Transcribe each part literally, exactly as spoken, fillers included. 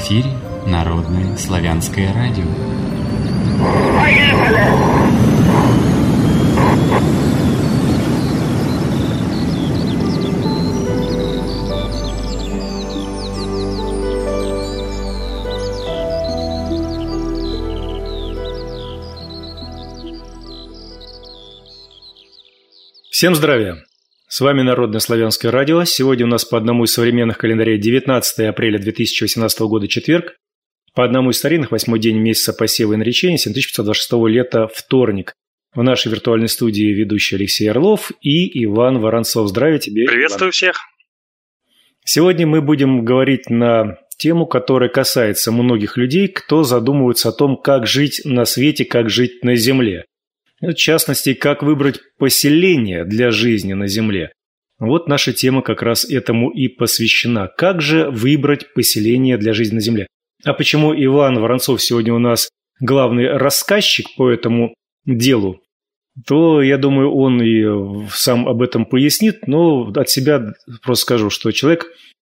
эфире Народное славянское радио. Всем здравия! С вами Народное славянское радио. Сегодня у нас по одному из современных календарей девятнадцатое апреля две тысячи восемнадцатого года четверг, по одному из старинных восьмой день месяца посева и наречения семь тысяч пятьсот двадцать шестого лета вторник. В нашей виртуальной студии ведущий Алексей Орлов и Иван Воронцов. Здравия тебе, Приветствую Иван. всех. Сегодня мы будем говорить на тему, которая касается многих людей, кто задумывается о том, как жить на свете, как жить на земле. В частности, как выбрать поселение для жизни на Земле. Вот наша тема как раз этому и посвящена. Как же выбрать поселение для жизни на Земле? А почему Иван Воронцов сегодня у нас главный рассказчик по этому делу, то, я думаю, он и сам об этом пояснит, но от себя просто скажу, что человек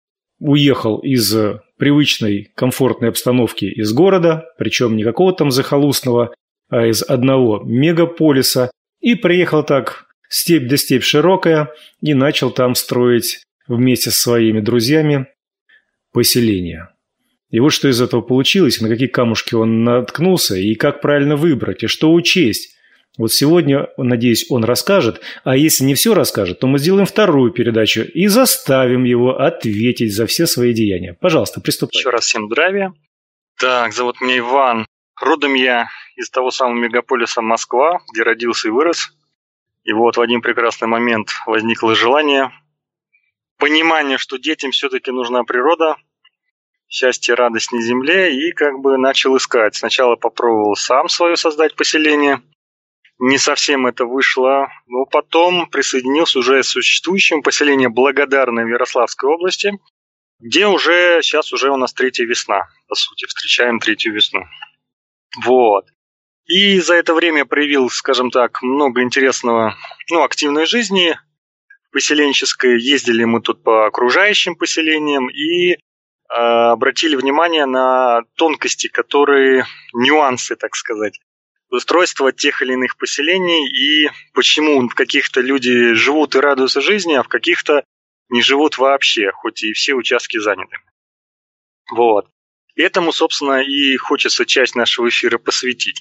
уехал из привычной, комфортной обстановки из города, причем не какого-то там захолустного, а из одного мегаполиса, и приехал так, степь да степь широкая, и начал там строить вместе со своими друзьями поселение. И вот что из этого получилось, на какие камушки он наткнулся, и как правильно выбрать, и что учесть. Вот сегодня, надеюсь, он расскажет, а если не все расскажет, то мы сделаем вторую передачу и заставим его ответить за все свои деяния. Пожалуйста, приступай. Еще раз всем здравия. Так, зовут меня Иван. Родом я из того самого мегаполиса Москва, где родился и вырос. И вот в один прекрасный момент возникло желание, понимание, что детям все-таки нужна природа, счастье, радость на земле, и как бы начал искать. Сначала попробовал сам свое создать поселение. Не совсем это вышло, но потом присоединился уже к существующему поселению Благодарное в Ярославской области, где уже сейчас уже у нас третья весна, по сути, встречаем третью весну. Вот. И за это время проявил, скажем так, много интересного, ну, активной жизни поселенческой. Ездили мы тут по окружающим поселениям и э, обратили внимание на тонкости, которые, нюансы, так сказать, устройства тех или иных поселений и почему в каких-то люди живут и радуются жизни, а в каких-то не живут вообще, хоть и все участки заняты. Вот. Этому, собственно, и хочется часть нашего эфира посвятить.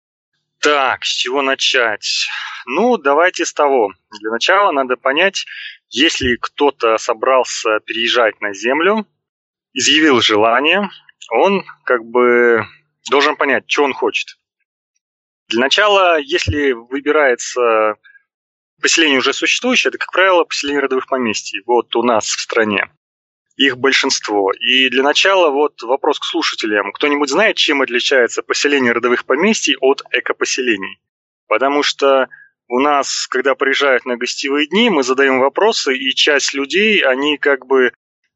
Так, с чего начать? Ну, давайте с того. Для начала надо понять, если кто-то собрался переезжать на Землю, изъявил желание, он как бы должен понять, что он хочет. Для начала, если выбирается поселение уже существующее, это, как правило, поселение родовых поместий. Вот у нас в стране. Их большинство. И для начала вот вопрос к слушателям. Кто-нибудь знает, чем отличается поселение родовых поместий от экопоселений? Потому что у нас, когда приезжают на гостевые дни, мы задаем вопросы, и часть людей, они как бы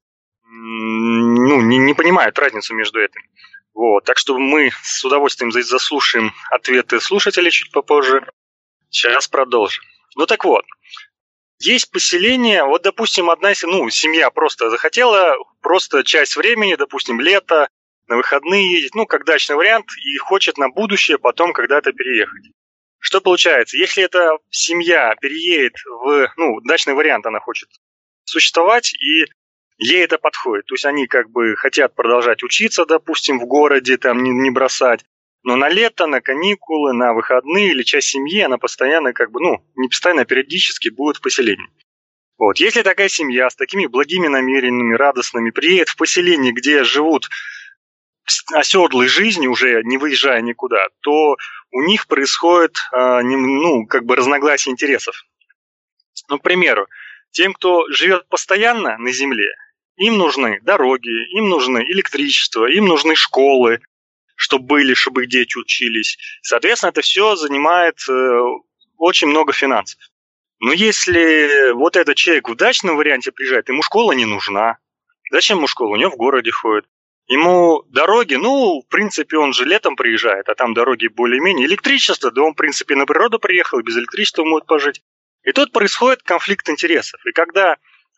ну, не, не понимают разницу между этим. Вот. Так что мы с удовольствием заслушаем ответы слушателей чуть попозже. Сейчас продолжим. Ну так вот. Есть поселение, вот, допустим, одна ну, семья просто захотела просто часть времени, допустим, лето, на выходные ездить, ну, как дачный вариант, и хочет на будущее потом когда-то переехать. Что получается? Если эта семья переедет в, ну, дачный вариант она хочет существовать, и ей это подходит. То есть они как бы хотят продолжать учиться, допустим, в городе, там не, не бросать. Но на лето, на каникулы, на выходные или часть семьи, она постоянно, как бы, ну, не постоянно, а периодически будет в поселении. Вот. Если такая семья с такими благими намерениями, радостными, приедет в поселение, где живут оседлой жизнью, уже не выезжая никуда, то у них происходит, э, не, ну, как бы разногласие интересов. Ну, к примеру, тем, кто живет постоянно на земле, им нужны дороги, им нужны электричество, им нужны школы, чтобы были, чтобы их дети учились. Соответственно, это все занимает э, очень много финансов. Но если вот этот человек в дачном варианте приезжает, ему школа не нужна. Зачем ему школа? У него в городе ходит. Ему дороги, ну, в принципе, он же летом приезжает, а там дороги более-менее. Электричество, да он, в принципе, на природу приехал, без электричества может пожить. И тут происходит конфликт интересов. И когда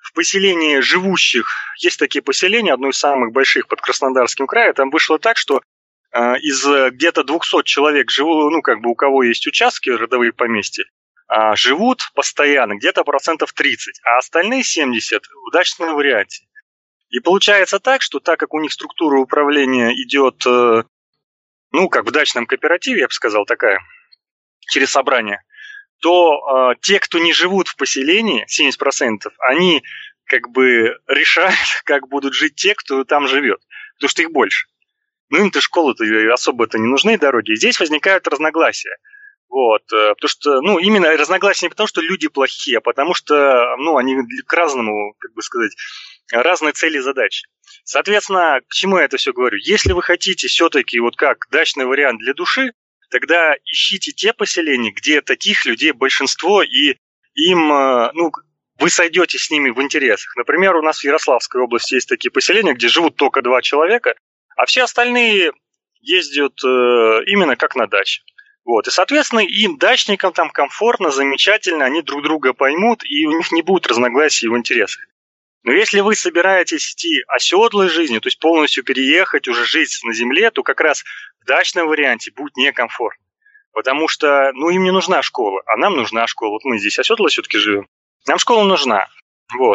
в поселении живущих, есть такие поселения, одно из самых больших под Краснодарским краем, там вышло так, что э, из где-то двухсот человек, живу, ну, как бы у кого есть участки, родовые поместья, э, живут постоянно где-то процентов тридцать, а остальные семьдесят в дачном варианте. И получается так, что так как у них структура управления идет, э, ну, как в дачном кооперативе, я бы сказал, такая, через собрание, то э, те, кто не живут в поселении, семьдесят процентов, они как бы решают, как будут жить те, кто там живет, потому что их больше. Ну, им-то школы-то особо-то не нужны, дороги. И здесь возникают разногласия. Вот, э, потому что, ну, именно разногласия не потому, что люди плохие, а потому что, ну, они к разному, как бы сказать, разные цели и задачи. Соответственно, к чему я это все говорю? Если вы хотите все-таки вот как дачный вариант для души, тогда ищите те поселения, где таких людей большинство, и им, ну, вы сойдете с ними в интересах. Например, у нас в Ярославской области есть такие поселения, где живут только два человека, а все остальные ездят именно как на даче. Вот. И, соответственно, им, дачникам, там комфортно, замечательно, они друг друга поймут, и у них не будет разногласий в интересах. Но если вы собираетесь идти оседлой жизнью, то есть полностью переехать, уже жить на земле, то как раз в дачном варианте будет некомфортно. Потому что, ну, им не нужна школа, а нам нужна школа. Вот мы здесь оседло все-таки живем. Нам школа нужна. Вот.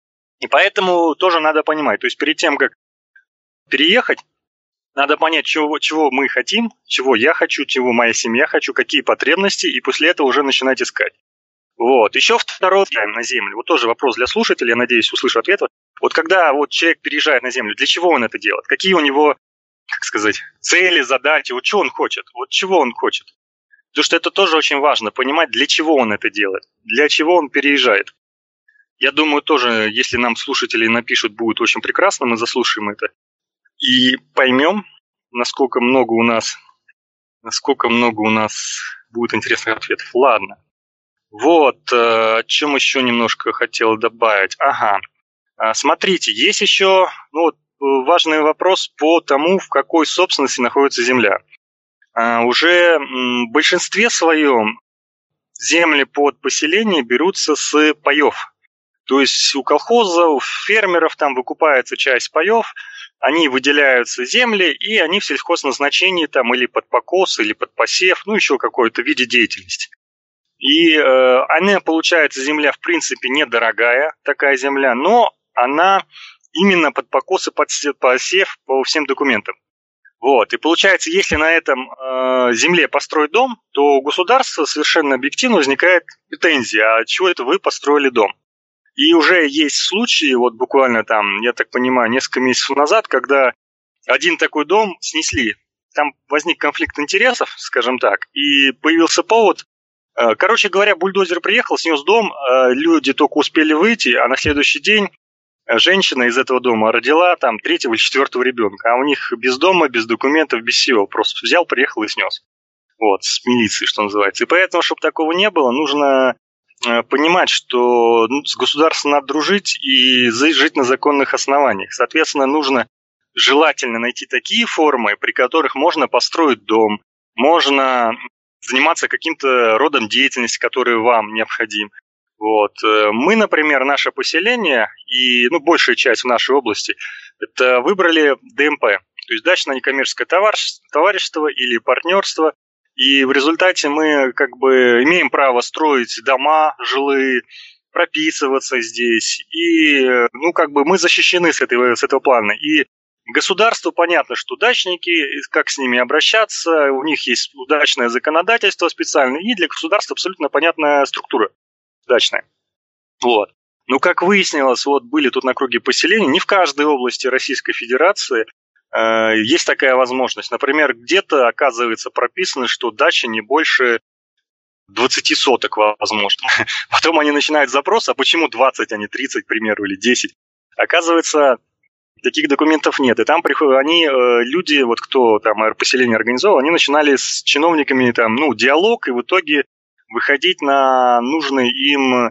И поэтому тоже надо понимать. То есть перед тем, как переехать, надо понять, чего, чего мы хотим, чего я хочу, чего моя семья хочу, какие потребности, и после этого уже начинать искать. Вот. Еще второй на землю. Вот тоже вопрос для слушателей, я надеюсь, услышу ответ. Вот когда вот человек переезжает на землю, для чего он это делает? Какие у него, как сказать, цели, задачи? Вот что он хочет? Вот чего он хочет? Потому что это тоже очень важно, понимать, для чего он это делает, для чего он переезжает. Я думаю, тоже, если нам слушатели напишут, будет очень прекрасно, мы заслушаем это. И поймем, насколько много у нас, насколько много у нас будет интересных ответов. Ладно. Вот, о чем еще немножко хотел добавить. Ага, смотрите, есть еще, ну, вот, важный вопрос по тому, в какой собственности находится земля. Уже в большинстве своем земли под поселение берутся с паев. То есть у колхозов, у фермеров там выкупается часть паев, они выделяются земли, и они в сельхозназначении там или под покос, или под посев, ну, еще какой-то виде деятельности. И э, она, получается, земля, в принципе, недорогая, такая земля, но она именно под покос и под посев по всем документам. Вот. И получается, если на этом э, земле построить дом, то у государства совершенно объективно возникает претензия, а чего это вы построили дом? И уже есть случаи, вот буквально там, я так понимаю, несколько месяцев назад, когда один такой дом снесли. Там возник конфликт интересов, скажем так, и появился повод. Короче говоря, бульдозер приехал, снес дом, люди только успели выйти, а на следующий день женщина из этого дома родила там третьего или четвертого ребенка, а у них без дома, без документов, без всего, просто взял, приехал и снес. Вот, с милицией, что называется. И поэтому, чтобы такого не было, нужно понимать, что ну, с государством надо дружить и жить на законных основаниях. Соответственно, нужно желательно найти такие формы, при которых можно построить дом, можно заниматься каким-то родом деятельности, который вам необходим. Вот. Мы, например, наше поселение и ну, большая часть в нашей области это выбрали ДМП, то есть дачное некоммерческое товарищество или партнерство. И в результате мы как бы имеем право строить дома жилые, прописываться здесь. И ну как бы мы защищены с, этой, с этого плана. И государству понятно, что дачники, как с ними обращаться, у них есть дачное законодательство специальное, и для государства абсолютно понятная структура дачная. Вот. Но как выяснилось, вот были тут на круге поселений, не в каждой области Российской Федерации э, есть такая возможность. Например, где-то оказывается прописано, что дача не больше двадцать соток возможно. Потом они начинают запрос, а почему двадцать, а не тридцать, к примеру, или десять. Оказывается, таких документов нет. И там приходят, они, люди, вот кто там поселение организовал, они начинали с чиновниками там, ну, диалог, и в итоге выходить на нужный им,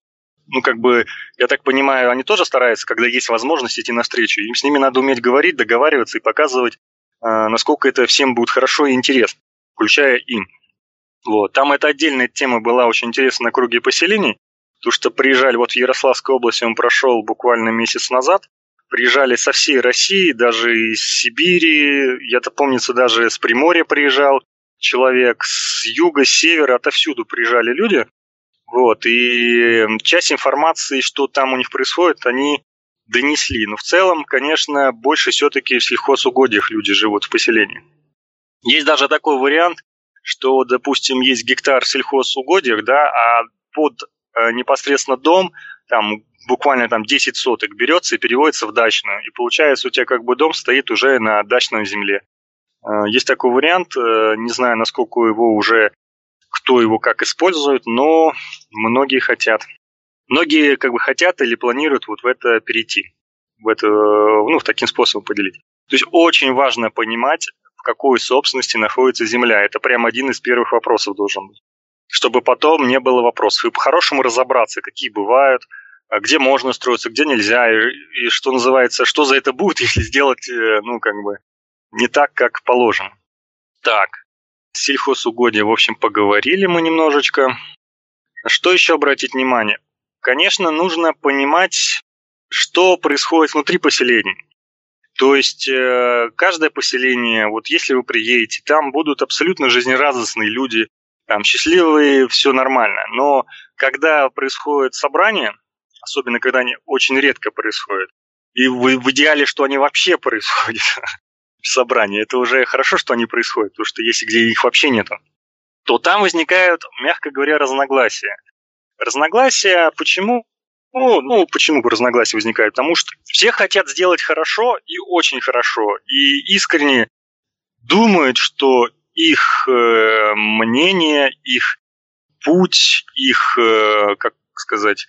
ну, как бы, я так понимаю, они тоже стараются, когда есть возможность идти навстречу. Им с ними надо уметь говорить, договариваться и показывать, насколько это всем будет хорошо и интересно, включая им. Вот. Там эта отдельная тема была очень интересна на круге поселений. Потому что приезжали, вот в Ярославской области он прошел буквально месяц назад, приезжали со всей России, даже из Сибири, я-то помнится, даже с Приморья приезжал человек, с юга, с севера, отовсюду приезжали люди. Вот, и часть информации, что там у них происходит, они донесли. Но в целом, конечно, больше все-таки в сельхозугодиях люди живут в поселении. Есть даже такой вариант, что, допустим, есть гектар в сельхозугодиях, да, а под э, непосредственно дом, там буквально там десять соток берется и переводится в дачную. И получается, у тебя как бы дом стоит уже на дачной земле. Э, есть такой вариант, э, не знаю, насколько его уже, кто его как использует, но многие хотят. Многие как бы хотят или планируют вот в это перейти, в это, ну, в таким способом поделить. То есть очень важно понимать, в какой собственности находится земля. Это прям один из первых вопросов должен быть. Чтобы потом не было вопросов. И по-хорошему разобраться, какие бывают, где можно строиться, где нельзя, и, и что называется, что за это будет, если сделать, ну, как бы, не так, как положено. Так, сельхозугодия, в общем, поговорили мы немножечко. Что еще обратить внимание? Конечно, нужно понимать, что происходит внутри поселений. То есть э, каждое поселение, вот если вы приедете, там будут абсолютно жизнерадостные люди, там счастливые, все нормально. Но когда происходит собрание, особенно когда они очень редко происходят, и в, в идеале, что они вообще происходят в собрании, это уже хорошо, что они происходят, потому что если где их вообще нету, то там возникают, мягко говоря, разногласия. Разногласия почему? Ну, ну, почему разногласия возникают? Потому что все хотят сделать хорошо и очень хорошо, и искренне думают, что их э, мнение, их путь, их, э, как сказать,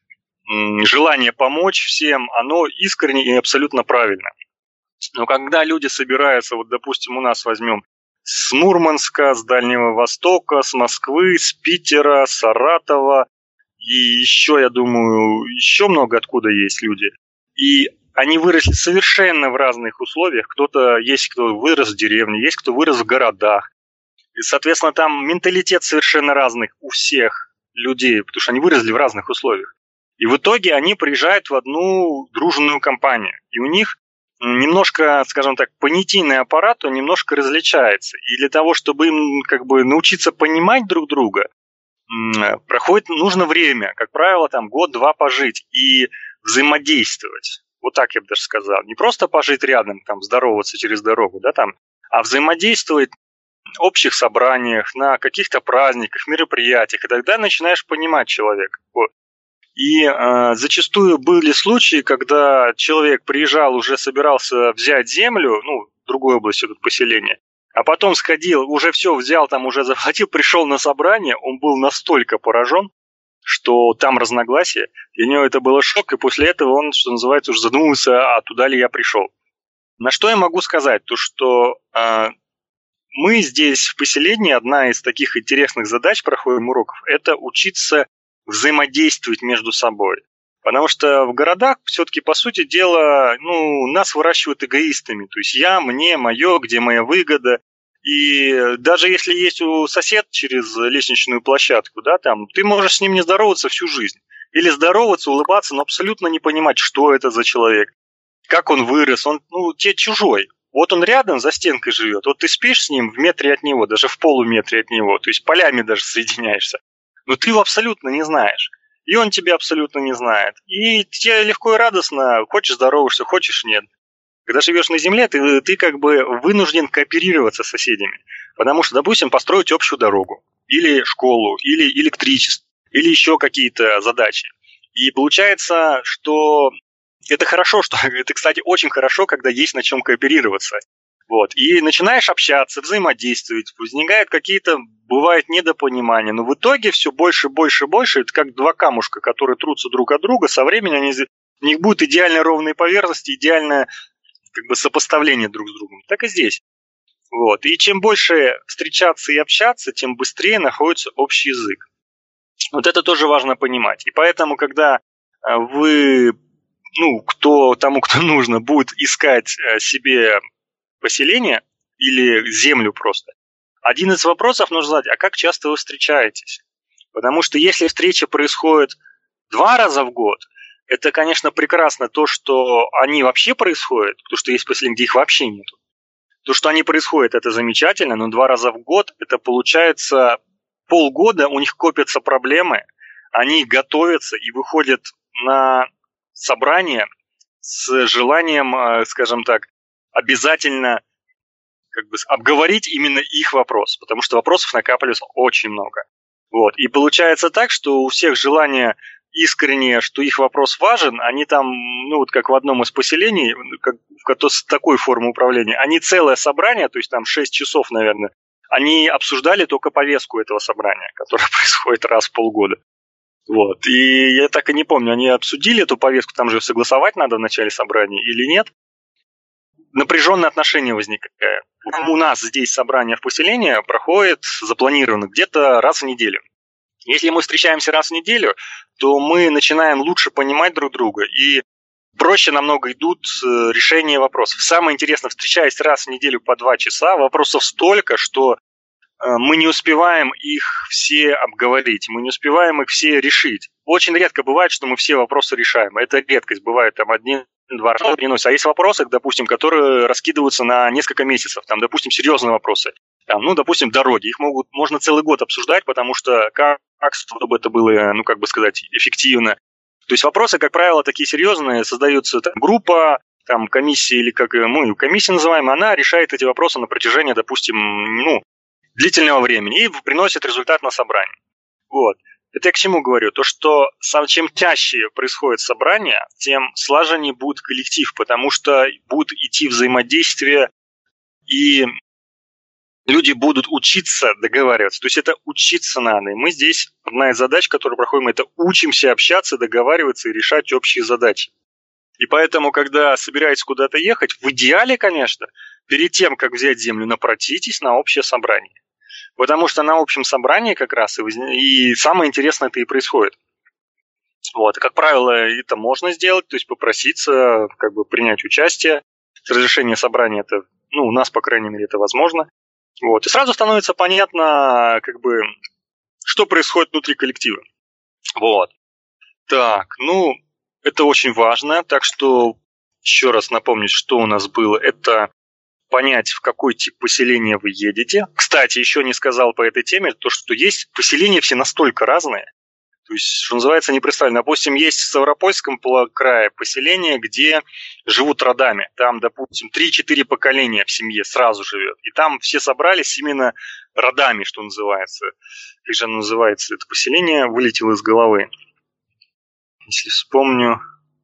э, желание помочь всем, оно искренне и абсолютно правильно. Но когда люди собираются, вот, допустим, у нас возьмем с Мурманска, с Дальнего Востока, с Москвы, с Питера, с Саратова, и еще, я думаю, еще много откуда есть люди. И они выросли совершенно в разных условиях. Кто-то есть, кто вырос в деревне, есть, кто вырос в городах. И, соответственно, там менталитет совершенно разный у всех людей, потому что они выросли в разных условиях. И в итоге они приезжают в одну дружную компанию. И у них немножко, скажем так, понятийный аппарат, он немножко различается. И для того, чтобы им как бы научиться понимать друг друга, проходит, нужно время, как правило, там год-два пожить и взаимодействовать. Вот так я бы даже сказал. Не просто пожить рядом, там, здороваться через дорогу, да, там, а взаимодействовать в общих собраниях, на каких-то праздниках, мероприятиях, и тогда начинаешь понимать человека. Вот. И э, зачастую были случаи, когда человек приезжал, уже собирался взять землю, ну, в другой области тут поселения, а потом сходил, уже все взял, там уже захватил, пришел на собрание, он был настолько поражен, что там разногласия, для него это было шок, и после этого он, что называется, уже задумался, а туда ли я пришел. На что я могу сказать? То, что э, мы здесь в поселении, одна из таких интересных задач проходим уроков, это учиться взаимодействовать между собой. Потому что в городах все-таки, по сути дела, ну, нас выращивают эгоистами. То есть я, мне, мое, где моя выгода. И даже если есть у сосед через лестничную площадку, да, там, ты можешь с ним не здороваться всю жизнь. Или здороваться, улыбаться, но абсолютно не понимать, что это за человек, как он вырос, он, ну, тебе чужой. Вот он рядом, за стенкой живет. Вот ты спишь с ним в метре от него, даже в полуметре от него. То есть полями даже соединяешься. Но ты его абсолютно не знаешь. И он тебя абсолютно не знает. И тебе легко и радостно, хочешь здороваешься, хочешь нет. Когда живешь на земле, ты, ты как бы вынужден кооперироваться с соседями. Потому что, допустим, построить общую дорогу, или школу, или электричество, или еще какие-то задачи. И получается, что это хорошо, что это, кстати, очень хорошо, когда есть на чем кооперироваться. Вот. И начинаешь общаться, взаимодействовать, возникают какие-то, бывают недопонимания, но в итоге все больше, больше, больше, это как два камушка, которые трутся друг от друга, со временем они, у них будет идеально ровные поверхности, идеальное как бы сопоставление друг с другом. Так и здесь. Вот. И чем больше встречаться и общаться, тем быстрее находится общий язык. Вот это тоже важно понимать. И поэтому, когда вы, ну, кто, тому, кто нужно, будет искать себе поселение или землю просто, один из вопросов нужно задать, а как часто вы встречаетесь? Потому что если встреча происходит Два раза в год – это, конечно, прекрасно то, что они вообще происходят, потому что есть поселения, где их вообще нет. То, что они происходят, это замечательно, но два раза в год – это получается полгода, у них копятся проблемы, они готовятся и выходят на собрание с желанием, скажем так, обязательно как бы обговорить именно их вопрос, потому что вопросов накапливается очень много. Вот. И получается так, что у всех желание искреннее, что их вопрос важен, они там, ну вот как в одном из поселений, как, в с такой формой управления, они целое собрание, то есть там шесть часов, наверное, они обсуждали только повестку этого собрания, которое происходит раз в полгода. Вот. И я так и не помню, они обсудили эту повестку, там же согласовать надо в начале собрания или нет. Напряженные отношения возникают. У нас здесь собрание в поселении проходит запланировано где-то раз в неделю. Если мы встречаемся раз в неделю, то мы начинаем лучше понимать друг друга и проще намного идут решения вопросов. Самое интересное, встречаясь раз в неделю по два часа, вопросов столько, что мы не успеваем их все обговорить, мы не успеваем их все решить. Очень редко бывает, что мы все вопросы решаем. Это редкость, бывает там один, два раза приносят. А есть вопросы, допустим, которые раскидываются на несколько месяцев. Там, допустим, серьезные вопросы. Там, ну, допустим, дороги. Их могут, можно целый год обсуждать, потому что как, чтобы это было, ну, как бы сказать, эффективно. То есть вопросы, как правило, такие серьезные. Создается там, группа, там, комиссия, или как мы комиссия называем, она решает эти вопросы на протяжении, допустим, ну, длительного времени и приносит результат на собрание. Вот. Это я к чему говорю? То, что чем чаще происходит собрание, тем слаженнее будет коллектив, потому что будут идти взаимодействия, и люди будут учиться договариваться. То есть это учиться надо. И мы здесь, одна из задач, которую проходим, это учимся общаться, договариваться и решать общие задачи. И поэтому, когда собираетесь куда-то ехать, в идеале, конечно, перед тем, как взять землю, напротитесь на общее собрание. Потому что на общем собрании как раз и, воз... и самое интересное это и происходит. Вот. И, как правило, это можно сделать, то есть попроситься, как бы принять участие. С разрешения собрания это, ну, у нас, по крайней мере, это возможно. Вот. И сразу становится понятно, как бы, что происходит внутри коллектива. Вот. Так, ну, это очень важно. Так что, еще раз напомнить, что у нас было. Это понять, в какой тип поселения вы едете. Кстати, еще не сказал по этой теме, то, что есть поселения все настолько разные. То есть, что называется, не представлено. Допустим, есть в Ставропольском крае поселение, где живут родами. Там, допустим, три-четыре поколения в семье сразу живет. И там все собрались именно родами, что называется. Как же оно называется, это поселение, вылетело из головы. Если вспомню,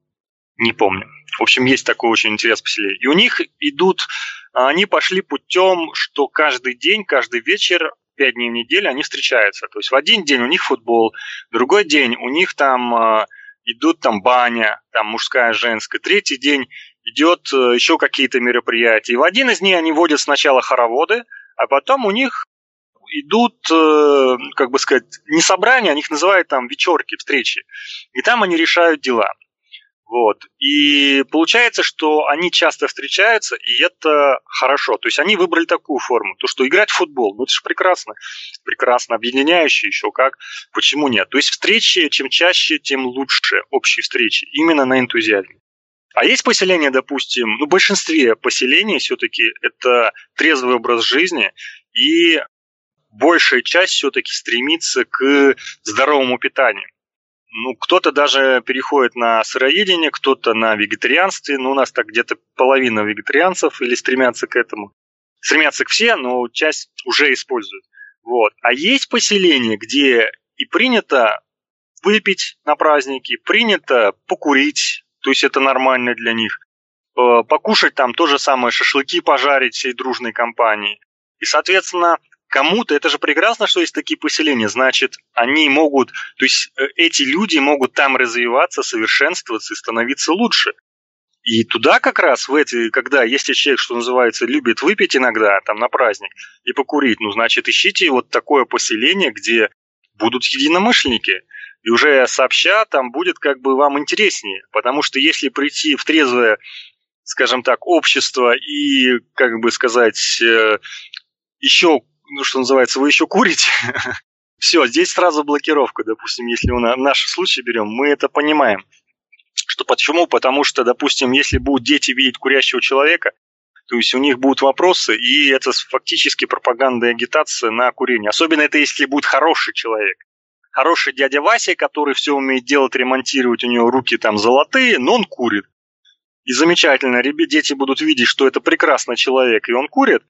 не помню. В общем, есть такое очень интересное поселение. И у них идут, они пошли путем, что каждый день, каждый вечер, пять дней в неделю они встречаются. То есть в один день у них футбол, другой день у них там э, идут там баня, там мужская, женская. Третий день идет э, еще какие-то мероприятия. И в один из них они водят сначала хороводы, а потом у них идут, э, как бы сказать, не собрания, они их называют там вечерки, встречи. И там они решают дела. Вот. И получается, что они часто встречаются, и это хорошо. То есть они выбрали такую форму. То, что играть в футбол, ну это же прекрасно. Прекрасно, объединяющие еще как. Почему нет? То есть встречи, чем чаще, тем лучше общие встречи. Именно на энтузиазме. А есть поселения, допустим, ну в большинстве поселений все-таки это трезвый образ жизни, и большая часть все-таки стремится к здоровому питанию. Ну, кто-то даже переходит на сыроедение, кто-то на вегетарианстве. Ну, у нас так где-то половина вегетарианцев или стремятся к этому. Стремятся к все, но часть уже используют. Вот. А есть поселения, где и принято выпить на праздники, принято покурить, то есть это нормально для них. Покушать там то же самое, шашлыки пожарить всей дружной компанией. И, соответственно, кому-то, это же прекрасно, что есть такие поселения, значит, они могут, то есть эти люди могут там развиваться, совершенствоваться и становиться лучше. И туда как раз, в эти, когда если человек, что называется, любит выпить иногда, там на праздник, и покурить, ну, значит, ищите вот такое поселение, где будут единомышленники. И уже сообща там будет как бы вам интереснее, потому что если прийти в трезвое, скажем так, общество и, как бы сказать, еще, ну, что называется, вы еще курите, Все, здесь сразу блокировка, допустим, если мы наш случай берем, мы это понимаем. Что почему? Потому что, допустим, если будут дети видеть курящего человека, то есть у них будут вопросы, и это фактически пропаганда и агитация на курение. Особенно это если будет хороший человек. Хороший дядя Вася, который все умеет делать, ремонтировать, у него руки там золотые, но он курит. И замечательно, ребята, дети будут видеть, что это прекрасный человек, и он курит,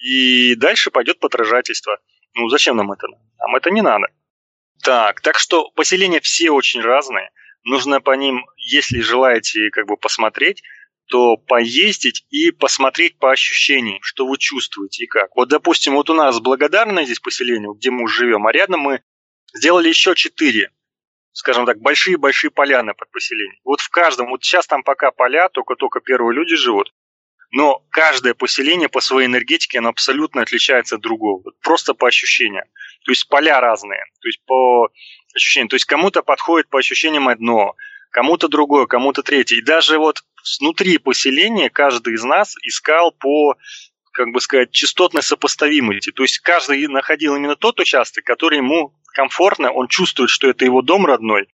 и дальше пойдет подражательство. Ну, зачем нам это? Нам это не надо. Так, так что поселения все очень разные. Нужно по ним, если желаете как бы посмотреть, то поездить и посмотреть по ощущениям, что вы чувствуете и как. Вот, допустим, вот у нас Благодарное здесь поселение, где мы живем, а рядом мы сделали еще четыре, скажем так, большие-большие поляны под поселением. Вот в каждом, вот сейчас там пока поля, только-только первые люди живут, но каждое поселение по своей энергетике, оно абсолютно отличается от другого. Вот просто по ощущениям. То есть поля разные, то есть по ощущениям. То есть кому-то подходит по ощущениям одно, кому-то другое, кому-то третье. И даже вот внутри поселения каждый из нас искал по, как бы сказать, частотной сопоставимости. То есть каждый находил именно тот участок, который ему комфортно, он чувствует, что это его дом родной.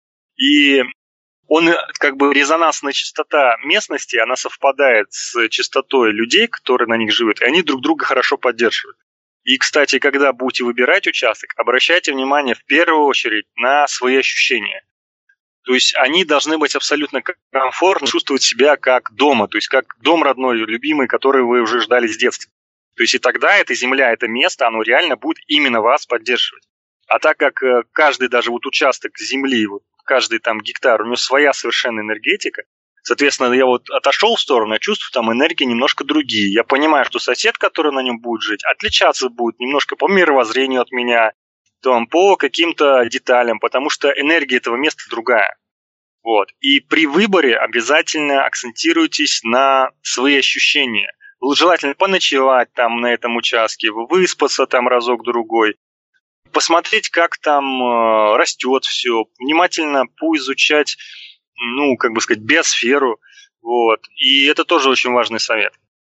И он, как бы, резонансная частота местности, она совпадает с частотой людей, которые на них живут, и они друг друга хорошо поддерживают. И, кстати, когда будете выбирать участок, обращайте внимание в первую очередь на свои ощущения. То есть они должны быть абсолютно комфортно, чувствовать себя как дома, то есть как дом родной, любимый, который вы уже ждали с детства. То есть и тогда эта земля, это место, оно реально будет именно вас поддерживать. А так как каждый даже вот участок земли, вот каждый там гектар, у него своя совершенно энергетика, соответственно, я вот отошел в сторону, я чувствую, там энергии немножко другие. Я понимаю, что сосед, который на нем будет жить, отличаться будет немножко по мировоззрению от меня, там, по каким-то деталям, потому что энергия этого места другая. Вот. И при выборе обязательно акцентируйтесь на свои ощущения. Желательно поночевать там на этом участке, выспаться там разок-другой, посмотреть, как там э, растет все, внимательно поизучать, ну, как бы сказать, биосферу. Вот. И это тоже очень важный совет.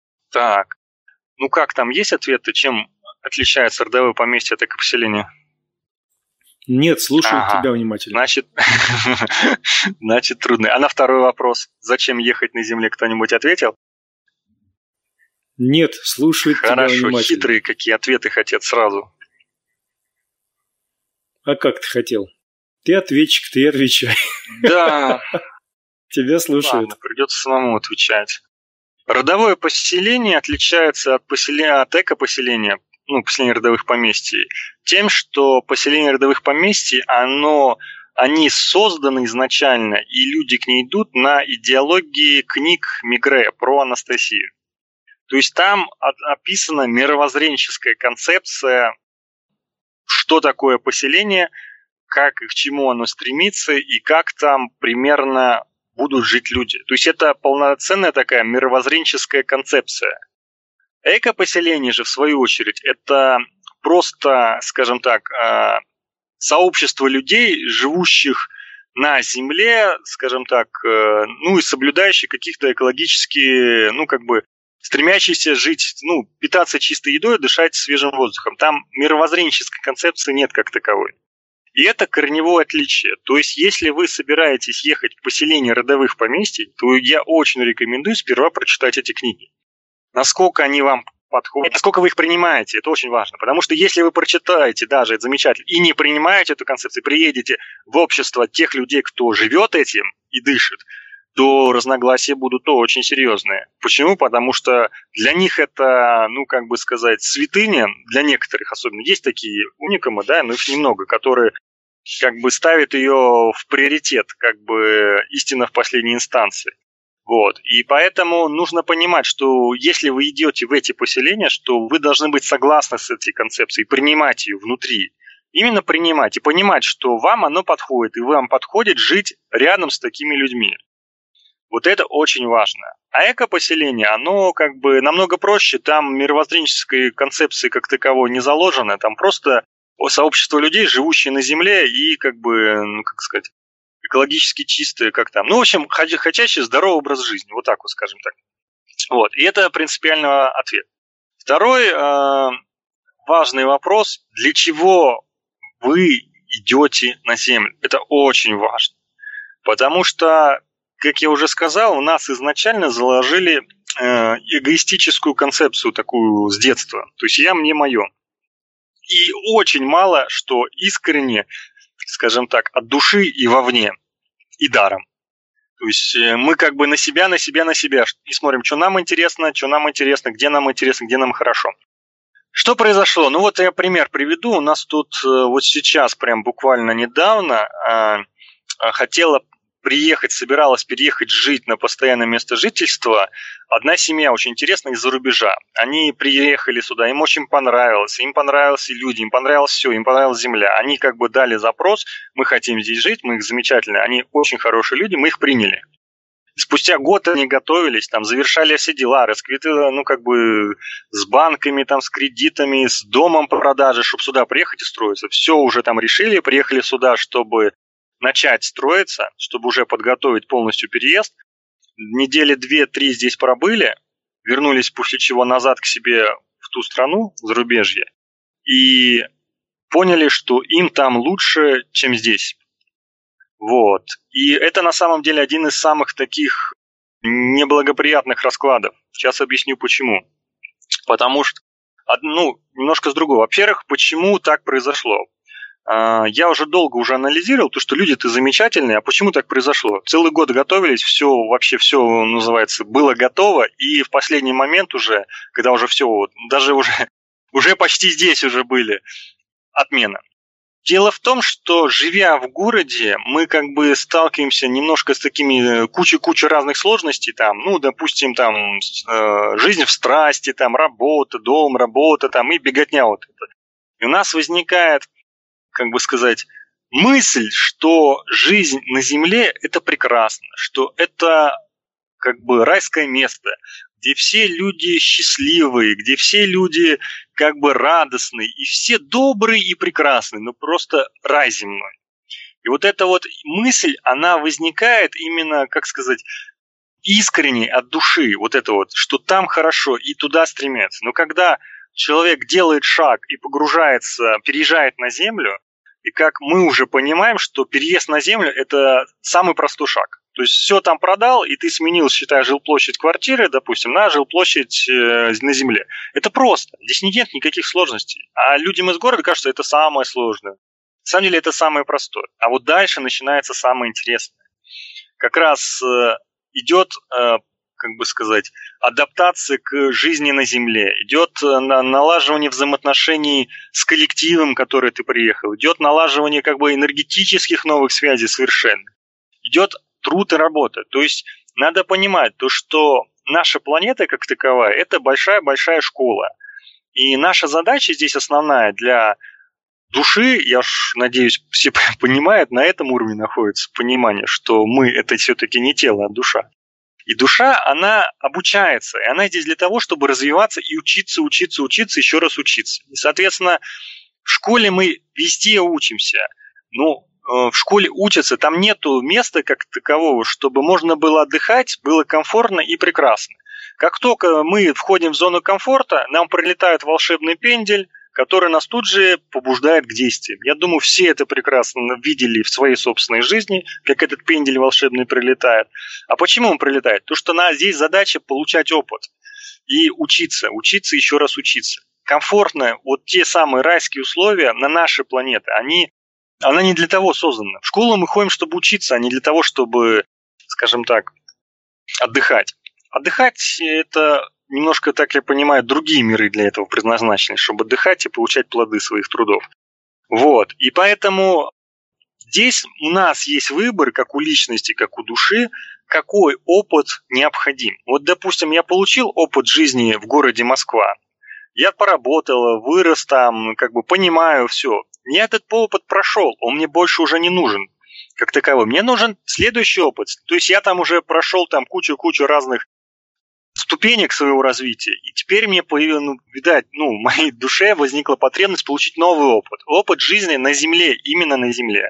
Так, ну как там, есть ответы, чем отличается родовое поместье от экопоселения? Нет, слушаю ага. тебя внимательно. Значит, значит, трудно. А на второй вопрос, зачем ехать на земле, кто-нибудь ответил? Нет, слушаю тебя внимательно. Хорошо, хитрые какие ответы хотят сразу. А как ты хотел? Ты ответчик, ты отвечай. Да. Тебя слушают. Ладно, придется самому отвечать. Родовое поселение отличается от, поселения, от эко-поселения, ну, поселения родовых поместий, тем, что поселение родовых поместий, оно, они созданы изначально, и люди к ней идут на идеологии книг Мегре про Анастасию. То есть там описана мировоззренческая концепция, что такое поселение, как и к чему оно стремится, и как там примерно будут жить люди. То есть это полноценная такая мировоззренческая концепция. Эко-поселение же, в свою очередь, это просто, скажем так, сообщество людей, живущих на земле, скажем так, ну и соблюдающих каких-то экологические, ну как бы, стремящиеся жить, ну, питаться чистой едой, дышать свежим воздухом. Там мировоззренческой концепции нет как таковой. И это корневое отличие. То есть, если вы собираетесь ехать в поселение родовых поместий, то я очень рекомендую сперва прочитать эти книги. Насколько они вам подходят, насколько вы их принимаете, это очень важно. Потому что если вы прочитаете, даже это замечательно, и не принимаете эту концепцию, приедете в общество тех людей, кто живет этим и дышит, то разногласия будут то очень серьезные. Почему? Потому что для них это, ну, как бы сказать, святыня, для некоторых особенно. Есть такие уникумы, да, но их немного, которые как бы ставят ее в приоритет, как бы истина в последней инстанции. Вот. И поэтому нужно понимать, что если вы идете в эти поселения, что вы должны быть согласны с этой концепцией, принимать ее внутри. Именно принимать и понимать, что вам оно подходит, и вам подходит жить рядом с такими людьми. Вот это очень важно. А эко-поселение, оно как бы намного проще, там мировоззренческой концепции как таковой не заложено, там просто сообщество людей, живущие на земле и как бы, ну как сказать, экологически чистые, как там. Ну, в общем, хотящий здоровый образ жизни, вот так вот, скажем так. Вот, и это принципиальный ответ. Второй э, важный вопрос, для чего вы идете на землю. Это очень важно. Потому что, как я уже сказал, у нас изначально заложили э, эгоистическую концепцию такую с детства. То есть я, мне, мое. И очень мало что искренне, скажем так, от души и вовне, и даром. То есть мы как бы на себя, на себя, на себя. И смотрим, что нам интересно, что нам интересно, где нам интересно, где нам хорошо. Что произошло? Ну вот я пример приведу. У нас тут вот сейчас, прям буквально недавно, хотела приехать, собиралась переехать жить на постоянное место жительства одна семья очень интересная из-за рубежа. Они приехали сюда, им очень понравилось, им понравились люди, им понравилось все, им понравилась земля. Они как бы дали запрос, мы хотим здесь жить, мы их замечательные, они очень хорошие люди, мы их приняли. Спустя год они готовились, там, завершали все дела, расквитали, ну, как бы, с банками, там, с кредитами, с домом по продаже, чтобы сюда приехать и строиться. Все уже там решили, приехали сюда, чтобы начать строиться, чтобы уже подготовить полностью переезд. Недели две-три здесь пробыли, вернулись после чего назад к себе в ту страну, в зарубежье, и поняли, что им там лучше, чем здесь. Вот. И это на самом деле один из самых таких неблагоприятных раскладов. Сейчас объясню почему. Потому что, ну, немножко с другого. Во-первых, почему так произошло? Я уже долго уже анализировал, то, что люди-то замечательные, а почему так произошло? Целый год готовились, все, вообще все, называется, было готово, и в последний момент уже, когда уже все, даже уже, уже почти здесь уже были, отмена. Дело в том, что, живя в городе, мы как бы сталкиваемся немножко с такими кучей-кучей разных сложностей, там, ну, допустим, там, э, жизнь в страсти, там, работа, дом, работа, там, и беготня вот это. И у нас возникает, как бы сказать, мысль, что жизнь на земле – это прекрасно, что это как бы райское место, где все люди счастливые, где все люди как бы радостные, и все добрые и прекрасные, ну просто рай земной. И вот эта вот мысль, она возникает именно, как сказать, искренне от души, вот это вот, что там хорошо и туда стремятся. Но когда человек делает шаг и погружается, переезжает на землю, и как мы уже понимаем, что переезд на землю – это самый простой шаг. То есть все там продал, и ты сменил, считай, жилплощадь квартиры, допустим, на жилплощадь э, на земле. Это просто. Здесь нет никаких сложностей. А людям из города кажется, это самое сложное. На самом деле это самое простое. А вот дальше начинается самое интересное. Как раз э, идет, э, как бы сказать, адаптация к жизни на земле. Идет на, налаживание взаимоотношений с коллективом, который ты приехал. Идет налаживание как бы энергетических новых связей совершенно. Идет труд и работа. То есть надо понимать то, что наша планета как таковая – это большая-большая школа. И наша задача здесь основная для души, я ж надеюсь, все понимают, на этом уровне находится понимание, что мы – это все-таки не тело, а душа. И душа, она обучается, и она здесь для того, чтобы развиваться и учиться, учиться, учиться, еще раз учиться. И, соответственно, в школе мы везде учимся. Ну, в школе учатся, там нету места как такового, чтобы можно было отдыхать, было комфортно и прекрасно. Как только мы входим в зону комфорта, нам прилетает волшебный пендель, который нас тут же побуждает к действиям. Я думаю, все это прекрасно видели в своей собственной жизни, как этот пендель волшебный прилетает. А почему он прилетает? Потому что на, здесь задача получать опыт и учиться, учиться, еще раз учиться. Комфортно, вот те самые райские условия на нашей планете, они Она не для того создана. В школу мы ходим, чтобы учиться, а не для того, чтобы, скажем так, отдыхать. Отдыхать – это немножко, так я понимаю, другие миры для этого предназначены, чтобы отдыхать и получать плоды своих трудов. Вот. И поэтому здесь у нас есть выбор, как у личности, как у души, какой опыт необходим. Вот, допустим, я получил опыт жизни в городе Москва. Я поработал, вырос там, как бы понимаю все. Я этот опыт прошел, он мне больше уже не нужен как таковой. Мне нужен следующий опыт. То есть я там уже прошел там кучу-кучу разных ступенек своего развития. И теперь мне появилось, ну, видать, ну, в моей душе возникла потребность получить новый опыт. Опыт жизни на земле, именно на земле.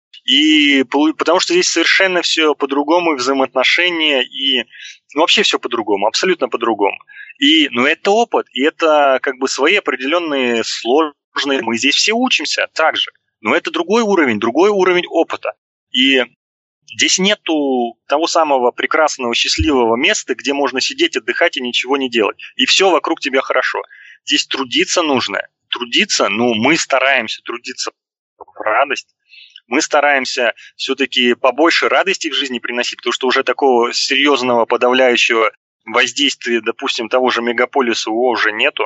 И потому что здесь совершенно все по-другому, и взаимоотношения, и ну, вообще все по-другому, абсолютно по-другому. И, ну, это опыт, и это как бы свои определенные сложности. Мы здесь все учимся так же. Но это другой уровень, другой уровень опыта. И здесь нету того самого прекрасного, счастливого места, где можно сидеть, отдыхать и ничего не делать. И все вокруг тебя хорошо. Здесь трудиться нужно. Трудиться, ну, мы стараемся трудиться в радость. Мы стараемся все-таки побольше радости в жизни приносить, потому что уже такого серьезного подавляющего воздействия, допустим, того же мегаполиса его уже нету.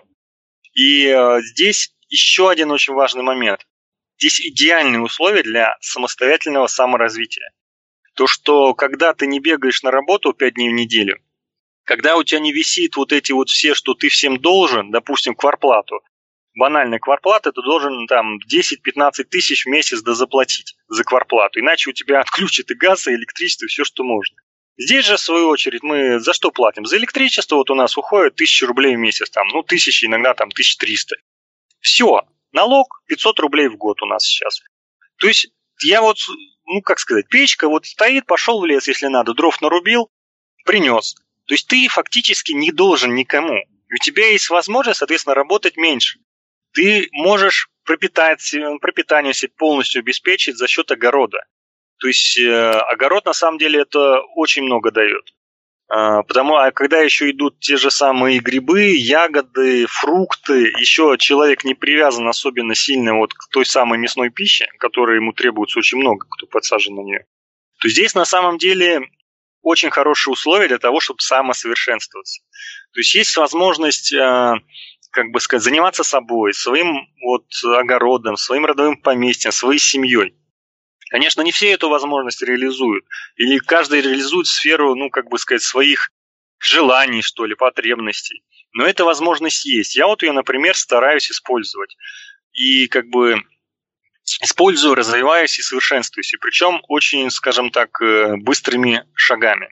И э, здесь еще один очень важный момент. Здесь идеальные условия для самостоятельного саморазвития. То, что когда ты не бегаешь на работу пять дней в неделю, когда у тебя не висит вот эти вот все, что ты всем должен, допустим, квартплату, банальная квартплата, ты должен там десять-пятнадцать тысяч в месяц дозаплатить за квартплату, иначе у тебя отключат и газ, и электричество, и все, что можно. Здесь же, в свою очередь, мы за что платим? За электричество вот у нас уходит тысяча рублей в месяц, там, ну, тысяча, иногда там тысяча триста. Все, налог пятьсот рублей в год у нас сейчас. То есть я вот, ну, как сказать, печка вот стоит, пошел в лес, если надо, дров нарубил, принес. То есть ты фактически не должен никому. И у тебя есть возможность, соответственно, работать меньше. Ты можешь пропитать, пропитание себе полностью обеспечить за счет огорода. То есть э, огород на самом деле это очень много дает. А, потому а когда еще идут те же самые грибы, ягоды, фрукты, еще человек не привязан особенно сильно вот к той самой мясной пище, которой ему требуется очень много, кто подсажен на нее, то здесь на самом деле очень хорошие условия для того, чтобы самосовершенствоваться. То есть есть возможность... Э, как бы сказать, заниматься собой, своим вот огородом, своим родовым поместьем, своей семьей. Конечно, не все эту возможность реализуют. Или каждый реализует сферу, ну, как бы сказать, своих желаний, что ли, потребностей. Но эта возможность есть. Я вот ее, например, стараюсь использовать. И как бы использую, развиваюсь и совершенствуюсь. И причем очень, скажем так, быстрыми шагами.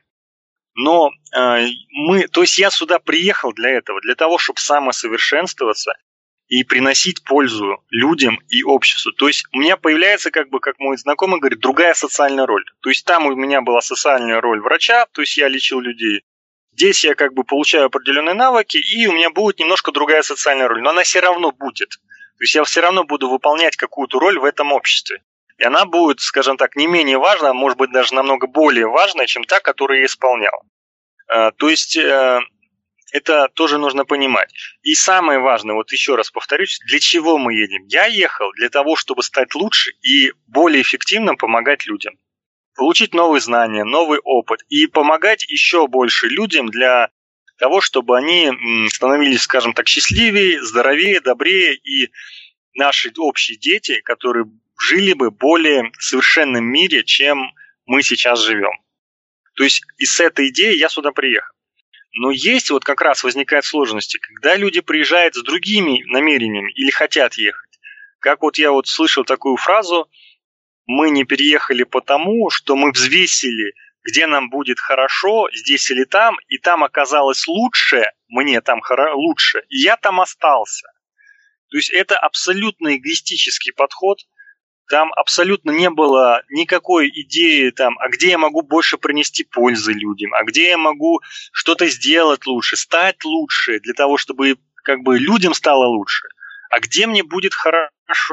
Но э, мы, то есть я сюда приехал для этого, для того, чтобы самосовершенствоваться и приносить пользу людям и обществу. То есть у меня появляется, как бы, как мой знакомый говорит, другая социальная роль. То есть там у меня была социальная роль врача, то есть я лечил людей. Здесь я как бы получаю определенные навыки, и у меня будет немножко другая социальная роль. Но она все равно будет. То есть я все равно буду выполнять какую-то роль в этом обществе. И она будет, скажем так, не менее важна, а может быть даже намного более важная, чем та, которую я исполнял. То есть это тоже нужно понимать. И самое важное, вот еще раз повторюсь, для чего мы едем? Я ехал для того, чтобы стать лучше и более эффективно помогать людям. Получить новые знания, новый опыт и помогать еще больше людям для того, чтобы они становились, скажем так, счастливее, здоровее, добрее и наши общие дети, которые жили бы в более совершенном мире, чем мы сейчас живем. То есть из этой идеи я сюда приехал. Но есть вот как раз возникают сложности, когда люди приезжают с другими намерениями или хотят ехать. Как вот я вот слышал такую фразу: мы не переехали потому, что мы взвесили, где нам будет хорошо, здесь или там, и там оказалось лучше, мне там лучше, и я там остался. То есть это абсолютно эгоистический подход. Там абсолютно не было никакой идеи, там, а где я могу больше принести пользы людям, а где я могу что-то сделать лучше, стать лучше, для того, чтобы как бы людям стало лучше, а где мне будет хорошо.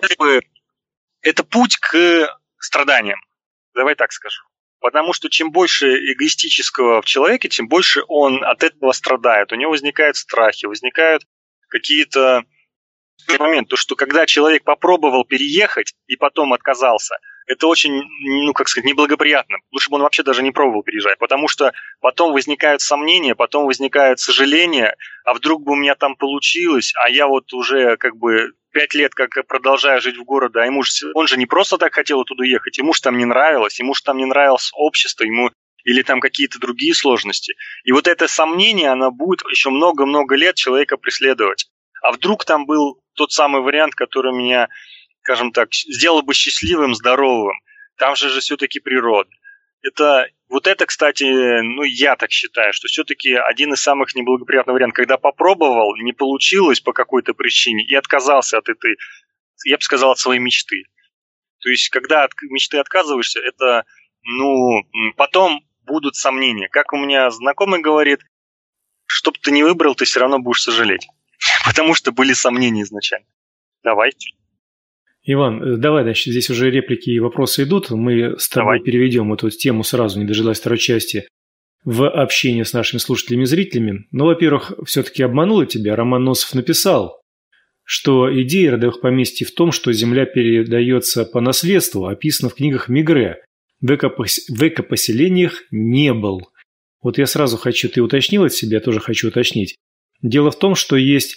Это путь к страданиям, давай так скажу. Потому что чем больше эгоистического в человеке, тем больше он от этого страдает. У него возникают страхи, возникают какие-то... момент, то, что когда человек попробовал переехать и потом отказался, это очень, ну, как сказать, неблагоприятно. Лучше бы он вообще даже не пробовал переезжать, потому что потом возникают сомнения, потом возникают сожаления, а вдруг бы у меня там получилось, а я вот уже как бы пять лет как продолжаю жить в городе, а ему же, он же не просто так хотел оттуда ехать, ему же там не нравилось, ему же там не нравилось общество, ему или там какие-то другие сложности. И вот это сомнение, оно будет еще много-много лет человека преследовать. А вдруг там был тот самый вариант, который меня, скажем так, сделал бы счастливым, здоровым. Там же же все-таки природа. Это, вот это, кстати, ну я так считаю, что все-таки один из самых неблагоприятных вариантов, когда попробовал, не получилось по какой-то причине и отказался от этой, я бы сказал, от своей мечты. То есть, когда от мечты отказываешься, это, ну, потом будут сомнения. Как у меня знакомый говорит, что бы ты ни выбрал, ты все равно будешь сожалеть. Потому что были сомнения изначально. Давайте. Иван, давай, значит, здесь уже реплики и вопросы идут. Мы с тобой давай. Переведем эту тему сразу, не дожидаясь второй части, в общение с нашими слушателями и зрителями. Но, во-первых, все-таки обманула тебя. Роман Носов написал, что идея родовых поместий в том, что земля передается по наследству, описана в книгах Мегре. В экопоселениях не был. Вот я сразу хочу, ты уточнил от себя, я тоже хочу уточнить. Дело в том, что есть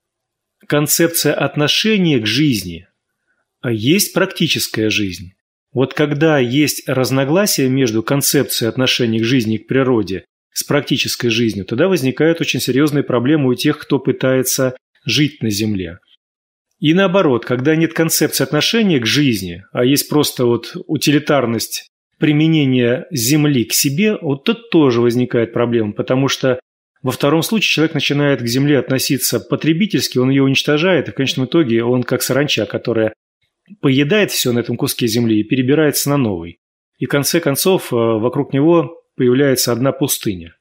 концепция отношения к жизни, а есть практическая жизнь. Вот когда есть разногласия между концепцией отношения к жизни и к природе с практической жизнью, тогда возникают очень серьезные проблемы у тех, кто пытается жить на Земле. И наоборот, когда нет концепции отношения к жизни, а есть просто вот утилитарность применения Земли к себе, вот тут тоже возникает проблема, потому что во втором случае человек начинает к Земле относиться потребительски, он ее уничтожает, и в конечном итоге он как саранча, которая поедает все на этом куске земли и перебирается на новый. И в конце концов вокруг него появляется одна пустыня.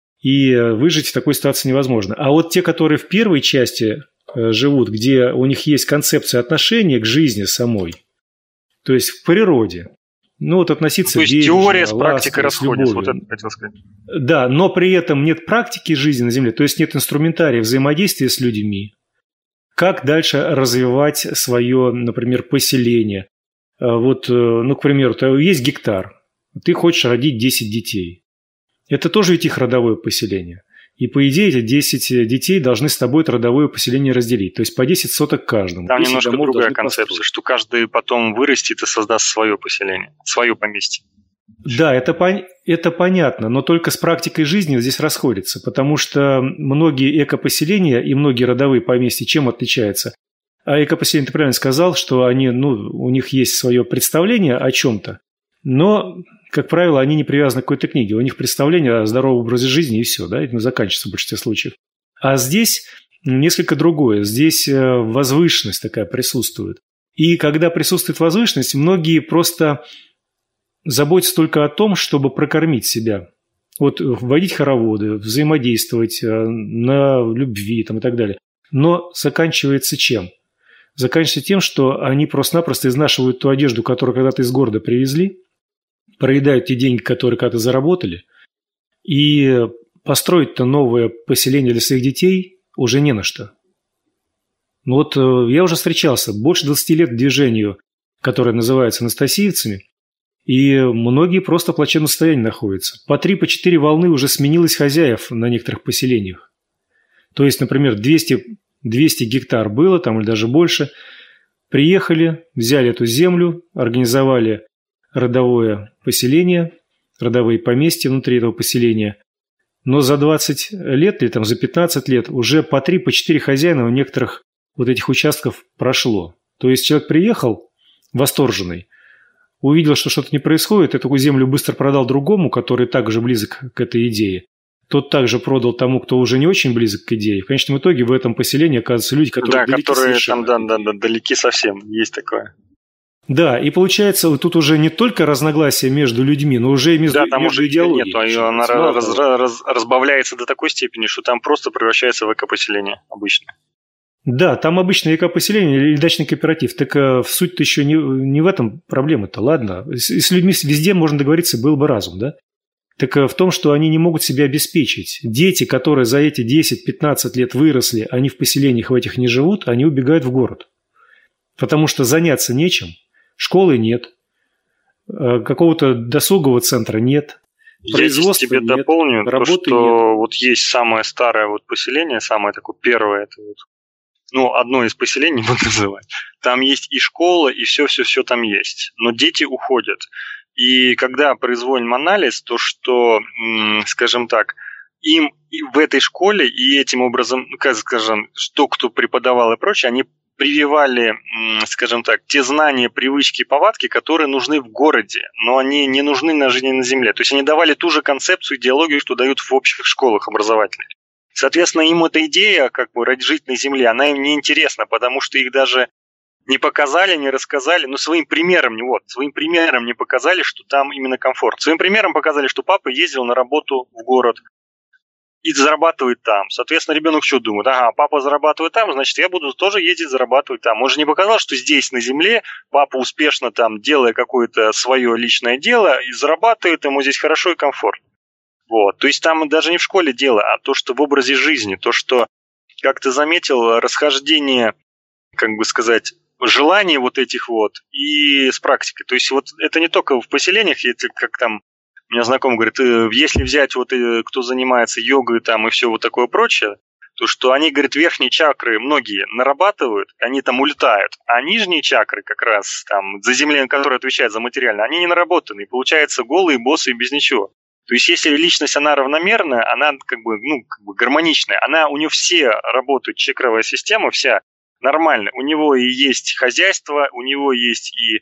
И выжить в такой ситуации невозможно. А вот те, которые в первой части живут, где у них есть концепция отношения к жизни самой, то есть в природе, ну вот относиться то есть бережно, теория с практикой ласково, расходится, вот это хотел сказать. Да, но при этом нет практики жизни на Земле, то есть нет инструментария взаимодействия с людьми. Как дальше развивать свое, например, поселение? Вот, ну, к примеру, есть гектар, ты хочешь родить десять детей. Это тоже ведь их родовое поселение. И, по идее, эти десять детей должны с тобой это родовое поселение разделить. То есть по десять соток каждому. Там немножко другая концепция, построить. Что каждый потом вырастет и создаст свое поселение, свое поместье. Да, это, пон... это понятно, но только с практикой жизни здесь расходится, потому что многие экопоселения и многие родовые поместья чем отличаются? А экопоселение, ты правильно сказал, что они, ну, у них есть свое представление о чем-то, но, как правило, они не привязаны к какой-то книге. У них представление о здоровом образе жизни и все, да, этим заканчивается в большинстве случаев. А здесь несколько другое. Здесь возвышенность такая присутствует. И когда присутствует возвышенность, многие просто заботятся только о том, чтобы прокормить себя. Вот вводить хороводы, взаимодействовать на любви там, и так далее. Но заканчивается чем? Заканчивается тем, что они просто-напросто изнашивают ту одежду, которую когда-то из города привезли, проедают те деньги, которые когда-то заработали, и построить-то новое поселение для своих детей уже не на что. Ну вот я уже встречался больше двадцати лет к движению, которое называется анастасиевцами, и многие просто в плачевном состоянии находятся. По три, по четыре волны уже сменилось хозяев на некоторых поселениях. То есть, например, двести, двести гектар было, там или даже больше, приехали, взяли эту землю, организовали родовое поселение, родовые поместья внутри этого поселения. Но за двадцать лет или там за пятнадцать лет уже по три, по четыре хозяина у некоторых вот этих участков прошло. То есть человек приехал восторженный, увидел, что что-то не происходит, эту землю быстро продал другому, который также близок к этой идее. Тот также продал тому, кто уже не очень близок к идее. В конечном итоге в этом поселении оказываются люди, которые да, далеки которые совершенно. Там, да, да, да, далеки совсем, есть такое. Да, и получается, тут уже не только разногласия между людьми, но уже и между, да, там между уже идеологией. Нет, она раз, раз, разбавляется до такой степени, что там просто превращается в экопоселение обычно. Да, там обычное экопоселение или дачный кооператив. Так э, суть-то еще не, не в этом проблема-то, ладно. С, с людьми везде можно договориться, был бы разум, да? Так э, в том, что они не могут себя обеспечить. Дети, которые за эти десять-пятнадцать лет выросли, они в поселениях в этих не живут, они убегают в город. Потому что заняться нечем. Школы нет, какого-то досугового центра нет, производства Я тебе нет, дополню, то, что нет. Вот есть самое старое вот поселение, самое такое первое, это вот, ну, одно из поселений, вот называть. Там есть и школа, и все-все-все там есть. Но дети уходят. И когда производим анализ, то что, скажем так, им в этой школе и этим образом, как скажем, что кто преподавал и прочее, они прививали, скажем так, те знания, привычки и повадки, которые нужны в городе, но они не нужны на жизни на земле. То есть они давали ту же концепцию, идеологию, что дают в общих школах образовательных. Соответственно, им эта идея, как бы, жить на земле, она им не интересна, потому что их даже не показали, не рассказали, но своим примером, вот, своим примером не показали, что там именно комфорт. Своим примером показали, что папа ездил на работу в город, и зарабатывает там. Соответственно, ребенок что думает? Ага, папа зарабатывает там, значит, я буду тоже ездить зарабатывать там. Он же не показал, что здесь, на земле, папа успешно там, делая какое-то свое личное дело, и зарабатывает, ему здесь хорошо и комфортно. Вот. То есть там даже не в школе дело, а то, что в образе жизни, то, что, как ты заметил, расхождение, как бы сказать, желаний вот этих вот и с практикой. То есть вот это не только в поселениях, это как там у меня знакомый говорит, если взять вот кто занимается йогой там и все вот такое прочее, то что они, говорят, верхние чакры многие нарабатывают, они там улетают, а нижние чакры как раз там заземление, которое отвечает за материальное, они не наработаны, и получается голые, боссы и без ничего. То есть если личность, она равномерная, она как бы, ну, как бы гармоничная, она, у нее все работают, чакровая система вся нормально, у него и есть хозяйство, у него есть и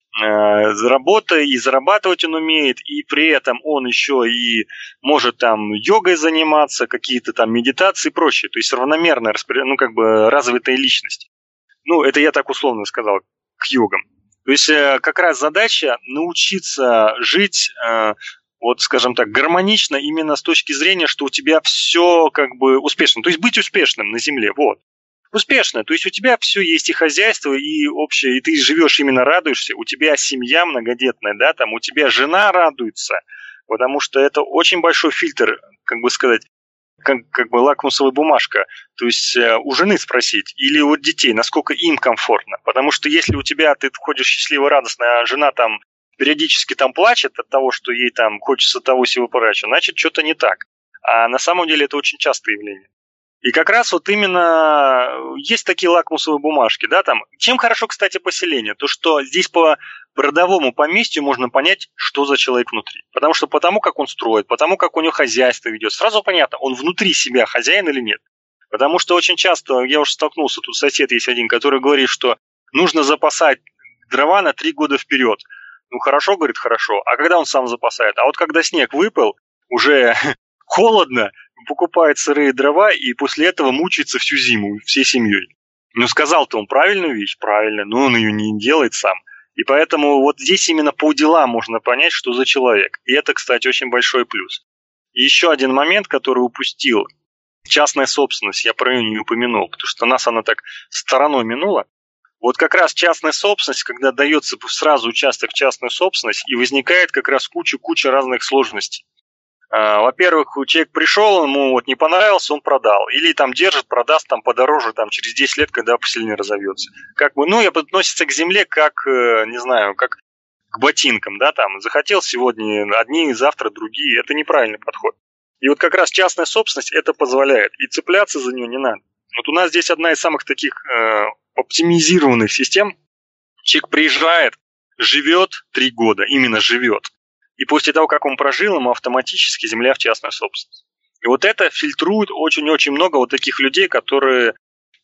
работа, и зарабатывать он умеет, и при этом он еще и может там йогой заниматься, какие-то там медитации и прочее. То есть равномерная, ну, как бы развитая личность. Ну, это я так условно сказал к йогам. То есть как раз задача научиться жить, вот, скажем так, гармонично именно с точки зрения, что у тебя все как бы успешно. То есть быть успешным на Земле, вот. Успешно, то есть у тебя все есть и хозяйство, и общее, и ты живешь именно радуешься, у тебя семья многодетная, да, там у тебя жена радуется, потому что это очень большой фильтр, как бы сказать, как, как бы лакмусовая бумажка, то есть э, у жены спросить, или у детей, насколько им комфортно, потому что если у тебя ты ходишь счастливо, радостно, а жена там периодически там плачет от того, что ей там хочется того сего прочего, значит, что-то не так, а на самом деле это очень частое явление. И как раз вот именно есть такие лакмусовые бумажки, да, там. Чем хорошо, кстати, поселение? То, что здесь по родовому поместью можно понять, что за человек внутри. Потому что потому, как он строит, потому, как у него хозяйство ведет, сразу понятно, он внутри себя хозяин или нет. Потому что очень часто, я уже столкнулся, тут сосед есть один, который говорит, что нужно запасать дрова на три года вперед. Ну, хорошо, говорит, хорошо. А когда он сам запасает? А вот когда снег выпал, уже холодно, покупает сырые дрова и после этого мучается всю зиму, всей семьей. Ну, сказал-то он правильную вещь, правильно, но он ее не делает сам. И поэтому вот здесь именно по делам можно понять, что за человек. И это, кстати, очень большой плюс. И еще один момент, который упустил. Частная собственность, я про нее не упомянул, потому что нас она так стороной минула. Вот как раз частная собственность, когда дается сразу участок в частную собственность, и возникает как раз куча-куча разных сложностей. Во-первых, человек пришел, ему вот не понравился, он продал. Или там держит, продаст там подороже там, через десять лет, когда поселение разовьется. Как бы, ну, это относится к земле как, не знаю, как к ботинкам, да, там. Захотел сегодня одни, завтра другие. Это неправильный подход. И вот как раз частная собственность это позволяет. И цепляться за нее не надо. Вот у нас здесь одна из самых таких э, оптимизированных систем. Человек приезжает, живет три года, именно живет. И после того, как он прожил, ему автоматически земля в частную собственность. И вот это фильтрует очень-очень много вот таких людей, которые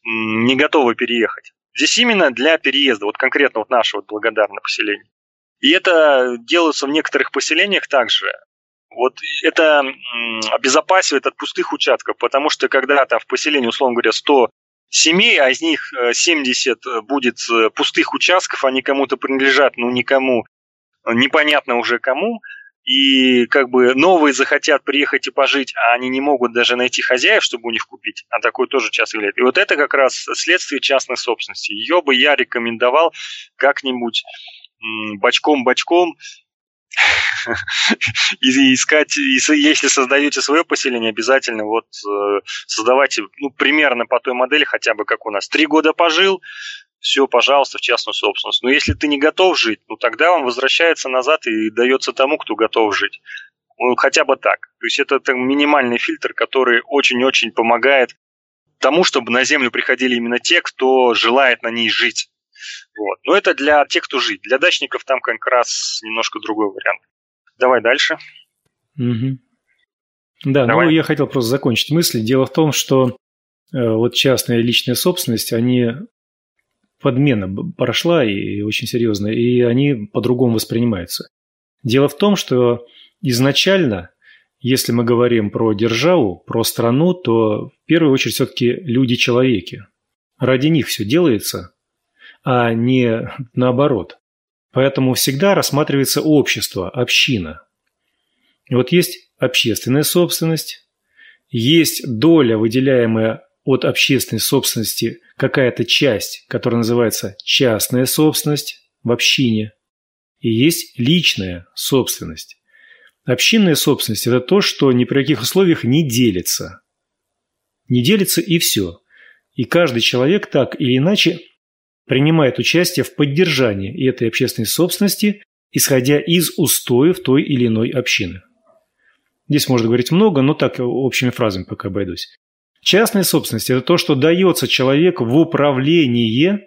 не готовы переехать. Здесь именно для переезда, вот конкретно вот наше вот благодарное поселение. И это делается в некоторых поселениях также. Вот это обезопасивает от пустых участков, потому что когда там в поселении, условно говоря, сто семей, а из них семьдесят будет пустых участков, они кому-то принадлежат, ну никому, непонятно уже кому, и как бы новые захотят приехать и пожить, а они не могут даже найти хозяев, чтобы у них купить, а такое тоже часто является. И вот это как раз следствие частной собственности. Ее бы я рекомендовал как-нибудь бочком-бочком и искать, если создаете свое поселение, обязательно вот создавайте, ну, примерно по той модели, хотя бы как у нас. Три года пожил, все, пожалуйста, в частную собственность. Но если ты не готов жить, ну тогда он возвращается назад и дается тому, кто готов жить. Ну, хотя бы так. То есть это, это минимальный фильтр, который очень-очень помогает тому, чтобы на землю приходили именно те, кто желает на ней жить. Вот. Но это для тех, кто жить. Для дачников там как раз немножко другой вариант. Давай дальше. Угу. Да, Давай. Ну я хотел просто закончить мысль. Дело в том, что э, вот частная и личная собственность, они... подмена прошла и очень серьезная, и они по-другому воспринимаются. Дело в том, что изначально, если мы говорим про державу, про страну, то в первую очередь все-таки люди-человеки. Ради них все делается, а не наоборот. Поэтому всегда рассматривается общество, община. И вот есть общественная собственность, есть доля, выделяемая от общественной собственности, какая-то часть, которая называется частная собственность в общине, и есть личная собственность. Общинная собственность – это то, что ни при каких условиях не делится. Не делится и все. И каждый человек так или иначе принимает участие в поддержании этой общественной собственности, исходя из устоев той или иной общины. Здесь можно говорить много, но так общими фразами пока обойдусь. Частная собственность – это то, что дается человеку в управление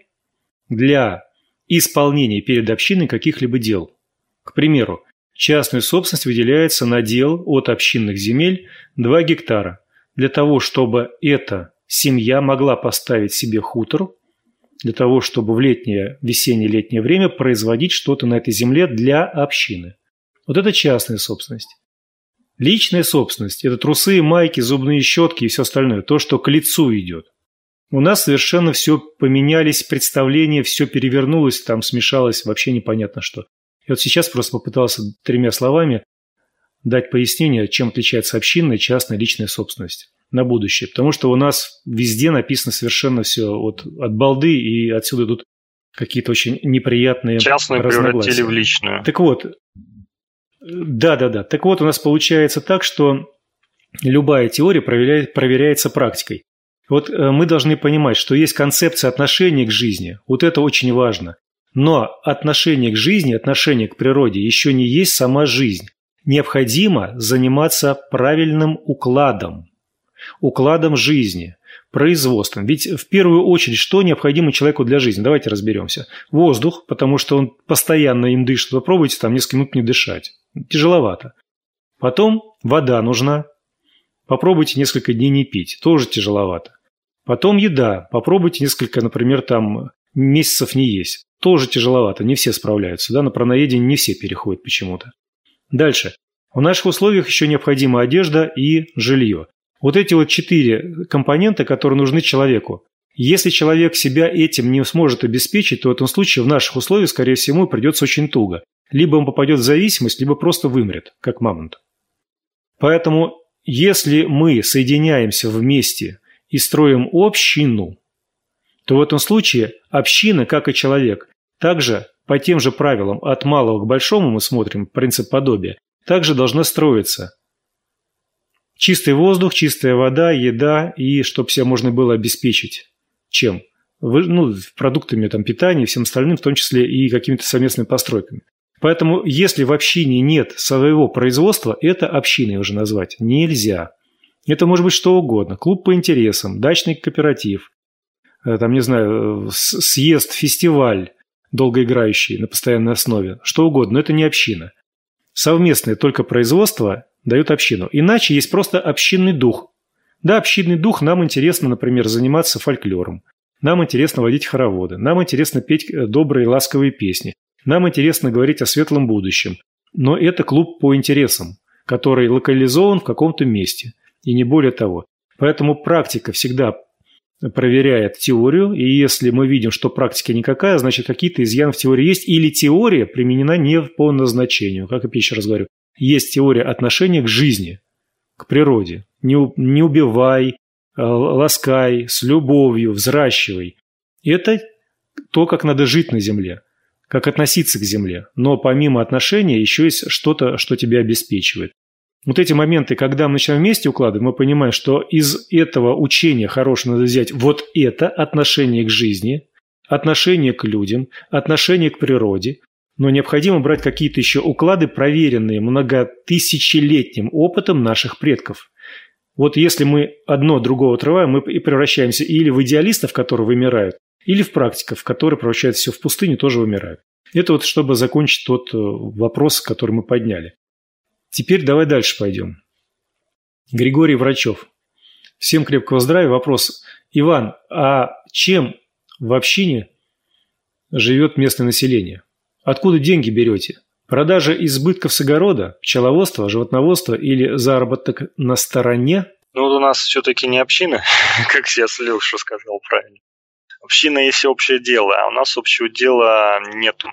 для исполнения перед общиной каких-либо дел. К примеру, частную собственность выделяется надел от общинных земель два гектара для того, чтобы эта семья могла поставить себе хутор, для того, чтобы в летнее, весеннее-летнее время производить что-то на этой земле для общины. Вот это частная собственность. Личная собственность – это трусы, майки, зубные щетки и все остальное, то, что к лицу идет. У нас совершенно все поменялись, представления, все перевернулось, там смешалось вообще непонятно что. И вот сейчас просто попытался тремя словами дать пояснение, чем отличается общинная, частная, личная собственность на будущее. Потому что у нас везде написано совершенно все от, от балды, и отсюда идут какие-то очень неприятные частную разногласия. Частную превратили в личную. Так вот, да-да-да. Так вот, у нас получается так, что любая теория проверяет, проверяется практикой. Вот э, мы должны понимать, что есть концепция отношения к жизни. Вот это очень важно. Но отношение к жизни, отношение к природе еще не есть сама жизнь. Необходимо заниматься правильным укладом. Укладом жизни, производством. Ведь в первую очередь, что необходимо человеку для жизни? Давайте разберемся. Воздух, потому что он постоянно им дышит. Попробуйте там несколько минут не дышать. Тяжеловато. Потом вода нужна. Попробуйте несколько дней не пить. Тоже тяжеловато. Потом еда. Попробуйте несколько, например, там месяцев не есть. Тоже тяжеловато. Не все справляются. Да? На праноедение не все переходят почему-то. Дальше. В наших условиях еще необходима одежда и жилье. Вот эти вот четыре компонента, которые нужны человеку. Если человек себя этим не сможет обеспечить, то в этом случае в наших условиях, скорее всего, придется очень туго. Либо он попадет в зависимость, либо просто вымрет, как мамонт. Поэтому, если мы соединяемся вместе и строим общину, то в этом случае община, как и человек, также по тем же правилам от малого к большому, мы смотрим принцип подобия, также должна строиться. Чистый воздух, чистая вода, еда, и чтобы себя можно было обеспечить. Чем? Вы, ну, продуктами там, питания и всем остальным, в том числе и какими-то совместными постройками. Поэтому, если в общине нет своего производства, это общиной уже назвать нельзя. Это может быть что угодно. Клуб по интересам, дачный кооператив, там, не знаю, съезд, фестиваль долгоиграющий на постоянной основе, что угодно, но это не община. Совместное только производство дает общину. Иначе есть просто общинный дух. Да, общинный дух, нам интересно, например, заниматься фольклором. Нам интересно водить хороводы. Нам интересно петь добрые ласковые песни. Нам интересно говорить о светлом будущем. Но это клуб по интересам, который локализован в каком-то месте. И не более того. Поэтому практика всегда проверяет теорию. И если мы видим, что практика никакая, значит, какие-то изъяны в теории есть. Или теория применена не по назначению. Как я еще раз говорю. Есть теория отношения к жизни, к природе. Не, не убивай, ласкай, с любовью, взращивай. Это то, как надо жить на земле, как относиться к земле. Но помимо отношения еще есть что-то, что тебя обеспечивает. Вот эти моменты, когда мы начинаем вместе укладывать, мы понимаем, что из этого учения хорошего надо взять вот это отношение к жизни, отношение к людям, отношение к природе. Но необходимо брать какие-то еще уклады, проверенные многотысячелетним опытом наших предков. Вот если мы одно другого отрываем, мы и превращаемся или в идеалистов, которые вымирают, или в практиков, которые превращают все в пустыню, тоже вымирают. Это вот чтобы закончить тот вопрос, который мы подняли. Теперь давай дальше пойдем. Григорий Врачев. Всем крепкого здравия. Вопрос. Иван, а чем в общине живет местное население? Откуда деньги берете? Продажа избытков с огорода, пчеловодство, животноводство или заработок на стороне? Ну, вот у нас все-таки не община, как сейчас Леша сказал правильно. Община есть общее дело, а у нас общего дела нету.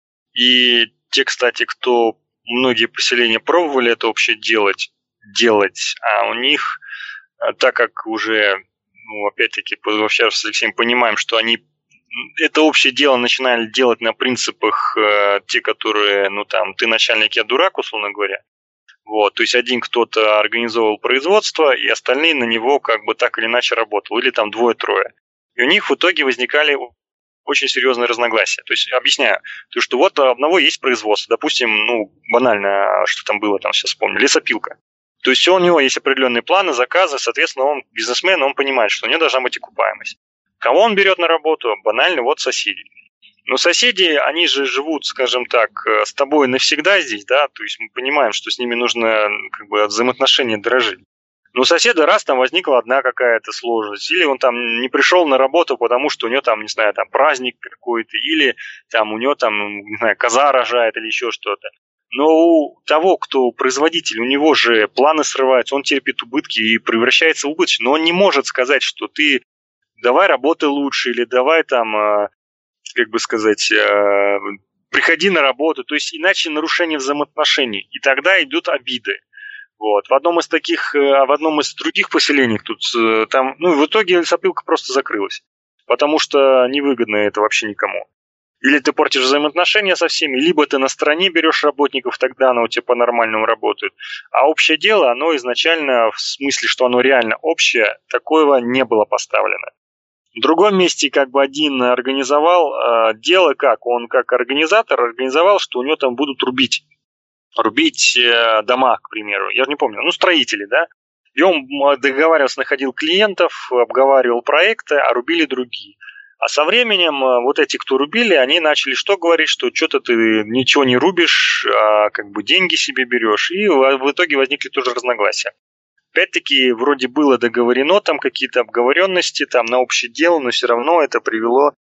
И те, кстати, кто многие поселения пробовали это общее делать, делать, а у них так как уже, ну, опять-таки, пообщавшись с Алексеем, понимаем, что они это общее дело начинали делать на принципах э, те, которые, ну там, ты начальник, я дурак, условно говоря. Вот, то есть один кто-то организовывал производство, и остальные на него как бы так или иначе работал, или там двое-трое. И у них в итоге возникали очень серьезные разногласия. То есть, объясняю, то, что вот у одного есть производство, допустим, ну, банально, что там было, там сейчас вспомню, лесопилка. То есть у него есть определенные планы, заказы, соответственно, он бизнесмен, он понимает, что у него должна быть окупаемость. Кого он берет на работу? Банально, вот соседи. Но соседи, они же живут, скажем так, с тобой навсегда здесь, да, то есть мы понимаем, что с ними нужно как бы от взаимоотношения дорожить. Но у соседа раз там возникла одна какая-то сложность, или он там не пришел на работу, потому что у него там, не знаю, там праздник какой-то, или там у него там, не знаю, коза рожает или еще что-то. Но у того, кто производитель, у него же планы срываются, он терпит убытки и превращается в убыточный, но он не может сказать, что ты давай работай лучше, или давай там, как бы сказать, приходи на работу, то есть иначе нарушение взаимоотношений, и тогда идут обиды. Вот. В одном из таких, в одном из других поселений тут там, ну, в итоге лесопилка просто закрылась, потому что невыгодно это вообще никому. Или ты портишь взаимоотношения со всеми, либо ты на стороне берешь работников, тогда оно у тебя по-нормальному работает. А общее дело, оно изначально, в смысле, что оно реально общее, такого не было поставлено. В другом месте как бы один организовал э, дело как, он как организатор организовал, что у него там будут рубить. Рубить э, дома, к примеру. Я же не помню, ну, строители, да. И он договаривался, находил клиентов, обговаривал проекты, а рубили другие. А со временем вот эти, кто рубили, они начали что говорить, что что-то ты ничего не рубишь, а как бы деньги себе берешь. И в итоге возникли тоже разногласия. Опять-таки, вроде было договорено, там какие-то обговоренности, там на общее дело, но все равно это привело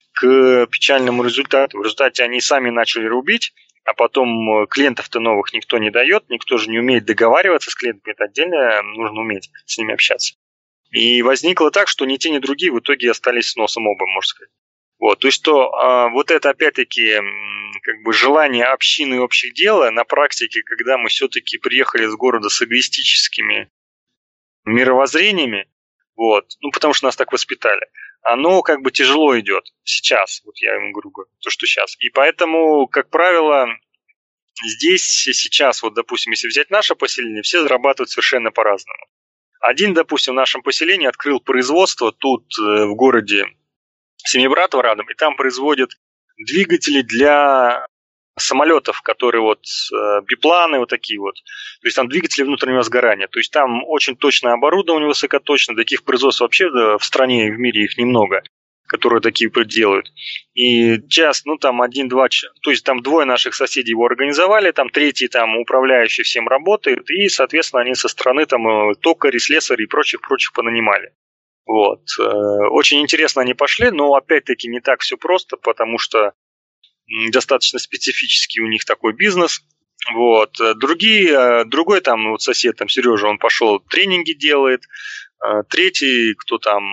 к печальному результату. В результате они сами начали рубить, а потом клиентов-то новых никто не дает, никто же не умеет договариваться с клиентами, это отдельно нужно уметь с ними общаться. И возникло так, что ни те, ни другие в итоге остались с носом оба, можно сказать. Вот, то есть то, а, вот это опять-таки как бы желание общины и общих дел на практике, когда мы все-таки приехали из города с эгоистическими мировоззрениями, вот, ну потому что нас так воспитали, оно как бы тяжело идет сейчас, вот я ему говорю, то, что сейчас. И поэтому, как правило, здесь сейчас, вот допустим, если взять наше поселение, все зарабатывают совершенно по-разному. Один, допустим, в нашем поселении открыл производство тут э, в городе Семибратово рядом, и там производят двигатели для самолетов, которые вот э, бипланы вот такие вот. То есть там двигатели внутреннего сгорания. То есть там очень точное оборудование, высокоточное. Таких производств вообще да, в стране и в мире их немного, которые такие делают. И час, ну там один-два, то есть там двое наших соседей его организовали, там третий там управляющий всем работает, и, соответственно, они со стороны там токари, слесари и прочих-прочих понанимали. Вот. Очень интересно они пошли, но опять-таки не так все просто, потому что достаточно специфический у них такой бизнес. Вот. Другие, другой там вот сосед, там Сережа, он пошел тренинги делает, третий, кто там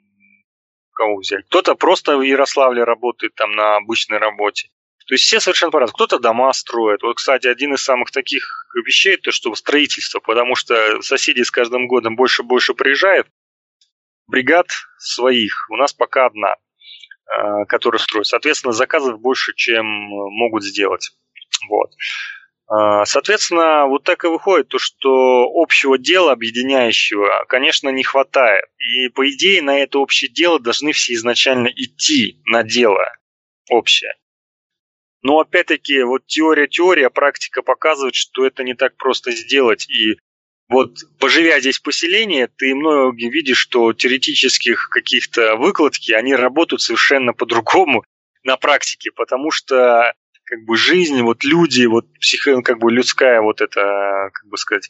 кого взять. Кто-то просто в Ярославле работает там на обычной работе. То есть все совершенно по-разному. Кто-то дома строит. Вот, кстати, один из самых таких вещей, то что строительство, потому что соседи с каждым годом больше и больше приезжают. Бригад своих у нас пока одна, которая строит. Соответственно, заказов больше, чем могут сделать. Вот. Соответственно, вот так и выходит то, что общего дела, объединяющего, конечно, не хватает. И, по идее, на это общее дело должны все изначально идти на дело общее. Но, опять-таки, вот теория-теория, практика показывает, что это не так просто сделать. И вот, поживя здесь в поселении, ты многие видишь, что теоретических каких-то выкладки, они работают совершенно по-другому на практике, потому что как бы жизнь, вот люди, вот психо, как бы людская вот эта, как бы сказать,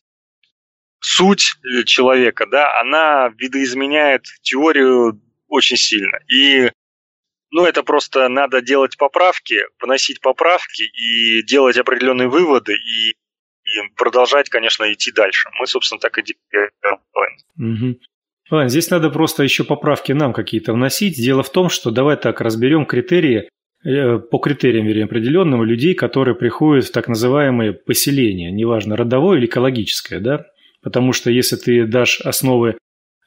суть человека, да, она видоизменяет теорию очень сильно. И, ну, это просто надо делать поправки, вносить поправки и делать определенные выводы и, и продолжать, конечно, идти дальше. Мы, собственно, так и делаем. Угу. Ладно, здесь надо просто еще поправки нам какие-то вносить. Дело в том, что давай так разберем критерии, по критериям, вернее, определенным людей, которые приходят в так называемые поселения, неважно, родовое или экологическое, да, потому что если ты дашь основы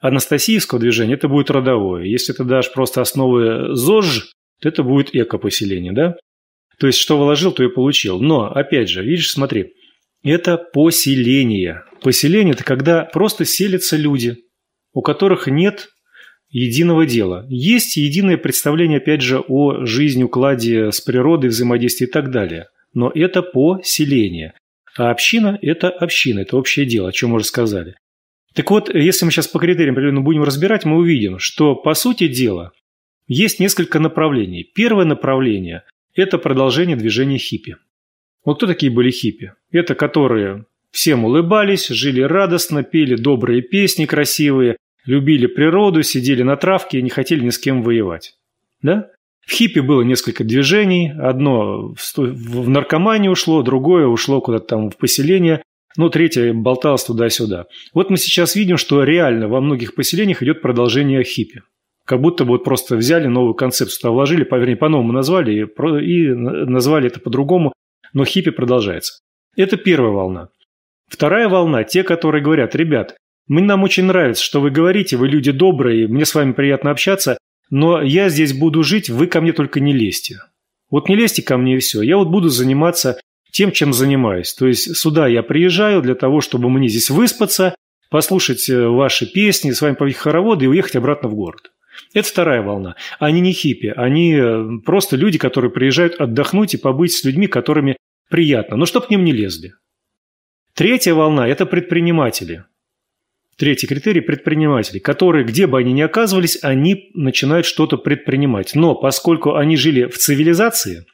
анастасиевского движения, это будет родовое. Если ты дашь просто основы ЗОЖ, то это будет экопоселение, да? То есть, что вложил, то и получил. Но, опять же, видишь, смотри, это поселение. Поселение – это когда просто селятся люди, у которых нет единого дела. Есть единое представление, опять же, о жизни, укладе с природой, взаимодействии и так далее. Но это поселение. А община – это община, это общее дело, о чем мы уже сказали. Так вот, если мы сейчас по критериям примерно будем разбирать, мы увидим, что, по сути дела, есть несколько направлений. Первое направление – это продолжение движения хиппи. Вот кто такие были хиппи? Это которые всем улыбались, жили радостно, пели добрые песни красивые, любили природу, сидели на травке и не хотели ни с кем воевать. Да? В хиппи было несколько движений. Одно в наркоманию ушло, другое ушло куда-то там в поселение, ну, третье болталось туда-сюда. Вот мы сейчас видим, что реально во многих поселениях идет продолжение хиппи. Как будто бы вот просто взяли новую концепцию, туда вложили, по, вернее, по-новому назвали и, и назвали это по-другому, но хиппи продолжается. Это первая волна. Вторая волна – те, которые говорят: ребят, нам очень нравится, что вы говорите, вы люди добрые, мне с вами приятно общаться, но я здесь буду жить, вы ко мне только не лезьте. Вот не лезьте ко мне и все. Я вот буду заниматься тем, чем занимаюсь. То есть сюда я приезжаю для того, чтобы мне здесь выспаться, послушать ваши песни, с вами повести хороводы и уехать обратно в город. Это вторая волна. Они не хиппи, они просто люди, которые приезжают отдохнуть и побыть с людьми, которыми приятно, но чтоб к ним не лезли. Третья волна – это предприниматели. Третий критерий – предприниматели, которые, где бы они ни оказывались, они начинают что-то предпринимать. Но поскольку они жили в цивилизации,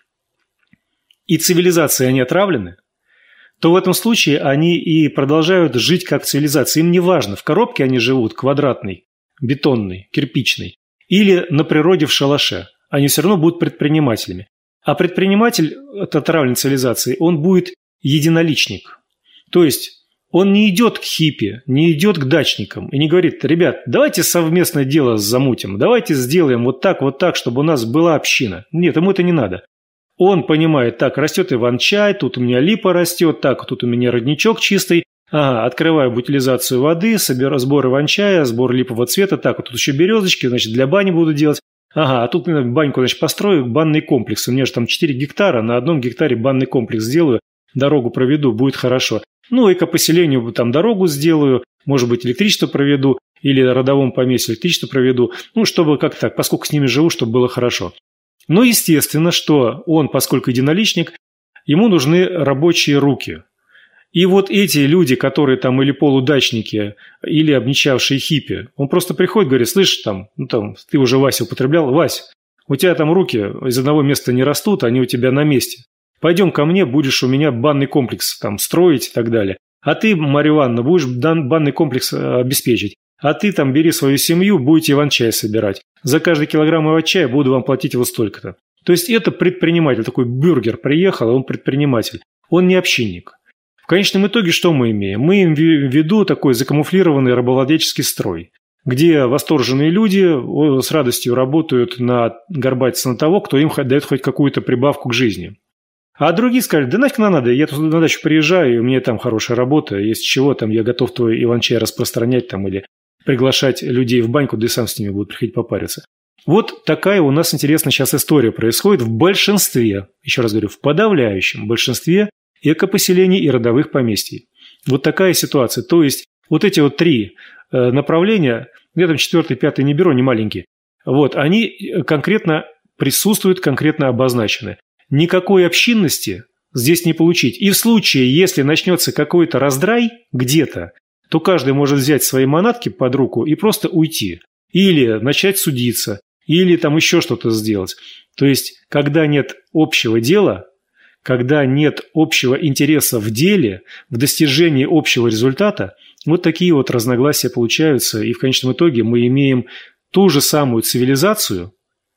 и цивилизацией они отравлены, то в этом случае они и продолжают жить как цивилизация. Им не важно, в коробке они живут, квадратной, бетонной, кирпичной, или на природе в шалаше. Они все равно будут предпринимателями. А предприниматель от отравленной цивилизации, он будет единоличник. То есть он не идет к хиппи, не идет к дачникам и не говорит: ребят, давайте совместное дело замутим, давайте сделаем вот так, вот так, чтобы у нас была община. Нет, ему это не надо. Он понимает: так, растет иван-чай, тут у меня липа растет, так, тут у меня родничок чистый, ага, открываю бутилизацию воды, собираю сбор иван-чая, сбор липового цвета, так, вот тут еще березочки, значит, для бани буду делать. Ага, а тут баньку, значит, построю, банный комплекс. У меня же там четыре гектара, на одном гектаре банный комплекс сделаю, дорогу проведу, будет хорошо. Ну, и к поселению там дорогу сделаю, может быть, электричество проведу, или родовому поместью электричество проведу, ну, чтобы как так, поскольку с ними живу, чтобы было хорошо. Но естественно, что он, поскольку единоличник, ему нужны рабочие руки. И вот эти люди, которые там или полудачники, или обнищавшие хиппи, он просто приходит, говорит: слышь, там, ну, там, ты уже Вася употреблял, Вась, у тебя там руки из одного места не растут, они у тебя на месте. Пойдем ко мне, будешь у меня банный комплекс там строить и так далее. А ты, Марья Ивановна, будешь банный комплекс обеспечить. А ты там бери свою семью, будете иван-чай собирать. За каждый килограмм иван-чая буду вам платить его столько-то. То есть это предприниматель, такой бюргер приехал, он предприниматель. Он не общинник. В конечном итоге что мы имеем? Мы имеем в виду такой закамуфлированный рабовладельческий строй, где восторженные люди с радостью работают на горбатиться на того, кто им дает хоть какую-то прибавку к жизни. А другие сказали: да нафиг нам надо, я тут на дачу приезжаю, и у меня там хорошая работа, если чего, там я готов твой иван-чай распространять там или приглашать людей в баньку, да и сам с ними будут приходить попариться. Вот такая у нас интересная сейчас история происходит в большинстве, еще раз говорю, в подавляющем большинстве экопоселений и родовых поместий. Вот такая ситуация. То есть вот эти вот три направления, я там четвертый, пятый не беру, не маленькие, вот, они конкретно присутствуют, конкретно обозначены. Никакой общинности здесь не получить. И в случае, если начнется какой-то раздрай где-то, то каждый может взять свои манатки под руку и просто уйти. Или начать судиться, или там еще что-то сделать. То есть, когда нет общего дела, когда нет общего интереса в деле, в достижении общего результата, вот такие вот разногласия получаются. И в конечном итоге мы имеем ту же самую цивилизацию,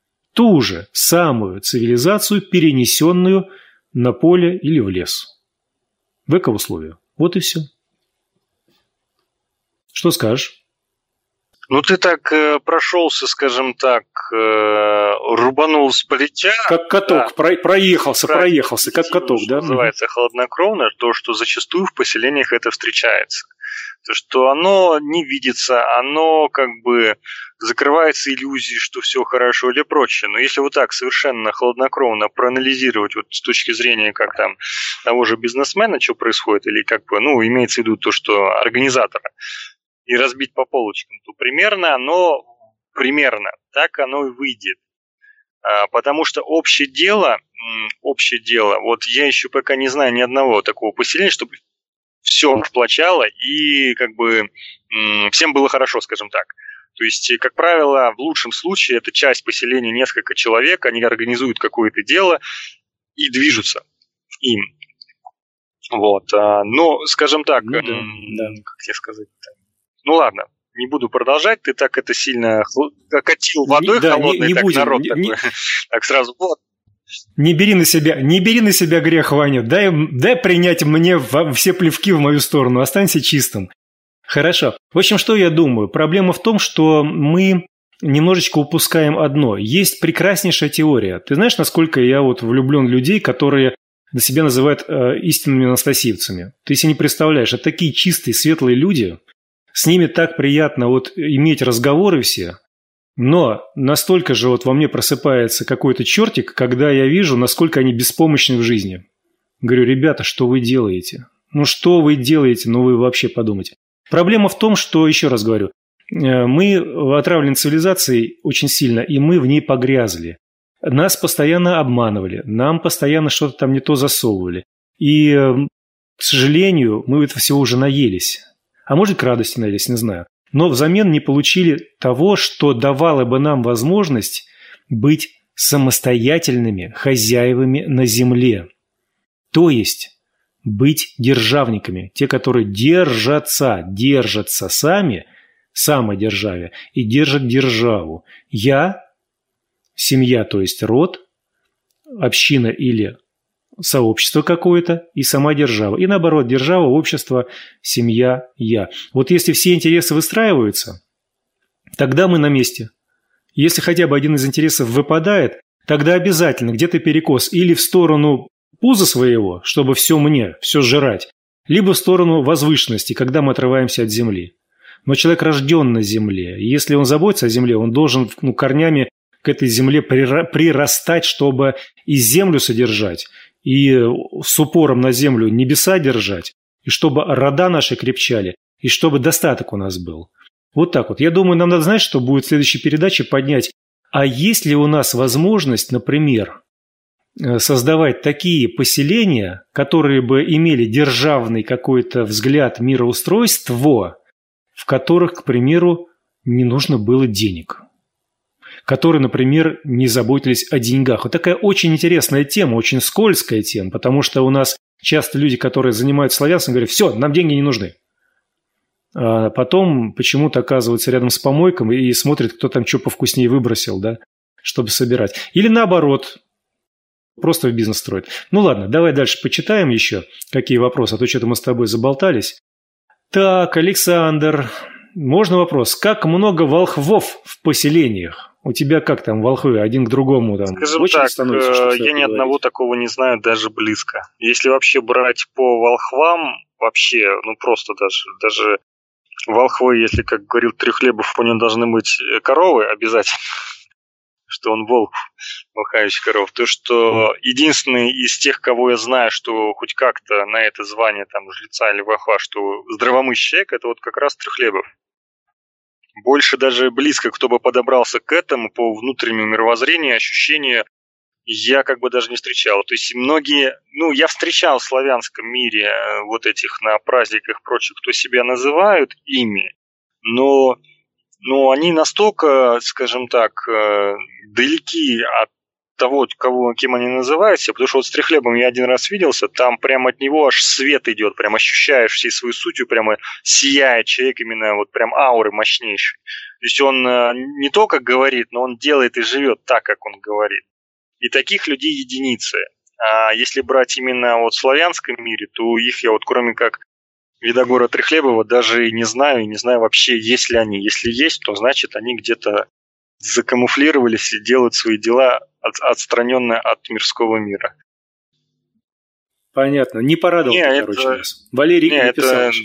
ту же самую цивилизацию, перенесенную на поле или в лес. В экоусловиях. Вот и все. Что скажешь? Ну, ты так э, прошелся, скажем так, э, рубанул с плеча. Как каток, да. про, проехался, Правильно. проехался, как каток, что да? Называется хладнокровно, то, что зачастую в поселениях это встречается. То, что оно не видится, оно как бы закрывается иллюзией, что все хорошо или прочее. Но если вот так совершенно хладнокровно проанализировать вот с точки зрения как там того же бизнесмена, что происходит, или как бы, ну, имеется в виду то, что организатора, и разбить по полочкам, то примерно оно, примерно так оно и выйдет. Потому что общее дело, общее дело, вот я еще пока не знаю ни одного такого поселения, чтобы все сплочало и как бы всем было хорошо, скажем так. То есть, как правило, в лучшем случае это часть поселения, несколько человек, они организуют какое-то дело и движутся им. Вот. Но, скажем так, ну, да, да. как тебе сказать? Ну ладно, не буду продолжать, ты так это сильно окатил водой да, холодной, не, не так будем, народ не, такой, не... так сразу вот. Не бери на себя, не бери на себя грех, Ваня. Дай, дай принять мне все плевки в мою сторону. Останься чистым. Хорошо. В общем, что я думаю? Проблема в том, что мы немножечко упускаем одно. Есть прекраснейшая теория. Ты знаешь, насколько я вот влюблен в людей, которые на себя называют э, истинными анастасивцами? Ты себе не представляешь, это такие чистые, светлые люди. С ними так приятно вот иметь разговоры все. Но настолько же вот во мне просыпается какой-то чертик, когда я вижу, насколько они беспомощны в жизни. Говорю, ребята, что вы делаете? Ну что вы делаете? Ну вы вообще подумайте. Проблема в том, что, еще раз говорю, мы отравлены цивилизацией очень сильно, и мы в ней погрязли. Нас постоянно обманывали, нам постоянно что-то там не то засовывали. И, к сожалению, мы этого всего уже наелись. А может, к радости наелись, не знаю. Но взамен не получили того, что давало бы нам возможность быть самостоятельными хозяевами на земле. То есть быть державниками, те, которые держатся, держатся сами, самодержавие, и держат державу. Я, семья, то есть род, община или сообщество какое-то и сама держава. И наоборот, держава, общество, семья, я. Вот если все интересы выстраиваются, тогда мы на месте. Если хотя бы один из интересов выпадает, тогда обязательно где-то перекос или в сторону пуза своего, чтобы все мне, все сжирать, либо в сторону возвышенности, когда мы отрываемся от земли. Но человек рожден на земле. И если он заботится о земле, он должен ну, корнями к этой земле прирастать, чтобы и землю содержать, и с упором на землю небеса держать, и чтобы рода наши крепчали, и чтобы достаток у нас был. Вот так вот. Я думаю, нам надо знать, что будет в следующей передаче поднять. А есть ли у нас возможность, например, создавать такие поселения, которые бы имели державный какой-то взгляд мироустройства, в которых, к примеру, не нужно было денег, которые, например, не заботились о деньгах. Вот такая очень интересная тема, очень скользкая тема, потому что у нас часто люди, которые занимаются славянством, говорят, все, нам деньги не нужны. А потом почему-то оказываются рядом с помойкой и смотрят, кто там что повкуснее выбросил, да, чтобы собирать. Или наоборот, просто в бизнес строят. Ну ладно, давай дальше почитаем еще, какие вопросы, а то что-то мы с тобой заболтались. Так, Александр, можно вопрос? Как много волхвов в поселениях? У тебя как там волхвы один к другому там? Скажем очень так, становится, я ни одного такого не знаю даже близко. Если вообще брать по волхвам, вообще, ну просто даже, даже волхвы, если, как говорил Трехлебов, у него должны быть коровы обязательно, что он волк, волхающий коров, то что единственный из тех, кого я знаю, что хоть как-то на это звание там жреца или волхва, что здравомыслящий человек, это вот как раз Трехлебов. Больше даже близко, кто бы подобрался к этому по внутреннему мировоззрению, ощущению, я как бы даже не встречал. То есть многие, ну, я встречал в славянском мире вот этих на праздниках прочих, кто себя называют ими, но, но они настолько, скажем так, далеки от того, кого, кем они называются, потому что вот с Трехлебом я один раз виделся, там прямо от него аж свет идет, прям ощущаешь всей своей сутью, прямо сияет человек, именно вот прям ауры мощнейшей. То есть он не только говорит, но он делает и живет так, как он говорит. И таких людей единицы. А если брать именно вот в славянском мире, то их я вот кроме как Видогора Трехлебова даже и не знаю, и не знаю вообще, есть ли они. Если есть, то значит они где-то закамуфлировались и делают свои дела от, отстраненно от мирского мира. Понятно. Не порадовал не, ты, это... короче, нас. Валерий не, написал. Это...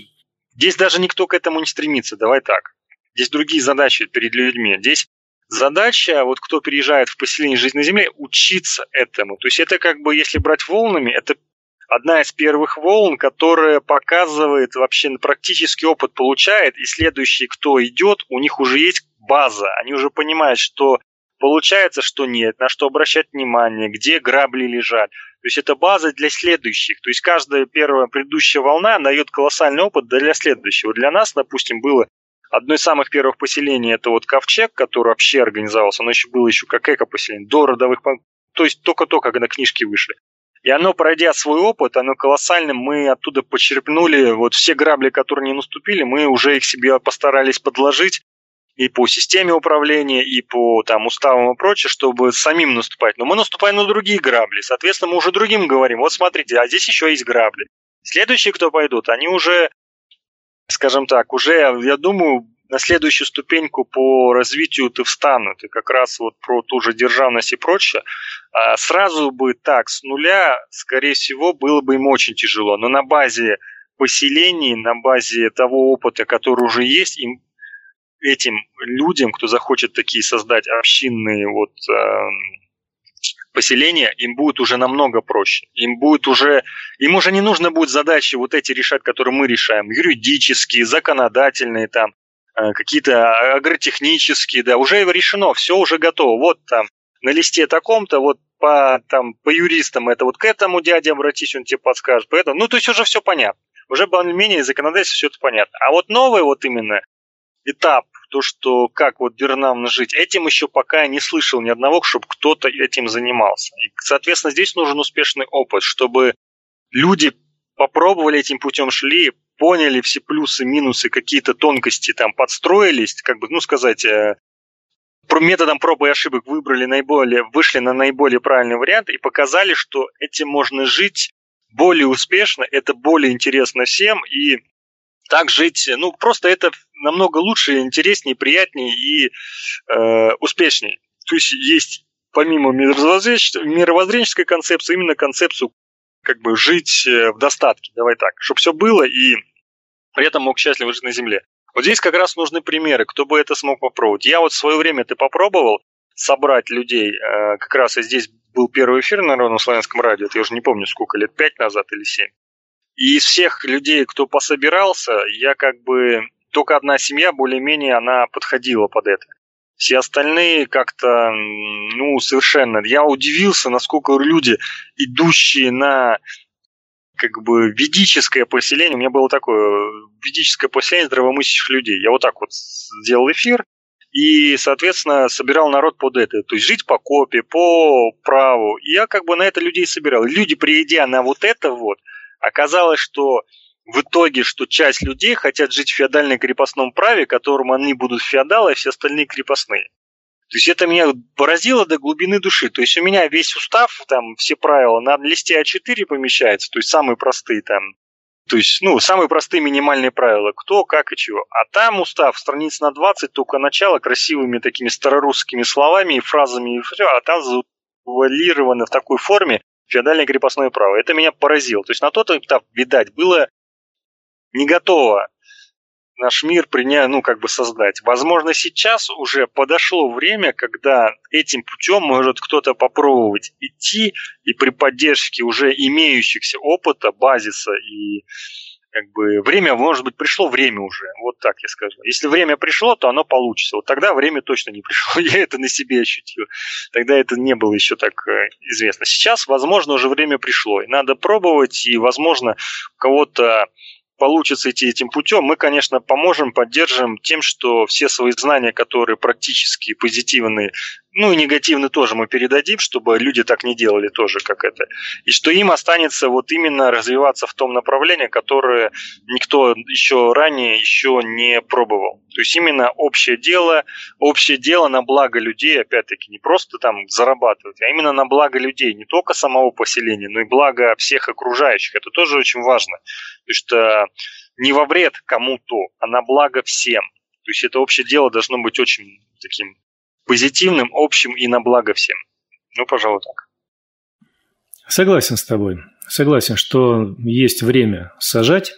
здесь даже никто к этому не стремится, давай так. Здесь другие задачи перед людьми. Здесь задача, вот кто переезжает в поселение «Жизнь на земле», учиться этому. То есть это как бы, если брать волнами, это одна из первых волн, которая показывает, вообще практический опыт получает, и следующий, кто идет, у них уже есть база. Они уже понимают, что получается, что нет, на что обращать внимание, где грабли лежат. То есть это база для следующих. То есть каждая первая предыдущая волна дает колоссальный опыт для следующего. Для нас, допустим, было одно из самых первых поселений, это вот Ковчег, который вообще организовался, оно еще было еще как эко-поселение, до родовых, то есть только-только, когда книжки вышли. И оно, пройдя свой опыт, оно колоссальным, мы оттуда почерпнули, вот все грабли, которые не наступили, мы уже их себе постарались подложить и по системе управления, и по там уставам и прочее, чтобы самим наступать. Но мы наступаем на другие грабли, соответственно, мы уже другим говорим, вот смотрите, а здесь еще есть грабли. Следующие, кто пойдут, они уже, скажем так, уже, я думаю, на следующую ступеньку по развитию-то встанут. И как раз вот про ту же державность и прочее. А сразу бы так, с нуля, скорее всего, было бы им очень тяжело. Но на базе поселений, на базе того опыта, который уже есть, им, этим людям, кто захочет такие создать общинные вот, э, поселения, им будет уже намного проще. Им будет уже, им уже не нужно будет задачи вот эти решать, которые мы решаем. Юридические, законодательные, там, какие-то агротехнические, да, уже решено, все уже готово. Вот там на листе таком-то, вот по, там, по юристам это вот к этому дяде обратись, он тебе подскажет. Поэтому, ну, то есть уже все понятно. Уже более-менее законодательство все это понятно. А вот новый вот именно этап, то, что как вот державно жить, этим еще пока я не слышал ни одного, чтобы кто-то этим занимался. И, соответственно, здесь нужен успешный опыт, чтобы люди попробовали этим путем, шли, поняли все плюсы, минусы, какие-то тонкости там подстроились, как бы, ну, сказать, э, методом проб и ошибок выбрали наиболее, вышли на наиболее правильный вариант и показали, что этим можно жить более успешно, это более интересно всем, и так жить, ну, просто это намного лучше, интереснее, приятнее и э, успешнее. То есть есть помимо мировоззренческой, мировоззренческой концепции, именно концепцию как бы жить в достатке, давай так, чтобы все было и при этом мог счастливо жить на земле. Вот здесь как раз нужны примеры, кто бы это смог попробовать. Я вот в свое время это попробовал собрать людей, как раз и здесь был первый эфир на Народном славянском радио, это я уже не помню сколько, лет пять назад или семь. И из всех людей, кто пособирался, я как бы, только одна семья более-менее, она подходила под это. Все остальные как-то, ну, совершенно. Я удивился, насколько люди, идущие на как бы ведическое поселение, у меня было такое ведическое поселение здравомыслящих людей. Я вот так вот сделал эфир и, соответственно, собирал народ под это. То есть жить по копе, по праву. И я как бы на это людей собирал. И люди, приедя на вот это вот, оказалось, что в итоге, что часть людей хотят жить в феодально-крепостном праве, которым они будут феодалы, а все остальные крепостные. То есть это меня поразило до глубины души. То есть у меня весь устав, там все правила на листе а четыре помещаются, то есть самые простые там, то есть, ну, самые простые минимальные правила, кто, как и чего. А там устав, страниц на двадцать, только начало, красивыми такими старорусскими словами и фразами, и все, а там завуалировано в такой форме феодальное крепостное право. Это меня поразило. То есть на тот этап, видать, было не готово наш мир принять, ну, как бы создать. Возможно, сейчас уже подошло время, когда этим путем может кто-то попробовать идти, и при поддержке уже имеющихся опыта, базиса и как бы время, может быть, пришло время уже. Вот так я скажу. Если время пришло, то оно получится. Вот тогда время точно не пришло. Я это на себе ощутил. Тогда это не было еще так известно. Сейчас, возможно, уже время пришло. И надо пробовать, и, возможно, у кого-то получится идти этим путем, мы, конечно, поможем, поддержим тем, что все свои знания, которые практически позитивные, ну и негативные тоже мы передадим, чтобы люди так не делали тоже, как это. И что им останется вот именно развиваться в том направлении, которое никто еще ранее еще не пробовал. То есть именно общее дело, общее дело на благо людей, опять-таки, не просто там зарабатывать, а именно на благо людей, не только самого поселения, но и благо всех окружающих. Это тоже очень важно, потому что не во вред кому-то, а на благо всем. То есть это общее дело должно быть очень таким позитивным, общим и на благо всем. Ну, пожалуй, так. Согласен с тобой. Согласен, что есть время сажать,